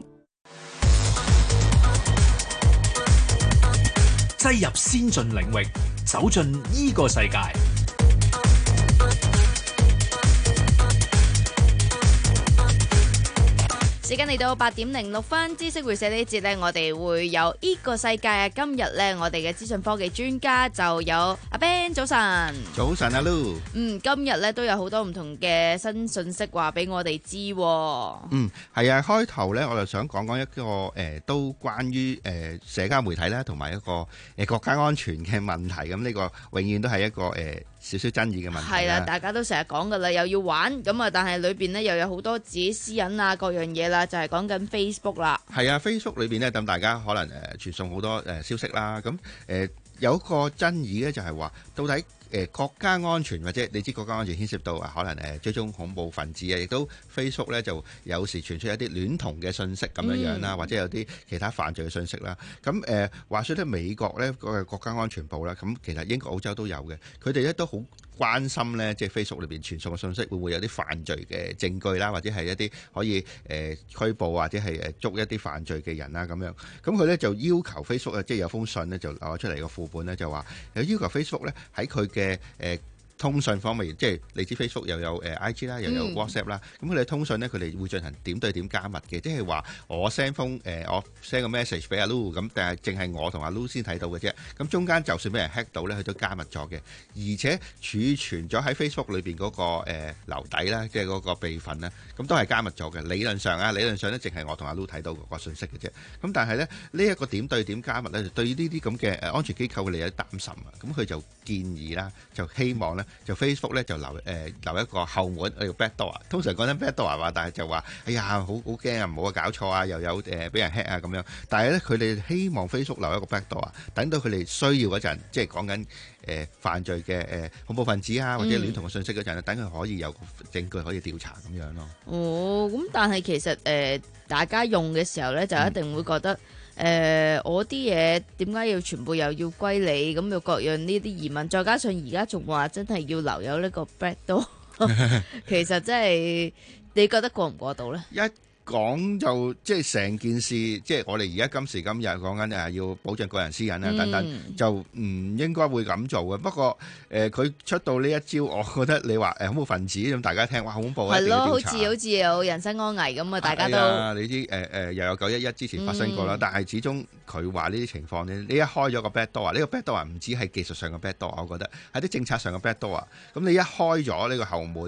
擠入先進領域，走進呢個世界。 時間嚟到八點零六分，知識會社呢節呢，我哋會有呢個世界啊！今日呢，我哋嘅資訊科技專家就有阿 Ben，早晨。 早晨，阿 Lu。 嗯，今日呢都有好多唔同嘅新信息話俾我哋知。 嗯，係啊，開頭呢，我就想講講一個誒、呃，都關於誒、呃、社交媒體啦，同埋一個誒、呃、國家安全嘅問題。咁呢個永遠都係一個誒。呃少少爭議嘅問題係啦，大家都成日講噶啦，又要玩咁啊，但係裏邊呢又有好多自己私隱啊，各樣嘢啦，就係講緊 Facebook 啦。 係啊 ，Facebook 裏邊呢，咁大家可能誒傳送好多誒消息啦，咁誒、呃、有一個爭議咧，就係話到底。誒國家安全或者你知國家安全牽涉到啊，可能誒追蹤恐怖分子啊，亦都 Facebook 咧就有時傳出一啲戀童嘅信息咁樣樣啦，嗯、或者有啲其他犯罪嘅信息啦。咁誒、呃、話說咧，美國咧個國家安全部啦，咁其實英國、澳洲都有嘅，佢哋咧都好關心咧，即係 Facebook 裏邊傳送嘅信息會唔會有啲犯罪嘅證據啦，或者係一啲可以誒、呃、拘捕或者係誒捉一啲犯罪嘅人啦咁樣。咁佢咧就要求 Facebook 啊，即係有封信咧就攞出嚟個副本咧就話有要求 Facebook 咧喺佢嘅誒、呃、通訊方面，即係你知 Facebook 又有誒 I G 啦，又有 WhatsApp 啦、嗯，咁佢哋通訊咧，佢哋會進行點對點加密嘅，即係話我 send 封誒我 send 個 message 俾阿 Lu 咁，但係淨係我同阿 Lu 先睇到嘅啫。咁中間就算俾人 hack 到咧，佢都加密咗嘅，而且儲存咗喺 Facebook 裏邊嗰個誒留底啦，即係嗰個備份啦，咁都係加密咗嘅。理論上啊，理論上咧，淨係我同阿 Lu 睇到個信息嘅啫。咁但係咧，呢一個點對點加密咧，對呢啲咁嘅誒安全機構佢哋有啲擔心啊。咁佢就建議啦，就希望咧。就 Facebook 咧就留誒、呃、留一個後門，叫 back door。通常講緊 back door 話，但係就話哎呀好好驚啊，唔好啊搞錯啊，又有誒俾、呃、人 hack 啊咁樣。但係咧佢哋希望 Facebook 留一個 back door，等到佢哋需要嗰陣，即係講緊誒犯罪嘅誒、呃、恐怖分子啊，或者戀童嘅信息嗰陣，等佢、嗯、可以有證據可以調查咁樣咯。 哦，咁但係其實誒、呃、大家用嘅時候咧，就一定會覺得。嗯誒、呃，我啲嘢點解要全部又要歸你？咁又各樣呢啲疑問，再加上而家仲話真係要留有呢個 back door，其實真係你覺得過唔過到呢？ 一講就即係成件事，即係我哋而家今時今日講緊誒要保障個人私隱啊等等，嗯、就唔應該會咁做嘅。不過誒，佢、呃、出到呢一招，我覺得你話誒、呃、恐怖分子咁，大家聽哇恐怖啊， 係咯，好似好似有人身安危咁啊！大家都、 哎、你知誒誒、呃、又有九一一之前發生過啦，嗯、但係始終佢話呢啲情況呢，你一開咗個 back door 啊，呢個 back door 啊唔止係技術上嘅 back door，我覺得係啲政策上嘅 back door 啊。咁你一開咗呢個後門呢。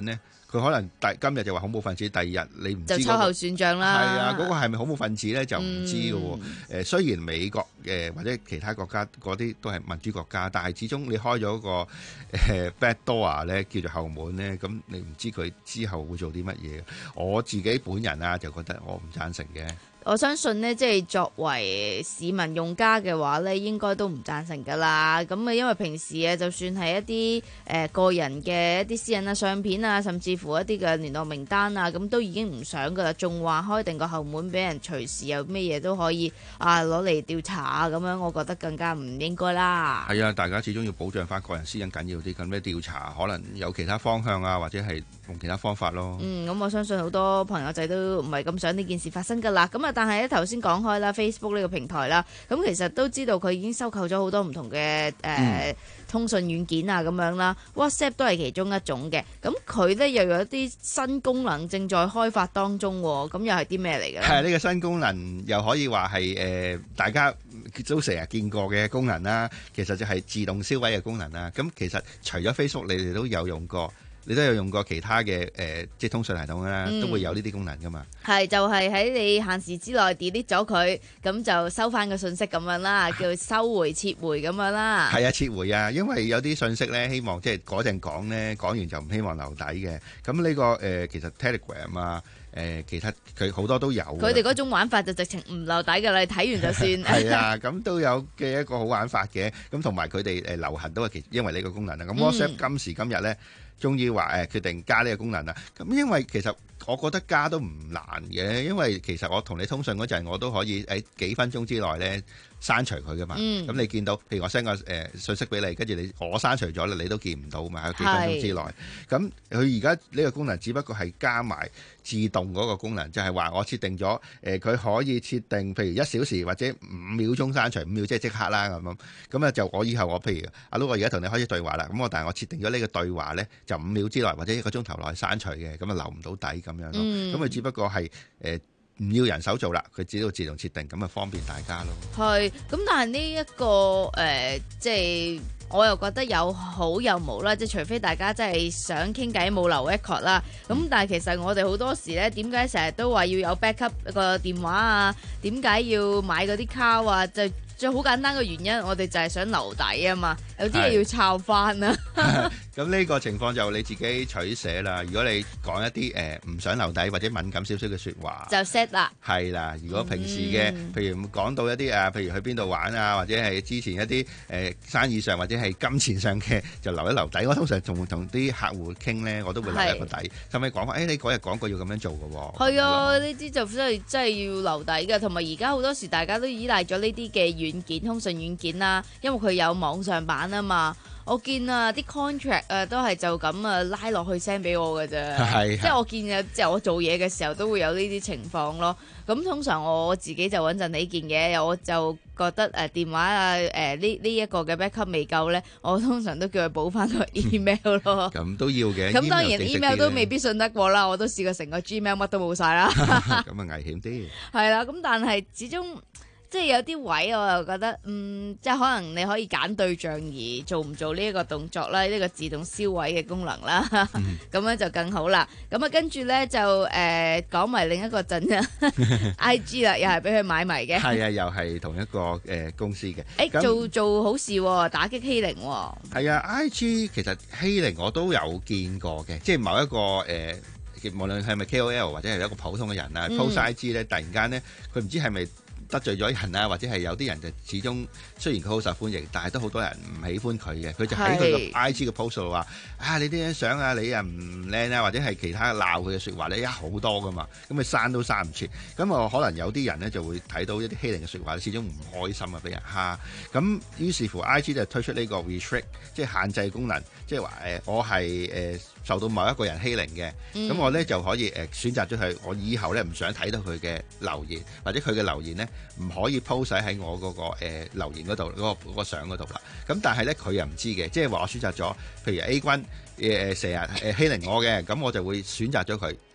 佢可能第今日就話恐怖分子，第二日你唔知、嗰個、 就秋後算賬啦。 係啊，嗰、嗰個係咪恐怖分子咧就唔知嘅喎。誒、 嗯， 雖然美國誒、呃、或者其他國家嗰啲都係民主國家，但係始終你開咗個誒、呃、back door 咧，叫做後門咧，咁你唔知佢之後會做啲乜嘢。我自己本人啊，就覺得我唔贊成嘅。 我相信呢，即係作為市民用家嘅話呢，應該都唔贊成噶啦。咁啊，因為平時啊，就算係一啲誒、呃、個人嘅一啲私隱啊、相片啊，甚至乎一啲嘅聯絡名單啊，咁都已經唔想噶啦，仲話開定個後門俾人隨時有咩嘢都可以啊攞嚟調查啊，咁樣我覺得更加唔應該啦。 係啊，大家始終要保障翻個人私隱緊要啲，咁咩調查可能有其他方向啊，或者係用其他方法咯。 嗯，咁我相信好多朋友仔都唔係咁想呢件事發生噶啦。咁啊，但係咧頭先講開啦 ，Facebook 呢個平台啦，咁其實都知道佢已經收購咗好多唔同嘅誒、呃嗯、通訊軟件啊咁樣啦 ，WhatsApp 都係其中一種嘅。咁佢咧又有一啲新功能正在開發當中，咁又係啲咩嚟嘅？ 係呢、呢個新功能又可以話係誒大家都成日見過嘅功能啦。其實就係自動銷毀嘅功能啦。咁其實除咗 Facebook，你哋都有用過。你都有用過其他嘅誒、呃，即係通訊系統啦，嗯、都會有呢啲功能噶嘛。 係就係、是、喺你限時之內 delete 咗佢，咁就收翻個信息咁樣啦，叫收回撤回咁樣啦。係啊，撤回啊，因為有啲信息咧，希望即係嗰陣講咧，講完就唔希望留底嘅。咁呢、呢個誒、呃，其實 Telegram 啊，誒、呃、其他佢好多都有。佢哋嗰種玩法就直情唔留底㗎啦，你睇完就算。 係啊，咁都有嘅一個好玩法嘅。咁同埋佢哋誒流行都係其因為呢個功能啊。咁 WhatsApp 今時今日咧。終於話誒決定加呢個功能啦，咁因為其實我覺得加都唔難嘅，因為其實我同你通訊嗰陣，我都可以喺幾分鐘之內咧刪除佢噶嘛。咁、嗯、你見到，譬如我 send 個誒信息俾你，跟住你我刪除咗啦，你都見唔到嘛？喺幾分鐘之內。咁佢而家呢個功能只不過係加埋自動嗰個功能，就係、是、話我設定咗誒，佢、呃、可以設定譬如一小時或者五秒鐘刪除，五秒即係即刻啦咁樣。咁啊就我以後我譬如阿 Lu 我而家同你開始對話啦，咁我但係我設定咗呢個對話咧，就五秒之內或者一個鐘頭內刪除嘅，咁啊留唔到底咁樣咯。咁佢、嗯、只不過係誒唔要人手做啦，佢只要自動設定，咁啊方便大家咯。係， 咁但係呢一個誒、呃，即係我又覺得有好有無啦，即係除非大家真係想傾偈冇留 record 啦。咁、嗯、但係其實我哋好多時咧，點解成日都話要有 backup 個電話啊？點解要買嗰啲卡啊？就最好簡單嘅原因，我哋就係想留底啊嘛，有啲嘢要抄翻啊。 咁呢個情況就你自己取捨啦。如果你講一啲誒唔想留底或者敏感少少嘅説話， 就 set 啦。係啦，如果平時嘅，嗯、譬如講到一啲啊，譬如去邊度玩啊，或者係之前一啲誒、呃、生意上或者係金錢上嘅，就留一留底。我通常同同啲客戶傾咧，我都會留一個底。後尾講翻，誒、哎、你嗰日講過要咁樣做嘅喎。係啊，呢啲就真係真係要留底嘅。同埋而家好多時大家都依賴咗呢啲嘅軟件、通訊軟件啦，因為佢有網上版啊嘛。我見啊啲 contract 啊都係就咁啊拉落去 send 俾我嘅啫，即係我見啊，即係我做嘢嘅時候都會有呢啲情況咯。咁通常我自己就穩陣起見嘅，我就覺得誒、呃、電話啊誒呢呢一個嘅 backup 未夠咧，我通常都叫佢補翻個 email 咯。 咁都要嘅。 咁當然 email 都未必信得過啦，我都試過成個 Gmail 乜都冇晒啦。 咁啊危險啲。係啦，咁但係始終。即係有啲位我又覺得，嗯，即係可能你可以揀對象而做唔做呢一個動作啦，呢、呢個自動銷毀嘅功能啦，咁、嗯、樣就更好啦。咁啊，跟住咧就誒講埋另一個陣啊，I G 啦，又係俾佢買埋嘅。係啊， 又係同一個誒、呃、公司嘅。誒、 欸、做做好事、哦，打擊欺凌、哦。 係啊 ，I G 其實欺凌我都有見過嘅，即係某一個誒、呃，無論係咪 K O L 或者係一個普通嘅人啊、嗯、，post I G 咧，突然間咧，佢唔知係咪得罪咗人啊，或者係有啲人就始終雖然佢好受歡迎，但係都好多人唔喜歡佢嘅。佢就喺佢個 I G 嘅 post 度話：啊，你啲張相啊，你啊唔靚啊，或者係其他鬧佢嘅説話咧，一好多噶嘛。咁佢刪都刪唔切。咁啊，可能有啲人咧就會睇到一啲欺凌嘅説話，始終唔開心啊，俾人蝦。咁於是乎 I G 就推出呢個 restrict，即係限制功能，即係話誒，我係誒、呃、受到某一個人欺凌嘅，咁、嗯、我咧就可以誒、呃、選擇咗佢，我以後咧唔想睇到佢嘅留言，或者佢嘅留言咧。唔可以 post 喺我嗰、那個、呃、留言嗰度嗰個嗰個相嗰度啦。咁但係咧佢又唔知嘅，即係話我選擇咗，譬如 A 君誒誒成日誒欺凌我嘅，咁我就會選擇咗佢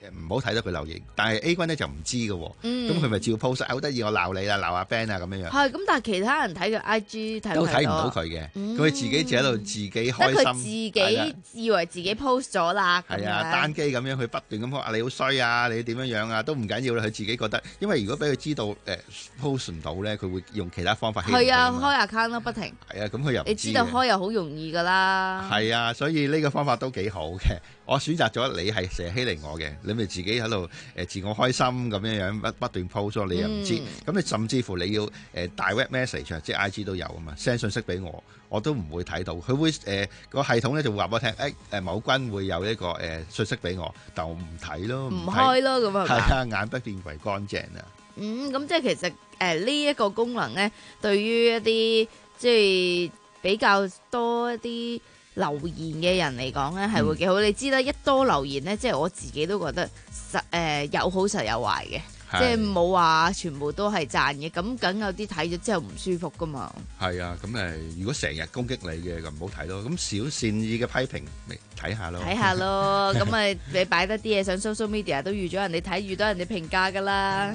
唔好睇到佢留言，但係 A 君咧就唔知嘅喎， 嗯咁佢咪照 post，好得意，我鬧你啦，鬧阿 Ben 啊咁樣樣。 係咁，但係其他人睇佢 I G 睇都睇唔到到佢嘅， 嗯佢自己就喺度自己得開佢心， 自係啦己以為自己 post 咗啦。咁係啊， 樣單機咁樣佢不斷咁話你好衰啊，你點樣樣啊，都唔緊要啦。佢自己覺得，因為如果俾佢知道誒、呃、post 唔到咧，佢會用其他方法欺騙佢係啊， 㗎嘛開 account 咯，不停。 係啊，咁佢又唔你知道嘅開又好容易㗎啦。 係啊，所以呢個方法都幾好嘅。我選擇咗你係成日欺凌我嘅，你咪自己喺度誒自我開心咁樣樣不不斷 post，你又唔知。咁、 嗯、 你甚至乎你要誒、呃、direct message 即係 I G 都有啊嘛，send 信息俾我，我都唔會睇到。佢會誒個、呃、系統咧就會話俾我聽，誒、欸、誒某君會有一個誒、呃、信息俾我，但我唔睇咯， 唔開咯咁啊。 係啊，眼不見為乾淨啊。 嗯，咁即係其實誒呢一個功能咧，對於一啲即係比較多一啲留言嘅人嚟講咧，係會幾好。 嗯、 你知啦，一多留言咧，即係我自己都覺得實誒、呃、有好實有壞嘅，即係冇話全部都係讚嘅。咁梗有啲睇咗之後唔舒服噶嘛。 係啊，咁誒，如果成日攻擊你嘅，咁唔好睇咯。咁少善意嘅批評，咪睇下咯。 睇下咯，咁啊你擺得啲嘢上 social media 都預咗人哋睇，預到人哋評價噶啦。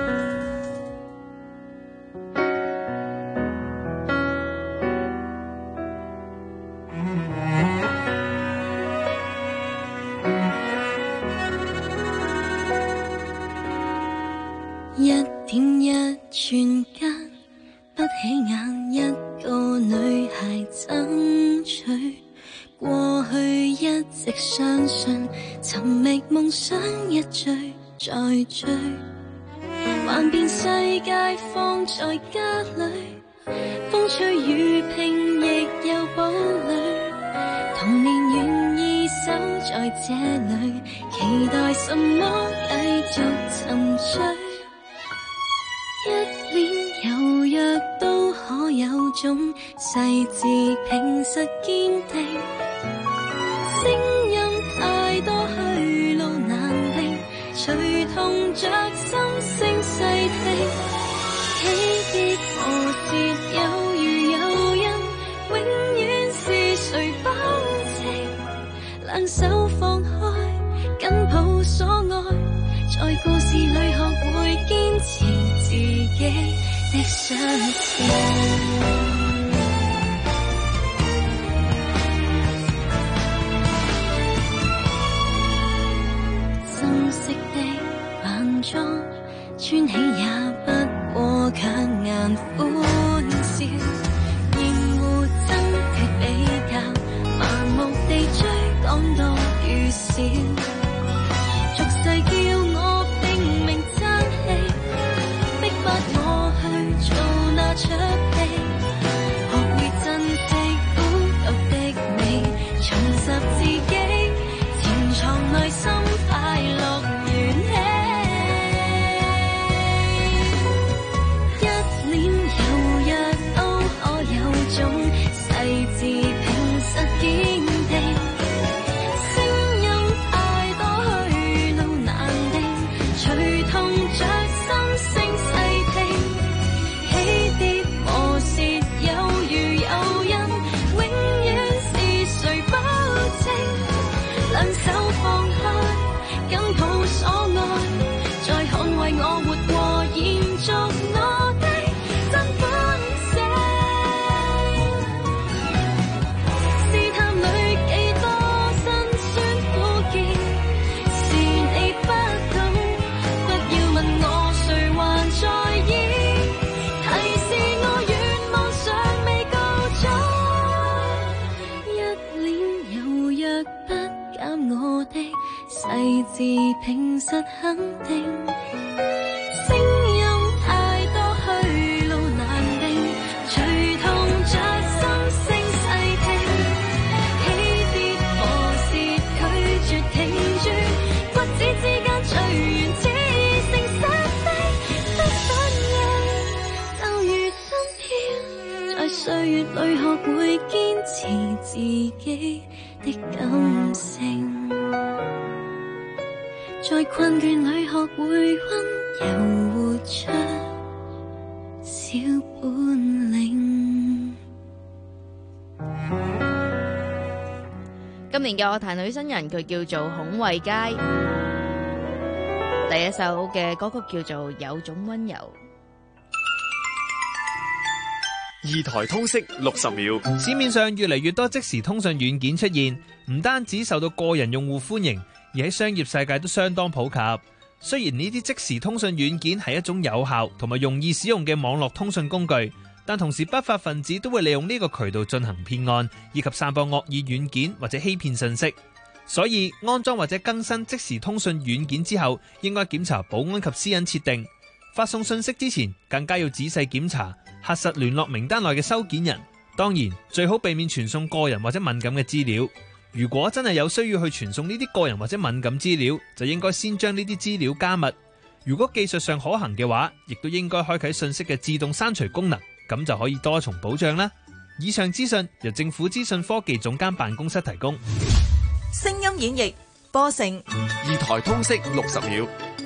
一點一寸間，不起眼一個女孩爭取。過去一直相信，尋覓夢想一追再追，幻變世界放在家裏，風吹雨拼亦有堡壘。童年願意守在這裏，期待什麼繼續沉醉。一臉柔弱都可有種細緻平實堅定，聲音太多去路難定，隨同着心聲細聽，起跌磨蝕有如有因，永遠是誰保證兩手放開緊抱所愛，在故事裏學會堅持自己的相信。深色的扮裝穿起也不過強顏歡笑，厭惡爭奪比較，盲目地追趕多與少，俗世叫我拼命爭氣，逼迫我去做那出戲，學會珍惜孤獨的你，重拾自己，潛藏內心快樂元氣。一臉柔弱都可有種細緻平實堅定，聲音太多去路難定，隨同着心聲細聽，起跌磨蝕有如有因，永遠是誰保證兩手放開緊抱所愛，再捍衛我活過延續我的真本性。試探裏幾多辛酸苦澀，是你不懂，不要問我誰還在意，提示我願望尚未告終，一臉柔弱不減我的細緻平實肯定，聲音太多去路難定，隨同着心聲細聽，起跌磨蝕拒絕停住，骨子之間隨緣似誠實的的反應，就如心飄，在歲月裏學會堅持自己的感性。在困倦裏學會溫柔活出小本領。 今年嘅樂壇女新人佢叫做孔慧佳。 第一首嘅歌曲叫做《有種溫柔》。 二台通識六十秒。 市面上越嚟越多即時通訊軟件出現，唔單止受到個人用戶歡迎，而喺商業世界都相當普及。雖然呢啲即時通訊軟件係一種有效同埋容易使用嘅網絡通訊工具，但同時不法分子都會利用呢個渠道進行騙案，以及散播惡意軟件或者欺騙信息。所以安裝或者更新即時通訊軟件之後，應該檢查保安及私隱設定。發送信息之前，更加要仔細檢查核實聯絡名單內嘅收件人。當然，最好避免傳送個人或者敏感嘅資料。如果真係有需要去傳送呢啲個人或者敏感資料，就應該先將呢啲資料加密。如果技術上可行嘅話，亦都應該開啟信息嘅自動刪除功能，咁就可以多重保障啦。以上資訊由政府資訊科技總監辦公室提供。 聲音演繹播成二台通識六十秒。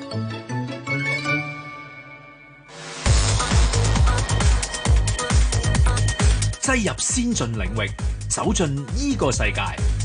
擠入先進領域，走進依個世界。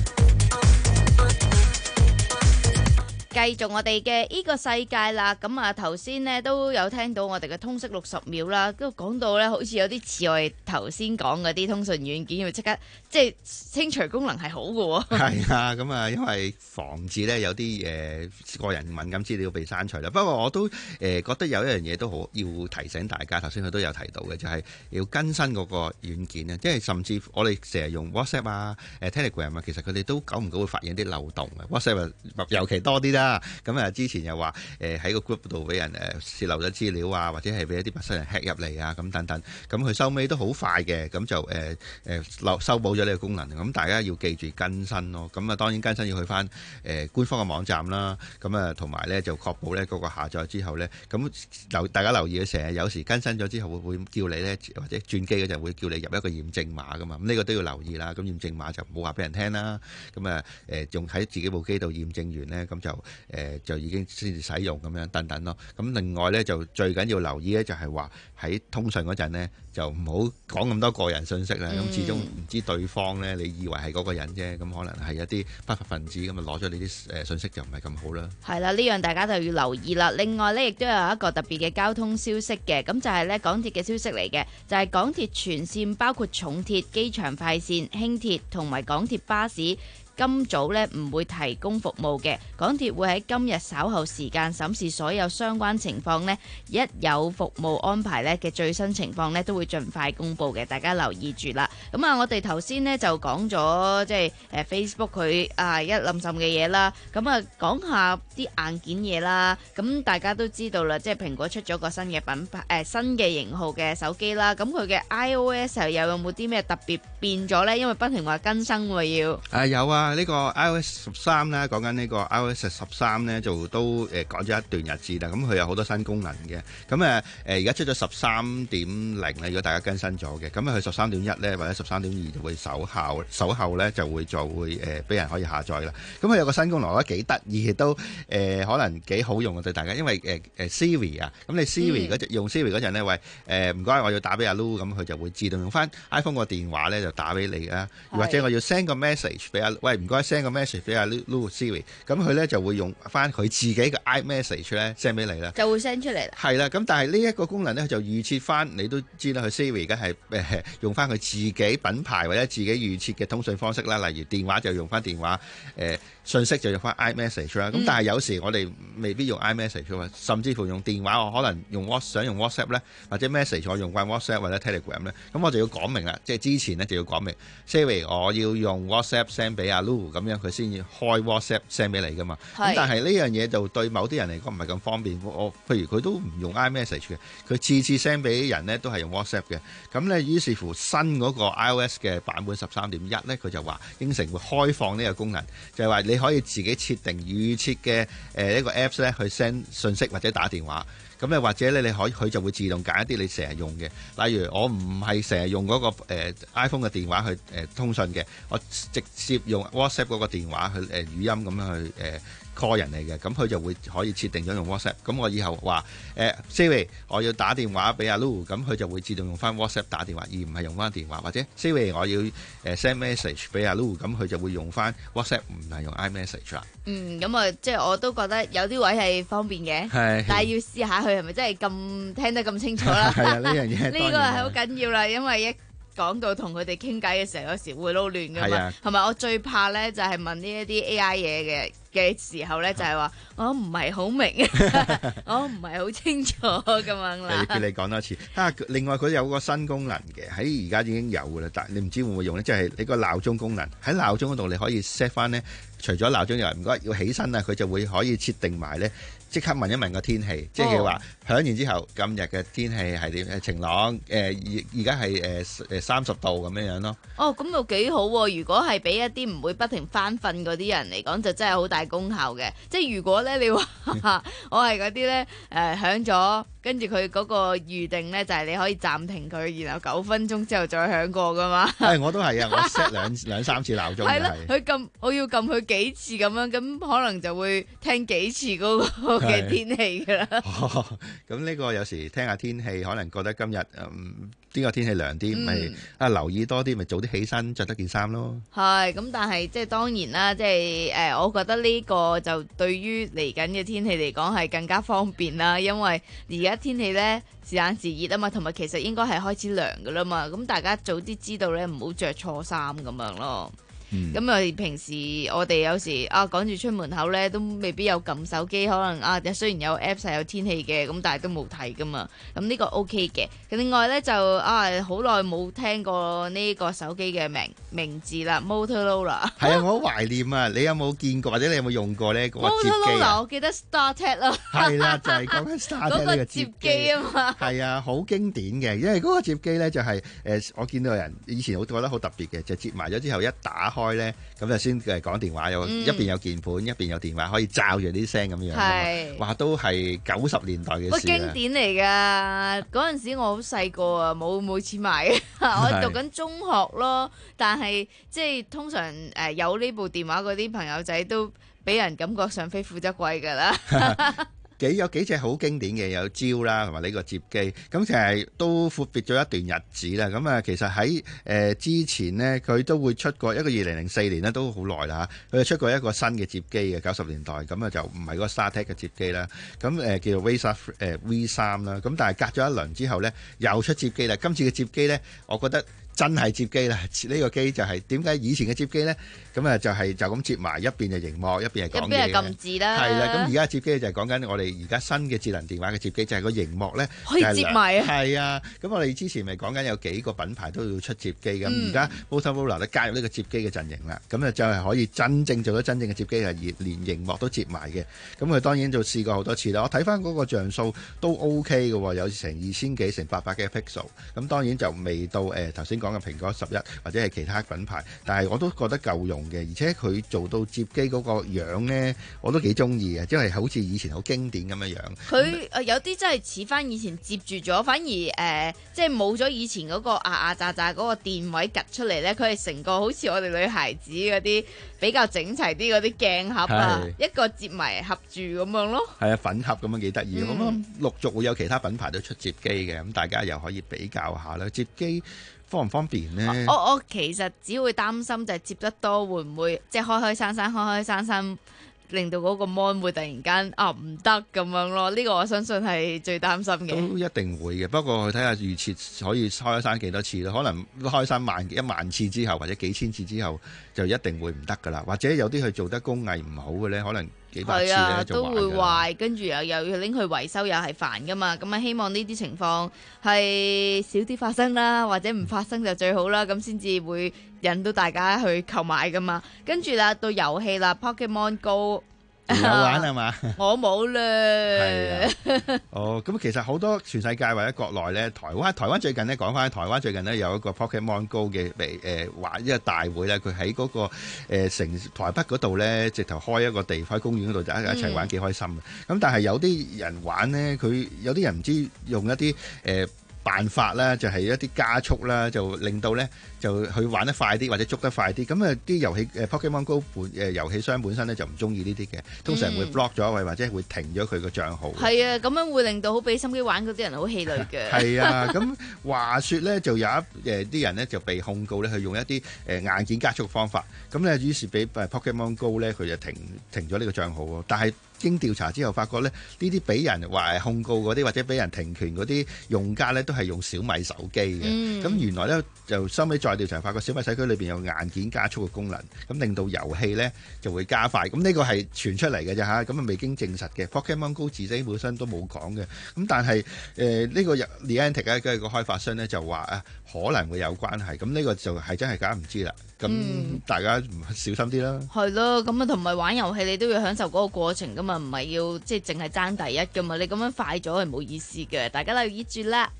繼續我哋嘅呢個世界啦，咁啊頭先呢都有聽到我哋嘅通識六十秒啦，都講到咧好似有啲似我哋頭先講嗰啲通訊軟件，要即刻即係清除功能係好嘅喎。 係啊，咁啊，因為防止咧有啲誒、呃、個人敏感資料被刪除啦。不過我都誒、呃、覺得有一樣嘢都好要提醒大家，頭先佢都有提到嘅，就係、是、要更新嗰個軟件啊，即係甚至我哋成日用 WhatsApp 啊、誒 Telegram 啊，其實佢哋都久唔久會發現啲漏洞啊。WhatsApp 尤其多啲啦。咁啊，之前又話誒喺個 group 度俾人誒洩漏咗資料啊，或者係俾一啲陌生人 hack 入嚟啊，咁等等。咁佢收尾都好快嘅，咁就誒誒漏修補咗呢個功能。咁大家要記住更新咯。咁啊，當然更新要去翻誒官方嘅網站啦。咁啊，同埋咧就確保咧嗰個下載之後咧，咁留大家留意嘅，成日有時更新咗之後會會叫你咧，或者轉機嗰陣會叫你入一個驗證碼噶嘛。咁呢個都要留意啦。咁驗證碼就唔好話俾人聽啦。咁啊誒，仲喺自己部機度驗證完咧，咁就誒、呃、就已經先至使用咁樣等等咯。咁另外咧就最緊要留意咧就係話喺通訊嗰陣咧就唔好講咁多個人信息啦。咁、嗯、始終唔知對方咧，你以為係嗰個人啫，咁可能係一啲不法分子咁啊攞咗你啲誒信息就唔係咁好啦。 係啦，呢樣大家就要留意啦。另外咧亦都有一個特別嘅交通消息嘅，咁就係咧港鐵嘅消息嚟嘅，就係、是、港鐵全線包括重鐵、機場快線、輕鐵同埋港鐵巴士。今早咧唔會提供服務嘅，港鐵會喺今日稍後時間審視所有相關情況呢，一有服務安排咧嘅最新情況呢，都會盡快公佈嘅，大家留意住啦。咁啊，我哋頭先呢就講咗即係誒 Facebook 佢啊一冧冧嘅嘢啦，咁啊講下啲硬件嘢啦。咁大家都知道啦，即係蘋果出咗個新嘅品牌誒、呃、新嘅型號嘅手機啦，咁佢嘅 iOS 又有冇啲咩特別變咗呢？因為不停話更新喎要。 啊有啊。呢個 iOS 十三咧，講緊呢個 iOS 十三咧，就都誒講咗一段日子啦。咁佢有好多新功能嘅。咁誒誒而家出咗十三點零咧，如果大家更新咗嘅，咁佢十三點一咧或者十三點二就會守效，守後咧就會就會誒俾人可以下載啦。咁佢有個新功能，我覺得幾得意，亦都誒可能幾好用嘅對大家，因為誒誒 Siri 啊，咁你 Siri 嗰陣用 Siri 嗰陣咧，喂誒唔該，我要打俾阿 Lu，咁佢就會自動用翻 iPhone 個電話咧就打俾你啦。或者我要 send 個 message 俾阿喂唔該 send 個 message 俾阿 Lu Siri， 咁佢咧就會用翻佢自己嘅 iMessage 咧 send 俾你啦， 就會 send 出嚟啦。 係啦，咁但係呢一個功能咧就預設翻，你都知啦，佢 Siri 梗係誒用翻佢自己品牌或者自己預設嘅通訊方式啦，例如電話就用翻電話，誒、呃、信息就用翻 iMessage 啦。咁、嗯、但係有時我哋未必用 iMessage 啊，甚至乎用電話我可能用 WhatsApp 想用 WhatsApp 咧，或者 message 我用慣 WhatsApp 或者 Telegram 咧，咁我就要講明啦，即係之前咧就要講明 Siri 我要用 WhatsApp send 俾阿 Lu， 咁樣佢先要開 WhatsApp send 俾你噶嘛。咁但係呢樣嘢就對某啲人嚟講唔係咁方便。我譬如佢都唔用 iMessage 嘅，佢次次 send 俾人咧都係用 WhatsApp 嘅。咁咧於是乎新嗰個 iOS 嘅版本十三點一咧，佢就話應承會開放呢個功能，就係、是、話你可以自己設定預設嘅誒一個 Apps 咧去 send 信息或者打電話。咁咧或者咧你可以佢就會自動揀一啲你成日用嘅，例如我唔係成日用嗰、那個、呃、iPhone 嘅電話去誒、呃、通訊嘅，我直接用 WhatsApp 嗰個電話去誒、呃、語音咁樣去誒。呃 call 人嚟嘅，咁佢就會可以設定咗用 WhatsApp。咁我以後話誒 Siri 我要打電話俾阿 Lu， 咁佢就會自動用翻 WhatsApp 打電話，而唔係用翻電話。或者 Siri 我要誒 send message 俾阿 Lu， 咁佢就會用翻 WhatsApp， 唔係用 iMessage 啦。 嗯，咁啊，即係我都覺得有啲位係方便嘅，但係要試下佢係咪真係咁聽得咁清楚啦。 係啊，呢樣嘢呢個係好緊要啦，因為一講到同佢哋傾偈嘅時候，有時會撈亂噶嘛。同埋我最怕咧就係問呢一啲 A I 嘢嘅嘅時候咧，就係話我唔係好明，我唔係好清楚咁樣啦。 叫你講多次。啊，另外佢有個新功能嘅，喺而家已經有噶啦，但你唔知會唔會用咧？即係你個鬧鐘功能喺鬧鐘嗰度，你可以 set 翻咧。除咗鬧鐘以外，唔該要起身啊，佢就會可以設定埋咧，即刻問一問個天氣，即係話響完之後，今日嘅天氣係點？誒晴朗，誒而而家係誒誒三十度咁樣樣咯。 哦，咁又幾好喎！如果係俾一啲唔會不停翻瞓嗰啲人嚟講，就真係好大功效嘅。即係如果咧，你話我係嗰啲咧誒響咗。跟住佢嗰個預定咧，就係你可以暫停佢，然後九分鐘之後再響過噶嘛。 係，我都係啊，我 set 兩兩三次鬧鐘。 係啦，佢撳，我要撳佢幾次咁樣，咁可能就會聽幾次嗰個嘅天氣噶啦。 咁呢個有時聽下天氣，可能覺得今日嗯呢個天氣涼啲，咪啊留意多啲，咪早啲起身，着得件衫咯。係， 咁但係即係當然啦，即係誒，我覺得呢個就對於嚟緊嘅天氣嚟講係更加方便啦，因為而家。而家天氣咧時冷時熱啊嘛，同埋其實應該係開始涼噶啦嘛，咁大家早啲知道咧，唔好着錯衫咁樣咯。咁啊、嗯，平時我哋有時啊趕住出門口咧，都未必有撳手機，可能啊雖然有 Apps 係有天氣嘅，咁但係都冇睇噶嘛。咁呢個 OK 嘅。另外咧就啊好耐冇聽過呢個手機嘅名名字啦 ，Motorola。係啊，我好懷念啊！你有冇見過或者你有冇用過呢個接機啊？ Motorola 我記得 StarTAC 啦。係啦，就係講緊 StarTAC 呢個接機啊嘛。係啊，好經典嘅，因為嗰個接機咧就係、是、誒、呃，我見到有人以前我覺得好特別嘅，就接埋咗之後一打開咧，咁就先誒講電話，有、嗯、一邊有鍵盤，一邊有電話，可以罩住啲聲咁樣。係，哇，都係九十年代嘅事。 經典嚟㗎，嗰陣時我好細個啊，冇冇錢買嘅，我讀緊中學咯。但係即係通常誒有呢部電話嗰啲朋友仔都俾人感覺上非富則貴㗎啦。 幾有幾隻好經典嘅，有招啦，同埋呢個接機，咁其實都闊別咗一段日子啦。咁啊，其實喺誒、呃、之前呢，佢都會出過一個二零零四年呢，都好耐啦嚇。佢就出過一個新嘅接機嘅九十年代，咁啊就唔係嗰個 StarTAC 嘅接機啦。咁誒、呃、叫做 V 三誒 V 三啦。咁但係隔咗一輪之後呢，又出接機啦。今次嘅接機呢，我覺得真係接機啦！呢、呢個機就係點解以前嘅接機呢？咁啊就係就咁接埋一邊係熒幕，一邊係講嘢， 一邊係撳字啦。 係啦，咁而家接機就係講緊我哋而家新嘅智能電話嘅接機，就係個熒幕呢可以接埋啊。 係啊，咁我哋之前咪講緊有幾個品牌都要出接機咁，而家 Motorola 都加入呢個接機嘅陣營啦。咁啊就係可以真正做到真正嘅接機，係連熒幕都接埋嘅。咁佢當然就試過好多次啦。我睇翻嗰個像素都 OK 嘅喎，有成二千幾成八百幾 pixel。咁當然就未到誒頭先講嘅蘋果十一或者係其他品牌，但係我都覺得夠用嘅，而且佢做到接機嗰個樣呢，我都幾中意嘅，即係好似以前好經典咁樣樣。 佢誒有啲真係似翻以前接住咗，反而誒、呃、即係冇咗以前嗰個牙牙喳喳嗰個電位夾出嚟呢，佢係成個好似我哋女孩子嗰啲比較整齊啲嗰啲鏡盒啊，一個接埋合住咁樣咯。係啊，粉盒咁樣幾得意。咁啊、嗯，陸續會有其他品牌都出接機嘅，咁大家又可以比較下啦。接機方唔方便呢？我我其實只會擔心就係接得多會唔會即係開開閂閂開開閂閂，令到嗰個 mon 會突然間啊唔得咁樣咯。呢、呢個我相信係最擔心嘅。都一定會嘅，不過睇下預設可以開閂幾多次咯。可能開閂萬一萬次之後或者幾千次之後就一定會唔得噶啦。或者有啲佢做得工藝唔好嘅咧，可能幾百次咧、啊、就壞。都會壞，跟住又又要拎去維修，又係煩噶嘛。咁啊，希望呢啲情況係少啲發生啦，或者唔發生就最好啦。咁先至會引到大家去購買噶嘛。跟住啦，到遊戲啦 ，Pokemon Go。有玩係嘛？我冇啦。係啊。哦，咁其實好多全世界或者國內咧，台灣台灣最近咧講翻，台灣最近咧有一個 Pokemon Go 嘅誒誒玩一個大會咧，佢喺嗰個誒城台北嗰度咧，直頭開一個地喺公園嗰度就一一齊玩，幾開心嘅。咁但係有啲人玩咧，佢有啲人唔知用一啲誒。 辦法啦，就係一啲加速啦，就令到咧就去玩得快啲或者捉得快啲。咁啊啲遊戲誒 Pokemon Go 本誒遊戲商本身咧就唔中意呢啲嘅，通常會 block 咗或或者會停咗佢個帳號。 係啊，咁樣會令到好俾心機玩嗰啲人好氣餒嘅。 係啊，咁話說咧就有一誒啲人咧就被控告咧去用一啲誒硬件加速方法，咁咧於是俾誒 Pokemon Go 咧佢就停停咗呢個帳號喎，但係經調查之後，發覺咧呢啲俾人話係控告嗰啲或者俾人停權嗰啲用家咧，都係用小米手機嘅。咁、嗯、原來咧就收尾再調查，發覺小米手機裏邊有硬件加速嘅功能，咁令到遊戲咧就會加快。咁呢個係傳出嚟嘅啫嚇，咁啊未經證實嘅。Pokemon Go 自己本身都冇講嘅。咁但係誒呢個 Niantic 咧，佢個開發商咧就話啊可能會有關係。咁呢個就係真係假唔知啦。咁、嗯、大家小心啲啦。 係咯，咁啊同埋玩遊戲你都要享受嗰個過程噶嘛，唔係要即係淨係爭第一噶嘛，你咁樣快咗係冇意思嘅，大家留意住啦。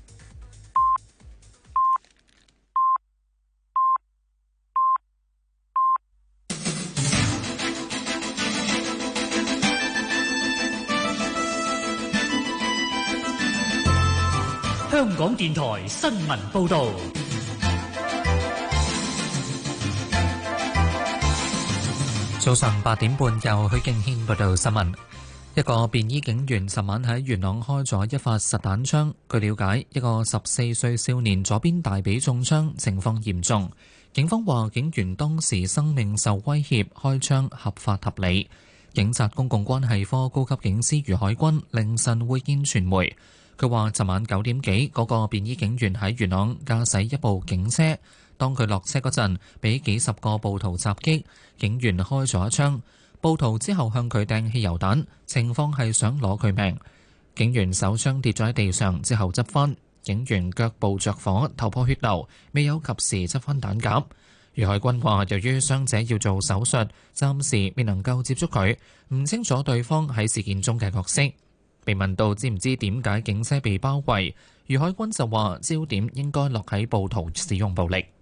香港電台新聞報導。 早上八點半，由許敬軒報道新聞。一個便衣警員尋晚喺元朗開咗一發實彈槍。據了解，一個十四歲少年左邊大髀中槍，情況嚴重。警方話，警員當時生命受威脅，開槍合法合理。警察公共關係科高級警司余海軍凌晨會見傳媒。佢話，尋晚九點幾，嗰個便衣警員喺元朗駕駛一部警車。當佢落車嗰陣，俾幾十個暴徒襲擊，警員開咗一槍，暴徒之後向佢掟汽油彈，情況係想攞佢命。警員手槍跌咗喺地上，之後執翻，警員腳部着火，頭破血流，未有及時執翻彈夾。余海軍話，由於傷者要做手術，暫時未能夠接觸佢，唔清楚對方喺事件中嘅角色。被問到知唔知點解警車被包圍，余海軍就話焦點應該落喺暴徒使用暴力。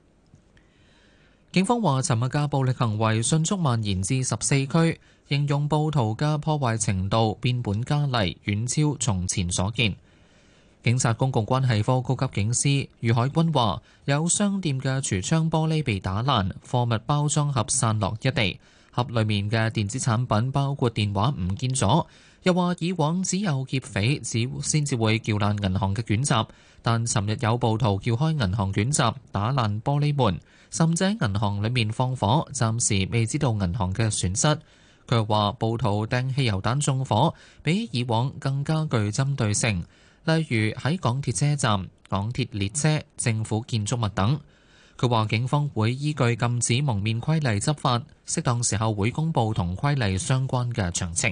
警方話，尋日嘅暴力行為迅速蔓延至十四區，形容暴徒嘅破壞程度變本加厲，遠超從前所見。警察公共關係科高級警司余海軍話，有商店嘅櫥窗玻璃被打爛，貨物包裝盒散落一地，盒裡面嘅電子產品包括電話唔見咗。又話以往只有劫匪只先至會撬爛銀行嘅捲閘，但尋日有暴徒撬開銀行捲閘，打爛玻璃門，甚至喺銀行裡面放火，暫時未知道銀行嘅損失。佢又話暴徒掟汽油彈縱火，比以往更加具針對性，例如喺港鐵車站、港鐵列車、政府建築物等。佢話警方會依據禁止蒙面規例執法，適當時候會公佈同規例相關嘅詳情。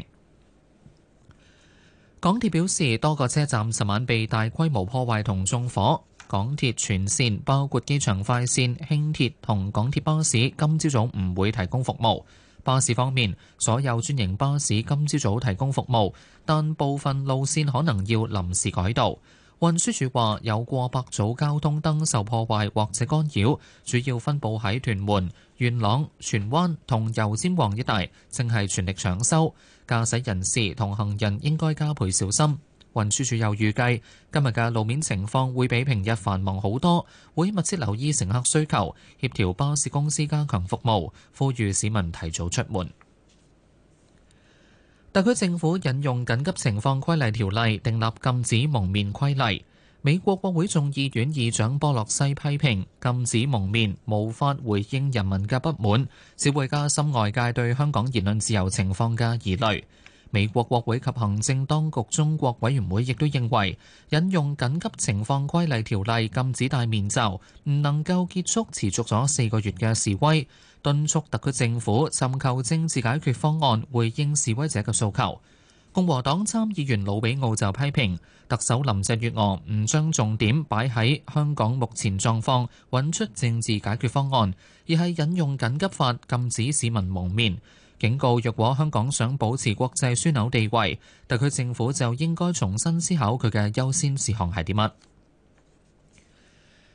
港鐵表示，多個車站尋晚被大規模破壞同縱火。港鐵全線包括機場快線、輕鐵同港鐵巴士今朝早唔會提供服務。巴士方面，所有專營巴士今朝早提供服務，但部分路線可能要臨時改道。運輸署話有過百組交通燈受破壞或者干擾，主要分佈喺屯門、元朗、荃灣同油尖旺一帶，正係全力搶修。駕駛人士同行人應該加倍小心。運輸署又預計今日嘅路面情況會比平日繁忙好多，會密切留意乘客需求，協調巴士公司加強服務，呼籲市民提早出門。特區政府引用緊急情況規例條例訂立禁止蒙面規例。美國國會眾議院議長波洛西批評禁止蒙面無法回應人民嘅不滿，只會加深外界對香港言論自由情況嘅疑慮。美國國會及行政當局中國委員會亦都認為引用緊急情況規例條例禁止戴面罩唔能夠結束持續咗四個月嘅示威，敦促特區政府尋求政治解決方案回應示威者嘅訴求。共和黨參議員魯比奧就批評特首林鄭月娥唔將重點擺喺香港目前狀況，揾出政治解決方案，而係引用緊急法禁止市民蒙面，警告若果香港想保持國際樞紐地位，特區政府就應該重新思考佢嘅優先事項係啲乜。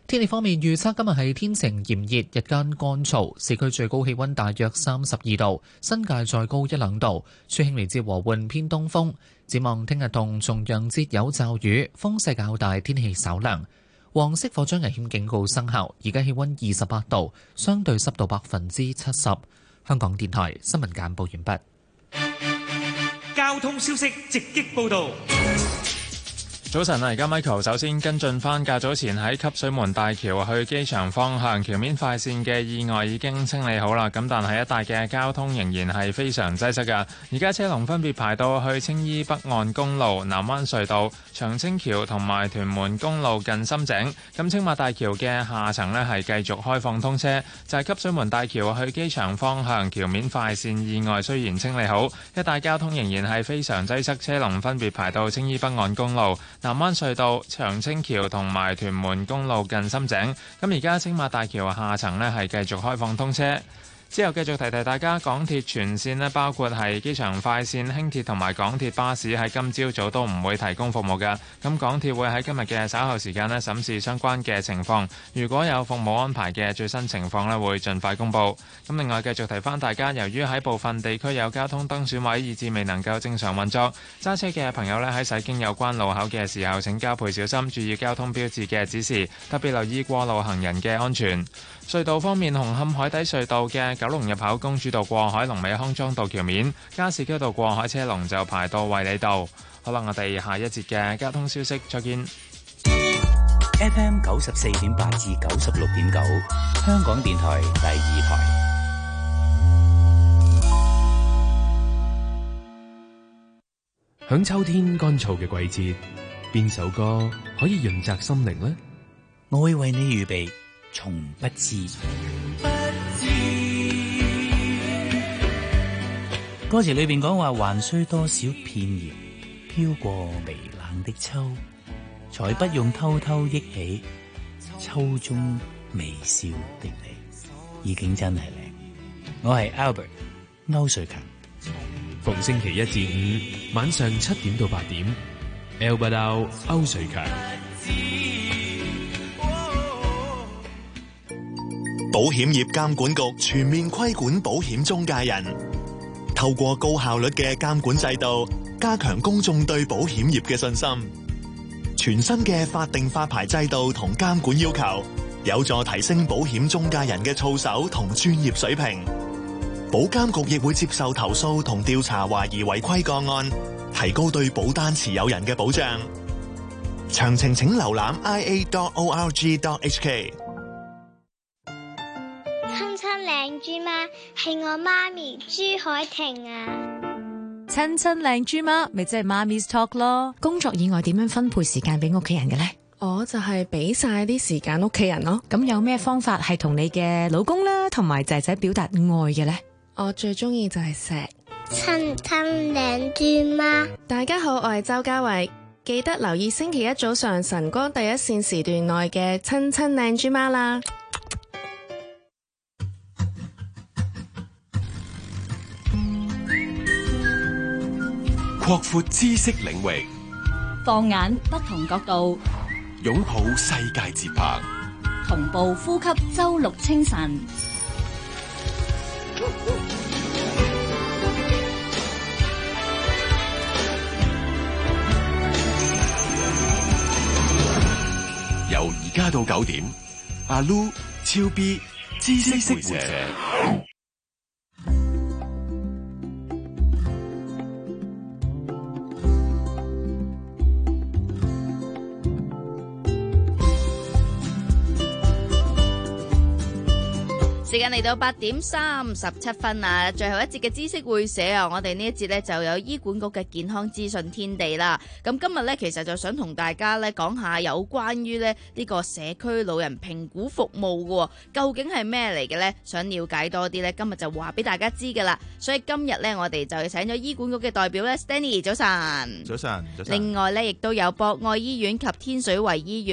天氣方面預測今日係天晴炎熱，日間乾燥，市區最高氣溫大約三十二度，新界再高一兩度，吹輕微至和緩偏東風。展望聽日同重陽節有驟雨，風勢較大，天氣稍涼。黃色火災危險警告生效，而家氣溫二十八度，相對濕度百分之七十。香港電台新聞簡報完畢。 交通消息直擊報道。 早晨啊！而家 Michael 首先跟進翻，較早前喺汲水門大橋去機場方向橋面快線嘅意外已經清理好啦。咁但係一帶嘅交通仍然係非常擠塞㗎。而家車龍分別排到去青衣北岸公路、南灣隧道、長青橋同埋屯門公路近深井。咁青馬大橋嘅下層呢係繼續開放通車，就係汲水門大橋去機場方向橋面快線意外雖然清理好，一帶交通仍然係非常擠塞，車龍分別排到青衣北岸公路、南灣隧道、長青橋同埋屯門公路近深井。咁而家青馬大橋下層呢係繼續開放通車。之後繼續提提大家，港鐵全線呢包括係機場快線、輕鐵同埋港鐵巴士喺今朝早都唔會提供服務㗎。咁港鐵會喺今日嘅稍後時間呢審視相關嘅情況，如果有服務安排嘅最新情況呢會盡快公佈。咁另外繼續提翻大家，由於喺部分地區有交通燈損毀，以致未能夠正常運作，揸車嘅朋友呢喺駛經有關路口嘅時候請加倍小心，注意交通標誌嘅指示，特別留意過路行人嘅安全。隧道方面，紅磡海底隧道嘅九龍入口公主道過海龍尾康莊道橋面，加士居道過海車龍就排到衛理道。好啦，我哋下一節嘅交通消息再見。 F M 九十四點八至九十六點九，香港電台第二台。 響秋天乾燥嘅季節，邊首歌可以潤澤心靈呢？ 我會為你預備從不知。歌詞裏邊講話，還需多少片葉飄過微冷的秋，才不用偷偷憶起秋中微笑的你。意境真係靚。我係 Albert 歐瑞強。 逢星期一至五晚上七點到八點 Albert 歐瑞強。 保險業監管局全面規管保險中介人，透過高效率嘅監管制度，加強公眾對保險業嘅信心。全新嘅法定發牌制度同監管要求，有助提升保險中介人嘅操守同專業水平。保監局亦會接受投訴同調查懷疑違規個案，提高對保單持有人嘅保障。詳情請瀏覽 i a dot o r g dot h k。 親親靚豬媽係我媽咪朱海婷啊！ 親親靚豬媽咪即係媽咪 talk 咯。工作以外點樣分配時間俾屋企人嘅呢？ 我就係俾晒啲時間屋企人咯。 咁有咩方法係同你嘅老公啦同埋仔仔表達愛嘅呢？ 我最中意就係錫親親靚豬媽。 大家好，我係周家偉，記得留意星期一早上晨光第一線時段內嘅親親靚豬媽啦。 擴闊知識領域， 放眼不同角度， 擁抱世界節拍， 同步呼吸周六清晨。 由而家到九點，阿 Lu 超 B 知識活者。 時間嚟到八點三十七分啊！最後一節嘅知識會社啊，我哋呢一節呢就有醫管局嘅健康資訊天地啦。咁今日呢，其實就想同大家呢講下有關於呢呢個社區老人評估服務嘅，究竟係咩嚟嘅呢？想了解多啲呢，今日就話俾大家知噶啦。所以今日呢，我哋就請咗醫管局嘅代表呢 Stanley，早晨。 早晨，早晨。 另外呢，亦都有博愛醫院及天水圍醫院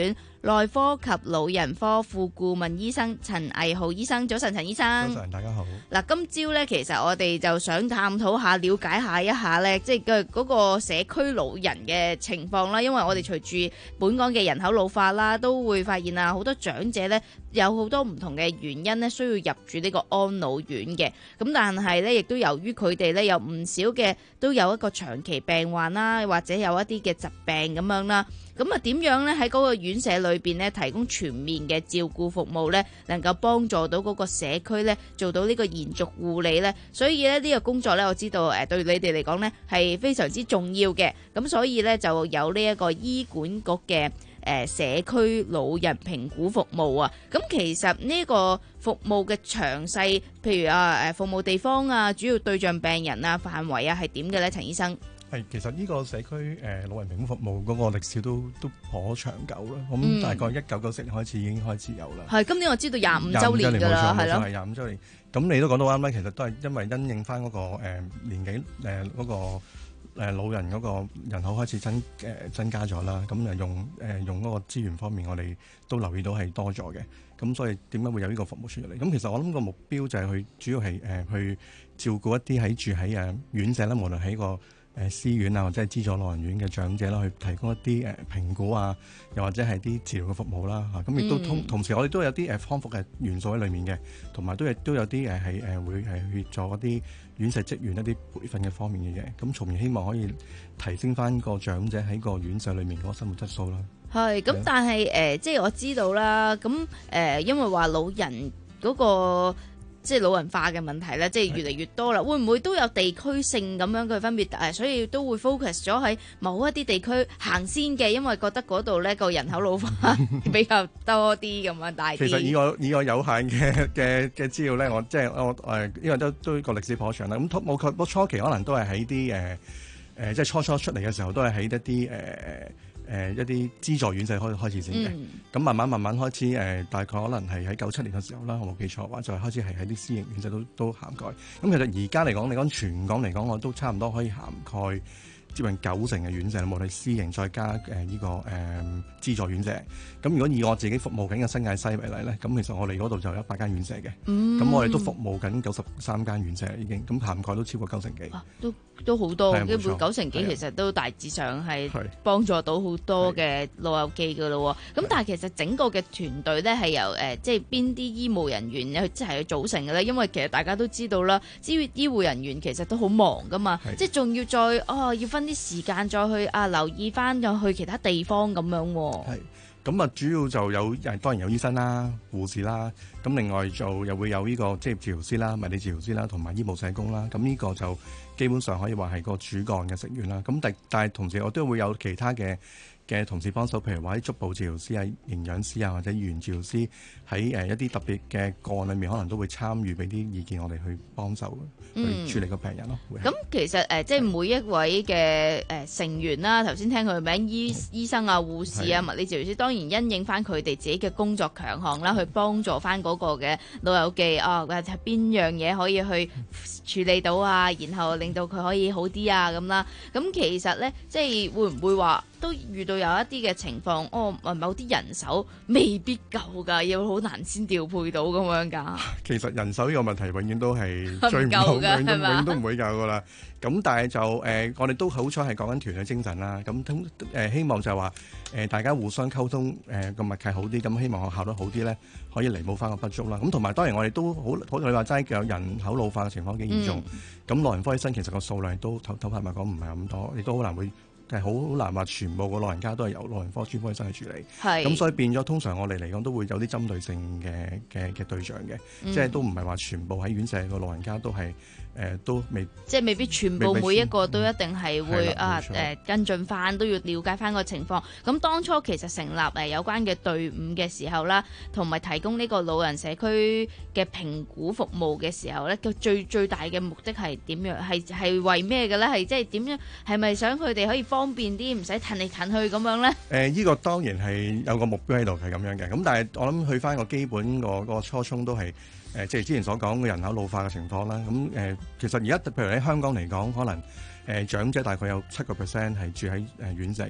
內科及老人科副顧問醫生陳毅浩醫生。早晨，陳醫生。 早晨，大家好。 嗱，今朝咧，其實我哋就想探討下、了解下一下咧，即係嘅嗰個社區老人嘅情況啦。因為我哋隨住本港嘅人口老化啦，都會發現啊，好多長者咧有好多唔同嘅原因咧，需要入住呢個安老院嘅。咁但係咧，亦都由於佢哋咧有唔少嘅都有一個長期病患啦，或者有一啲嘅疾病咁樣啦。咁啊，點樣咧喺嗰個院舍裏邊咧提供全面嘅照顧服務咧，能夠幫助到嗰個社區咧做到呢個延續護理咧？所以咧呢個工作咧，我知道誒對你哋嚟講咧係非常之重要嘅。咁所以咧就有呢一個醫管局嘅誒社區老人評估服務啊。咁其實呢個服務嘅詳細，譬如啊誒服務地方啊，主要對象病人啊，範圍啊係點嘅咧？陳醫生。 係，其實呢個社區誒、呃、老人評估服務嗰個歷史都都頗長久啦。咁、 嗯、 大概一九九四年開始已經開始有啦。 係，今年我知道廿五週年㗎啦，係咯。 係廿五週年。咁你都講到啱啦，其實都係因為因應翻嗰、那個、呃、年紀誒嗰個老人嗰個人口開始增誒、呃、增加咗啦。咁誒用誒、呃、用嗰個資源方面，我哋都留意到係多咗嘅。咁所以點解會有呢個服務出嚟？咁其實我諗個目標就係去主要係誒、呃、去照顧一啲喺住喺誒院舍啦，無論喺個誒私院啊，或者係資助老人院嘅長者啦，去提供一啲誒評估啊，又或者係啲治療嘅服務啦嚇。咁亦都同同時，我哋都有啲誒康復嘅元素喺裏面嘅，同埋都係都有啲誒係誒會係協助一啲院舍職員一啲培訓嘅方面嘅嘢。咁從而希望可以提升翻個長者喺個院舍裏面嗰個生活質素啦。 係咁，但係誒、呃，即係我知道啦。咁誒、呃，因為話老人嗰、嗰個。即係老人化嘅問題咧，即係越嚟越多啦。會唔會都有地區性咁樣嘅分別？誒，所以都會 focus 咗喺某一啲地區行先嘅，因為覺得嗰度咧個人口老化比較多啲咁樣大啲。 其實以我以我有限嘅嘅嘅資料咧，我即係我誒，因為都都個歷史頗長啦。咁我確初期可能都係喺啲誒誒，即係初初出嚟嘅時候，都係喺一啲誒。呃誒、呃、一啲資助院舍開開始先嘅，咁、嗯、慢慢慢慢開始誒、呃，大概可能係喺九七年嘅時候啦，我冇記錯嘅話，就係、是、開始係喺啲私營院舍都都涵蓋。咁其實而家嚟講，你講全港嚟講，我都差唔多可以涵蓋接近九成嘅院舍，無論私營再加誒呢、呃這個誒、呃、資助院舍。咁如果以我自己服務緊嘅新界西為例咧，咁其實我哋嗰度就有一百間院舍嘅，咁、嗯、我哋都服務緊九十三間院舍已經，咁涵蓋都超過九成幾。啊都都好多，基本九成幾其實都大致上係幫助到好多嘅老友記噶咯。咁但係其實整個嘅團隊咧係由誒、呃、即係邊啲醫務人員去即係去組成嘅咧？因為其實大家都知道啦，醫醫護人員其實都好忙噶嘛，即係仲要再哦要分啲時間再去啊留意翻再去其他地方咁樣。 係咁啊，主要就有誒當然有醫生啦、護士啦，咁另外就又會有呢個職業治療師啦、物理治療師啦，同埋醫務社工啦。咁呢個就基本上可以話係個主幹嘅成員啦。咁但但係同時我都會有其他嘅嘅同事幫手，譬如話啲足部治療師啊、營養師啊或者語言治療師喺誒一啲特別嘅個案裏面，可能都會參與俾啲意見，我哋去幫手去處理個病人咯。 咁、嗯、其實誒、呃、即係每一位嘅誒、呃、成員啦，頭先聽佢嘅名醫醫生啊、護士啊、物理治療師，當然因應翻佢哋自己嘅工作強項啦，去幫助翻嗰個嘅老友記啊，或者係邊樣嘢可以去處理到啊，然後令到佢可以好啲啊咁啦。咁其實咧，即係會唔會話都遇到有一啲嘅情況，哦，某啲人手未必夠㗎，要好難先調配到咁樣㗎。 其實人手呢個問題永遠都係追唔到，永遠都永遠都唔會夠㗎啦。咁但係就誒、呃，我哋都好彩係講緊團隊精神啦。咁誒、呃、希望就係話誒大家互相溝通誒個、呃、默契好啲，咁希望學校都好啲咧，可以彌補翻個不足啦。咁同埋當然我哋都好好似你話齋有人口老化嘅情況幾嚴重。咁、嗯、老人科醫生其實個數量都頭頭排咪講唔係咁多，亦都好難會。係好難話全部個老人家都係由老人科專科醫生去處理，咁所以變咗通常我哋嚟講都會有啲針對性嘅嘅嘅對象嘅、嗯，即係都唔係話全部喺院舍個老人家都係誒、呃、都未，即係未必全部每一個都一定係會啊誒、呃、跟進翻，都要了解翻個情況。咁當初其實成立誒有關嘅隊伍嘅時候啦，同埋提供呢個老人社區嘅評估服務嘅時候咧，個最最大嘅目的係點樣？係係為咩嘅咧？係即係點樣？係咪想佢哋可以方便啲，唔使褪嚟褪去咁樣咧？誒、呃，依、這個當然係有個目標喺度，係咁樣嘅。咁但係我諗去翻個基本個個初衷都係誒、呃，即係之前所講嘅人口老化嘅情況啦。咁誒、呃，其實而家譬如喺香港嚟講，可能誒、呃、長者大概有七個 percent 係住喺誒院舍嘅。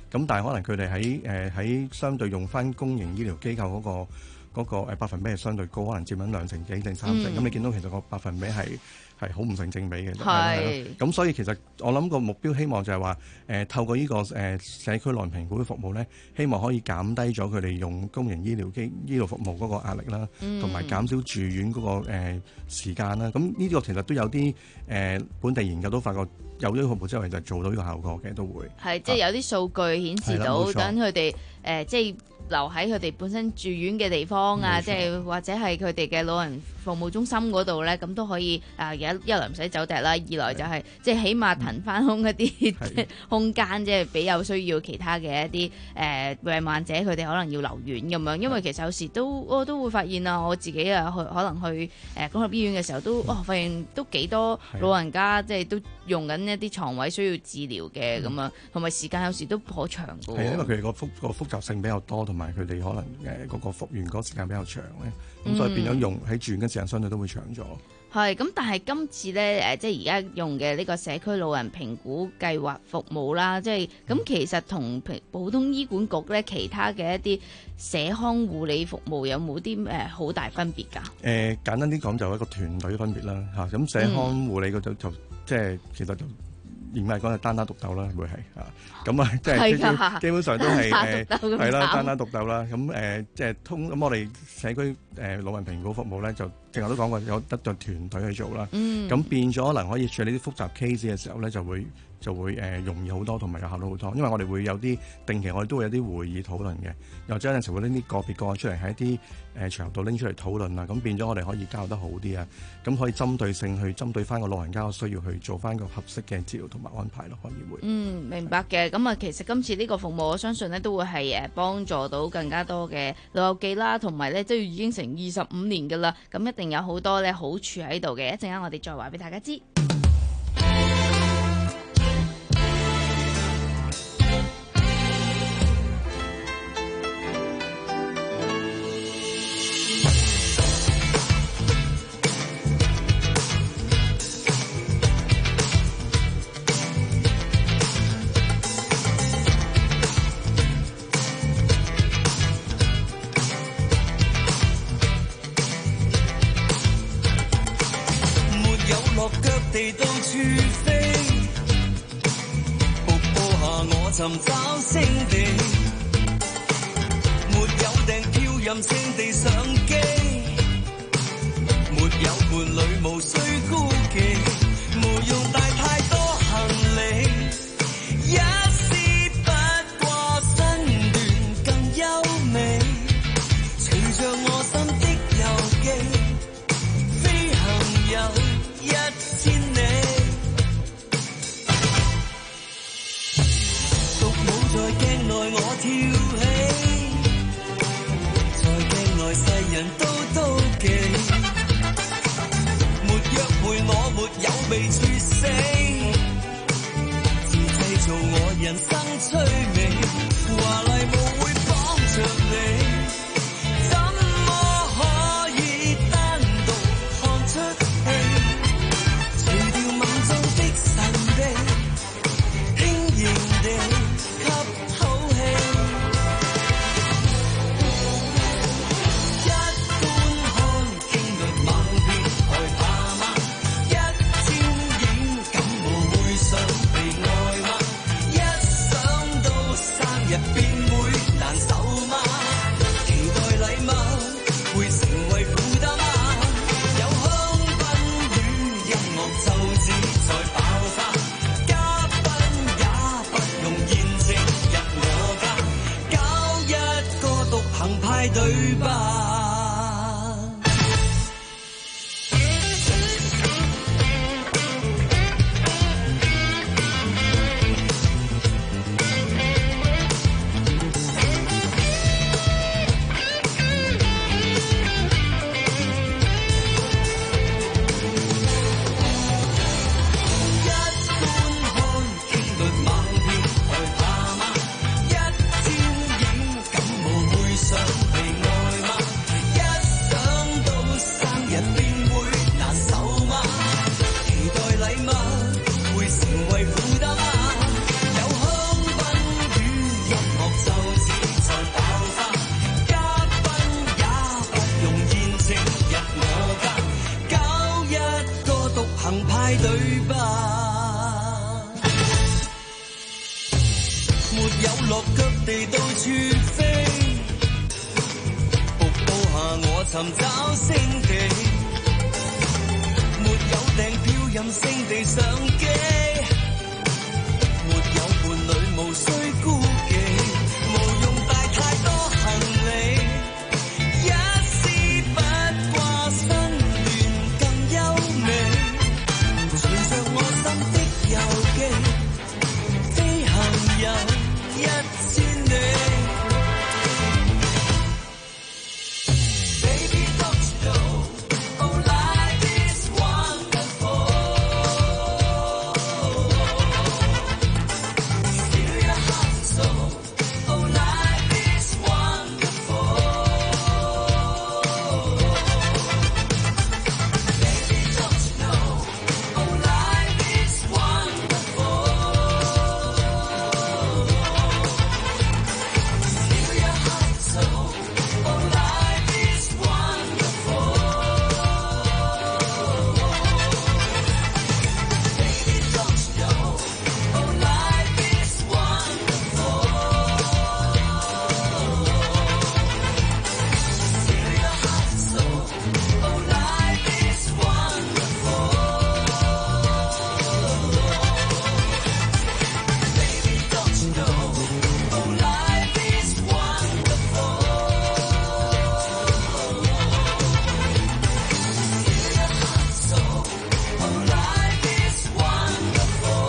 咁但係可能佢哋喺誒喺相對用翻公營醫療機構嗰、嗰個嗰、嗰個誒百分比係相對高，可能佔緊兩成幾定三成。咁、嗯、你見到其實個百分比係係好唔成正比嘅。係。咁所以其實我諗個目標希望就係話誒透過呢、呢個誒、呃、社區老人評估嘅服務咧，希望可以減低咗佢哋用公營醫療機醫療服務嗰個壓力啦，同埋、嗯、減少住院嗰、嗰個誒、呃、時間啦。咁呢個其實都有啲誒、呃、本地研究都發覺。有咗服務之後，就做到呢個效果嘅，都會係即係有啲數據顯示到，等佢哋誒即係留喺佢哋本身住院嘅地方啊，即係或者係佢哋嘅老人服務中心嗰度咧，咁都可以啊！一一來唔使走趯啦，二來就係即係起碼騰翻空一啲空間，即係俾有需要其他嘅一啲誒病患者，佢哋可能要留院咁樣。因為其實有時都我都會發現啊，我自己啊去可能去誒公立醫院嘅時候都哦發現都幾多老人家即係都用緊一啲床位需要治療嘅咁樣，同埋時間有時都頗長嘅。 係因為佢哋個複個複雜性比較多，同埋佢哋可能誒嗰個復原嗰個時間比較長咧，咁所以變咗用喺住院嘅時間相對都會長咗。 係咁，但係今次咧誒，即係而家用嘅呢個社區老人評估計劃服務啦，即係咁其實同普通醫管局咧其他嘅一啲社康護理服務有冇啲誒好大分別㗎？誒、 呃、簡單啲講就係一個團隊分別啦嚇，咁社康護理嗰就就即係其實就。嚴格嚟講係單打獨鬥啦，會係啊，咁啊即係基本上都係誒係啦，單打獨鬥啦，咁誒即係通咁我哋社區誒、呃、老人評估服務咧，就正話都講過有得咗團隊去做啦，咁、嗯、變咗可能可以處理啲複雜 case 嘅時候咧，就會就會誒、呃、容易好多，同埋有效率好多，因為我哋會有啲定期，我哋都會有啲會議討論嘅，又或者有陣時會拎啲個別個案出嚟喺啲誒場度拎出嚟討論啊，咁變咗我哋可以交流得好啲啊，咁可以針對性去針對翻個老人家嘅需要去做翻個合適嘅治療同埋安排咯，可以會。嗯， 明白嘅。咁啊，其實今次呢個服務，我相信咧都會係誒幫助到更加多嘅老友記啦，同埋咧都已經成二十五年㗎啦，咁一定有好多咧好處喺度嘅。一陣間我哋再話俾大家知。 地到處飛，瀑布下我尋找星地，沒有訂票任性地上機，沒有伴侶無需孤寂，無用帶太多行李，一絲不過身段更優美，隨着我心的遊記，飛行有一千里，獨舞在鏡內我跳起，在鏡內世人都妒忌，沒約會我沒有被處死，自製造我人生趣味，華麗舞會綁着你。 處飛，瀑布下我尋找星地，沒有訂票任性地上機，沒有伴侶無需顧忌，無用帶太多行李，一絲不掛心亂更優美，隨着我心的遊記，飛行有一千里。Baby, don't you know, oh, life is wonderful. Feel your heart and soul, oh, life is wonderful. Baby, don't you know, oh, life is wonderful. Feel your heart and soul, oh, life is wonderful. Baby, don't you know, oh, life is wonderful. Feel your heart and soul, oh, life is wonderful. Baby, don't you know, oh, life is wonderful. Feel your heart and soul, oh, life is wonderful.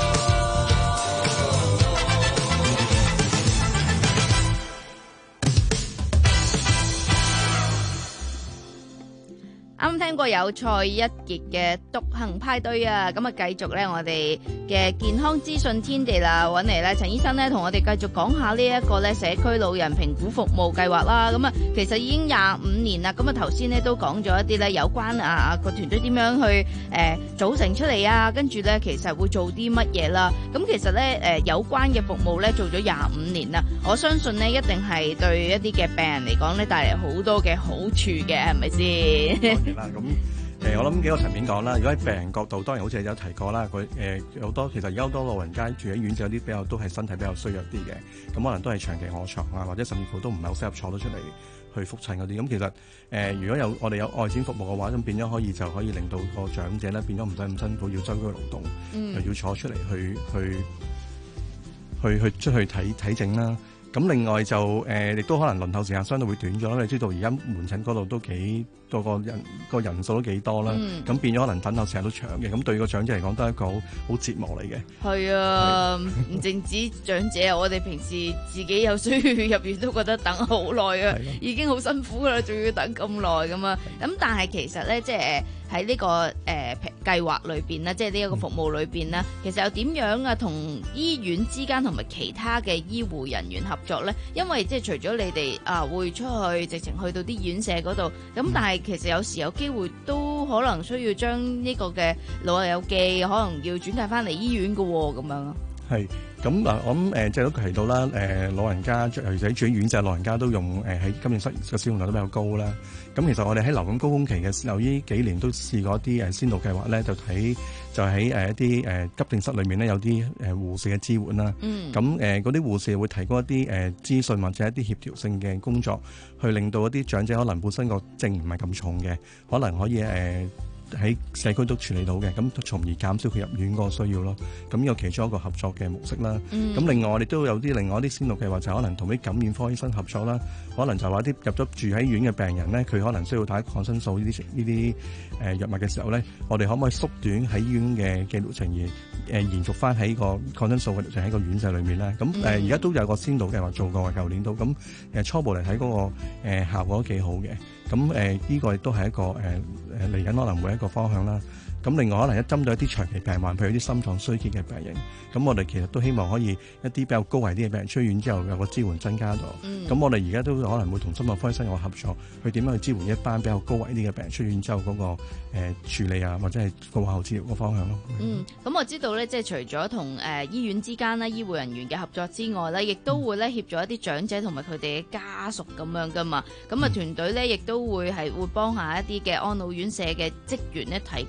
啱聽過有蔡一傑嘅獨行派對啊，咁啊繼續咧我哋嘅健康資訊天地啦，揾嚟咧陳醫生咧同我哋繼續講下呢一個咧社區老人評估服務計劃啦。咁啊其實已經廿五年啦，咁啊頭先咧都講咗一啲咧有關啊個團隊點樣去誒、呃、組成出嚟啊，跟住咧其實會做啲乜嘢啦。咁其實咧誒、呃、有關嘅服務咧做咗廿五年啦，我相信咧一定係對一啲嘅病人嚟講咧帶嚟好多嘅好處嘅，係咪先？ 啦，咁誒，我諗幾個層面講啦。如果喺病人角度，當然好似有提過啦，佢誒好多其實而家好多老人家住喺院舍，有啲比較都係身體比較衰弱啲嘅，咁可能都係長期臥床啊，或者甚至乎都唔係好適合坐得出嚟去覆診嗰啲。咁其實誒、呃，如果有我哋有外展服務嘅話，咁變咗可以就可以令到個長者咧變咗唔使咁辛苦，要周居勞動， 嗯、 又要坐出嚟去去去去出去睇睇症啦。咁另外就誒，亦、呃、都可能輪候時間相對會短咗啦。你知道而家門診嗰度都幾個個人個人數都幾多啦，咁、嗯、變咗可能等候時間都長嘅。咁對個長者嚟講都係一個好好折磨嚟嘅。係啊，唔淨止長者，我哋平時自己有需要入院都覺得等好耐啊，已經好辛苦啦，仲要等咁耐咁啊。咁但係其實咧，即係喺呢個誒、呃、計劃裏邊咧，即係呢一個服務裏邊咧，其實又點樣啊？同醫院之間同埋其他嘅醫護人員合作咧，因為即係除咗你哋啊會出去直情去到啲院舍嗰度，咁但係其實有時有機會都可能需要將呢個嘅老人有記，可能要轉介翻嚟醫院嘅喎，咁樣咯。係。咁嗱，我諗誒，即係都提到啦，誒、呃、老人家，尤其喺住喺院舍，老人家都用誒喺今年失嘅使用率都比較高啦。咁其實我哋喺流感高峰期嘅時候，呢幾年都試過一啲誒先導計劃咧，就睇就喺誒一啲誒急症室裏面咧，有啲誒護士嘅支援啦。嗯。咁誒嗰啲護士會提供一啲誒資訊或者一啲協調性嘅工作，去令到一啲長者可能本身個症唔係咁重嘅，可能可以誒。呃喺社區都處理到嘅，咁從而減少佢入院嗰個需要咯。咁呢個其中一個合作嘅模式啦。咁、嗯、另外我哋都有啲另外一啲先導計劃，就可能同啲感染科醫生合作啦。可能就話啲入咗住喺院嘅病人咧，佢可能需要打抗生素呢啲呢啲誒藥物嘅時候咧，我哋可唔可以縮短喺醫院嘅嘅療程而誒、呃、延續翻喺個抗生素嘅療程喺個院舍裏面咧？咁誒而家都有個先導計劃做過嘅，舊年都咁誒、呃、初步嚟睇嗰個、呃、效果都幾好嘅。咁誒呢個亦都係一個誒誒嚟緊可能會一個方向啦。咁另外可能一針對一啲長期病患，譬如啲心臟衰竭嘅病人，咁我哋其實都希望可以一啲比較高危啲嘅病人出院之後有個支援增加咗。咁、嗯、我哋而家都可能會同心臟科醫生有合作，去點樣去支援一班比較高危啲嘅病人出院之後嗰、那個誒、呃、處理啊，或者係個後治療個方向咯。嗯，咁我知道咧，即係除咗同誒醫院之間咧醫護人員嘅合作之外咧，亦都會咧協助一啲長者同埋佢哋嘅家屬咁樣噶嘛。咁啊團隊咧亦都會係會幫下一啲嘅安老院舍嘅職員咧提供一啲嘅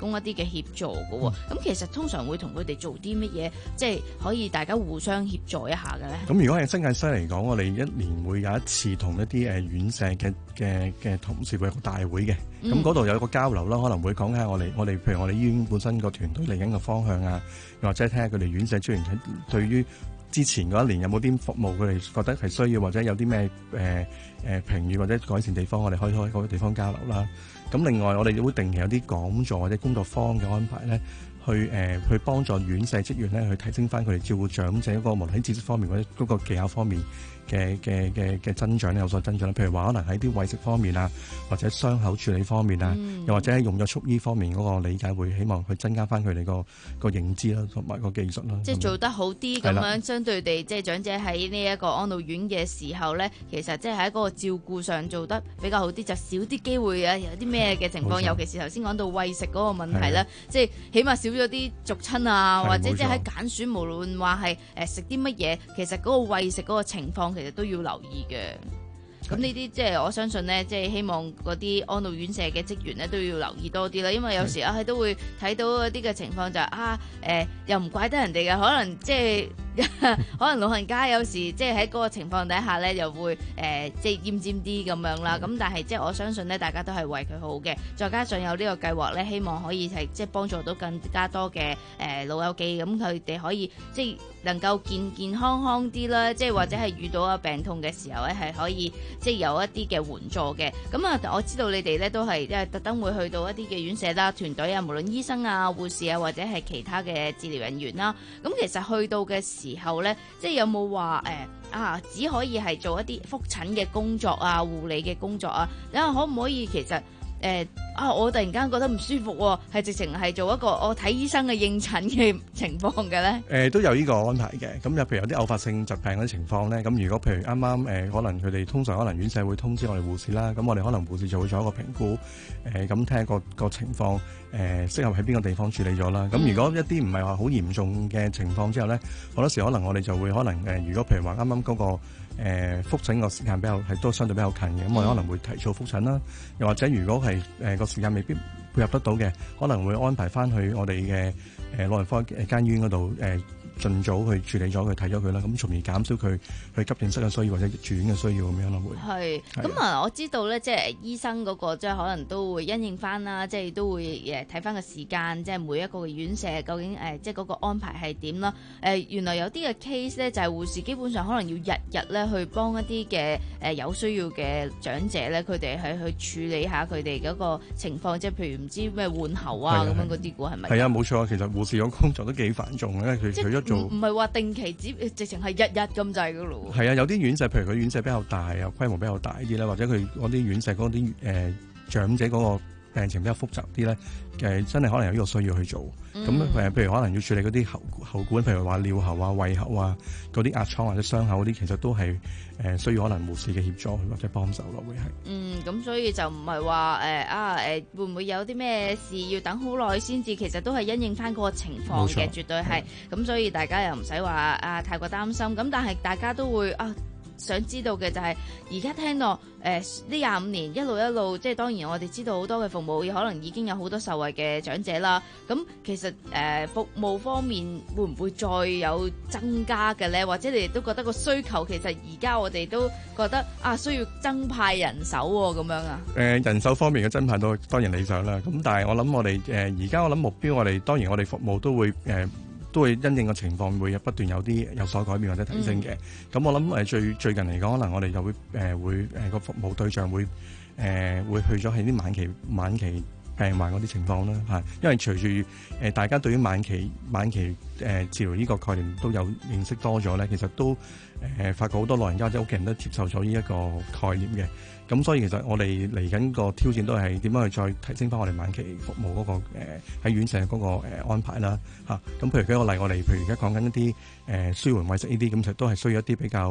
協助嘅喎。咁、嗯、其實通常會同佢哋做啲乜嘢，即係可以大家互相協助一下嘅咧？ 咁如果係新界西嚟講，我哋一年會有一次同一啲誒院舍嘅嘅嘅同事會有個大會嘅，咁嗰度有一個交流啦，可能會講下我哋我哋譬如我哋醫院本身個團隊嚟緊嘅方向啊，又或者睇下佢哋院舍專員喺對於之前嗰一年有冇啲服務佢哋覺得係需要，或者有啲咩誒誒評語或者改善地方，我哋可以開嗰個地方交流啦。咁另外我哋會定期有啲講座或者工作坊嘅安排咧，去誒、呃、去幫助院舍職員咧去提升翻佢哋照顧長者嗰個無論喺知識方面或者嗰個技巧方面嘅嘅嘅嘅增長咧有所增長。譬如話可能喺啲餵食方面啊，或者傷口處理方面啊，嗯、又或者喺用咗束衣方面嗰個理解，會希望去增加翻佢哋個個認知啦，同埋個技術啦。 即係做得好啲咁樣，相對地，即係長者喺呢一個安老院嘅時候咧，其實即係喺嗰個照顧上做得比較好啲，就少啲機會啊有啲咩嘅情況。尤其是頭先講到餵食嗰個問題咧，即係起碼少咗啲俗親啊，或者即係喺揀選，無論話係誒食啲乜嘢，其實嗰個餵食嗰個情況其實都要留意嘅。咁呢啲即係我相信咧，即係希望嗰啲安老院舍嘅職員咧都要留意多啲啦，因為有時啊都會睇到一啲嘅情況就係、是、啊誒、呃、又唔怪得人哋嘅，可能即係可能老人家有時即係喺嗰個情況底下咧，又會誒、呃、即係奄尖啲咁樣啦。咁但係即係我相信咧，大家都係為佢好嘅，再加上有呢個計劃咧，希望可以係即係幫助到更加多嘅誒、呃、老友記，咁佢哋可以即係能夠健健康康啲啦，即係或者係遇到啊病痛嘅時候咧，係可以。即係有一啲嘅援助嘅，咁啊，我知道你哋咧都係即係特登會去到一啲嘅院舍啦、團隊啊，無論醫生啊、護士啊，或者係其他嘅治療人員啦。咁其實去到嘅時候咧，即係有冇話誒啊，只可以係做一啲覆診嘅工作啊、護理嘅工作啊？你話可唔可以其實？誒、呃、啊！我突然間覺得唔舒服喎，係直情係做一個我睇醫生嘅應診嘅情況嘅咧。誒、 呃、都有呢個安排嘅。咁有譬如有啲偶發性疾病嗰啲情況咧，咁如果譬如啱啱誒可能佢哋通常可能院舍會通知我哋護士啦，咁我哋可能護士就會做一個評估，誒咁睇下個個情況誒、呃、適合喺邊個地方處理咗啦。咁、嗯、如果一啲唔係話好嚴重嘅情況之後咧，好多時可能我哋就會可能誒、呃，如果譬如話啱啱嗰個。誒覆診個時間比較係都相對比較近嘅，咁我哋可能會提早覆診啦，又或者如果係誒個時間未必配合得到嘅，可能會安排翻去我哋嘅誒老人科誒間醫院嗰度誒。盡早去處理咗佢睇咗佢啦，咁從而減少佢去急症室嘅需要或者住院嘅需要咁樣咯，會係咁啊！我知道咧，即係醫生嗰個即係可能都會因應翻啦，即係都會誒睇翻個時間，即係每一個嘅院舍究竟誒即係嗰個安排係點啦。誒原來有啲嘅 case 咧，就係護士基本上可能要日日咧去幫一啲嘅誒有需要嘅長者咧，佢哋係去處理下佢哋嗰個情況，即係譬如唔知咩換喉啊咁樣嗰啲股係咪？ 係啊，冇錯，其實護士嘅工作都幾繁重嘅，佢除咗唔唔係話定期只直情係日日咁滯噶咯喎。 係啊，有啲院舍，譬如佢院舍比較大啊，規模比較大啲啦，或者佢嗰啲院舍嗰啲誒長者嗰個病情比較複雜啲咧，誒真係可能有呢個需要去做。咁誒、嗯，譬如可能要處理嗰啲喉喉管，譬如話尿喉啊、胃喉啊嗰啲壓瘡或者傷口嗰啲，其實都係誒需要可能護士嘅協助或者幫手咯，會係。嗯， 咁所以就唔係話誒啊誒，會唔會有啲咩事要等好耐先至？其實都係因應翻嗰個情況嘅，絕對係。咁所以大家又唔使話啊太過擔心。咁但係大家都會啊。想知道嘅就係而家聽到誒呢廿五年一路一路，即係當然我哋知道好多嘅服務，可能已經有好多受惠嘅長者啦。咁其實誒、呃、服務方面會唔會再有增加嘅咧？或者你哋都覺得個需求其實而家我哋都覺得啊需要增派人手喎，咁樣啊？誒、 呃、人手方面嘅增派都當然理想啦。咁但係我諗我哋誒而家我諗目標，我哋當然我哋服務都會誒。呃都會因應個情況，會不斷有啲有所改變或者提升嘅。咁、嗯、我諗誒最最近嚟講，可能我哋就會誒、呃、會誒個、呃、服務對象會誒、呃、會去咗喺啲晚期晚期病患嗰啲情況啦嚇。因為隨住誒大家對於晚期晚期誒、呃、治療呢個概念都有認識多咗咧，其實都誒、呃、發覺好多老人家或者屋企人都接受咗呢一個概念嘅。咁所以其實我哋嚟緊個挑戰都係點樣去再提升翻我哋晚期服務嗰、那個喺、呃、院舍嗰個、呃、安排啦嚇。咁、啊、譬如舉個例，我哋譬如而家講緊一啲誒舒緩餵食呢啲，咁其實都係需要一啲比較誒、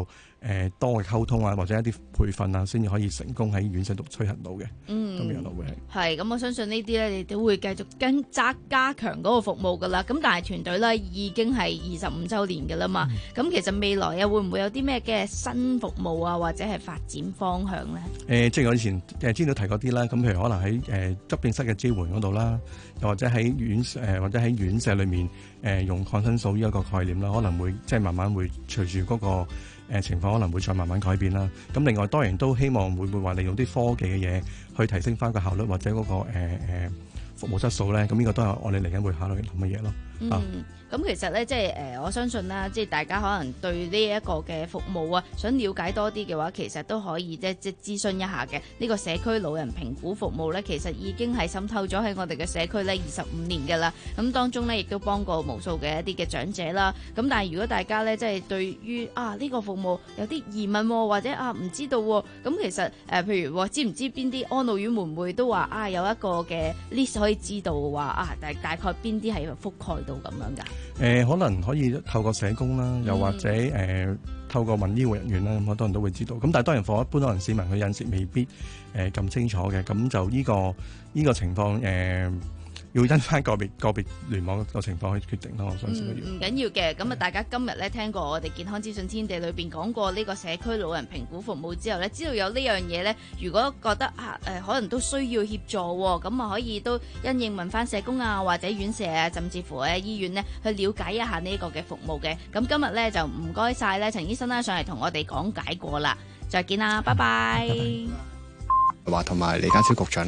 誒多嘅溝通啊，或者一啲培訓啊，先至可以成功喺院舍度推行到嘅。 嗯， 咁樣咯會係。 係咁，我相信呢啲咧，你都會繼續跟加加強嗰個服務噶啦。咁但係團隊咧已經係二十五週年嘅啦嘛。咁、嗯、其實未來啊，會唔會有啲咩嘅新服務啊，或者係發展方向咧？誒、 呃，即係我以前誒之前都提過啲啦。咁譬如可能喺誒急症室嘅支援嗰度啦，又或者喺院誒、呃、或者喺院舍裏面誒、呃、用抗生素呢一個概念啦，可能會即係慢慢會隨住嗰、那個。誒情況可能會再慢慢改變啦。咁另外當然都希望會唔會話利用啲科技嘅嘢去提升翻個效率或者嗰、那個誒誒、呃、服務質素咧。咁呢個都係我哋嚟緊會考慮諗嘅嘢咯。 嗯，咁、啊、其實咧即係誒，我相信啦，即係大家可能對呢一個嘅服務啊，想了解多啲嘅話，其實都可以即係即係諮詢一下嘅。呢、這個社區老人評估服務咧，其實已經係滲透咗喺我哋嘅社區咧二十五年㗎啦。咁當中咧亦都幫過無數嘅一啲嘅長者啦。咁但係如果大家咧即係對於啊呢、這個服務有啲疑問或者啊唔知道喎，咁其實誒、呃、譬如知唔知邊啲安老院會唔會都話啊有一個嘅 list 可以知道話啊大大概邊啲係覆蓋到咁樣㗎？ 誒、呃、可能可以透過社工啦，又或者誒、呃、透過問醫護人員啦，咁好多人都會知道。咁但係當然，for一般可能市民佢有陣時未必誒咁、呃、清楚嘅，咁就呢、這個呢、這個情況誒。呃要因翻個別個別聯網個情況去決定咯，我相信都要。 唔緊要嘅，咁啊大家今日咧聽過我哋健康資訊天地裏邊講過呢個社區老人評估服務之後咧，知道有呢樣嘢咧，如果覺得啊誒、呃、可能都需要協助喎，咁啊可以都因應問翻社工啊或者院舍啊，甚至乎喺醫院咧去了解一下呢個嘅服務嘅。咁今日咧就唔該晒咧陳醫生啦上嚟同我哋講解過啦，再見啦，拜拜。 話同埋李家超局長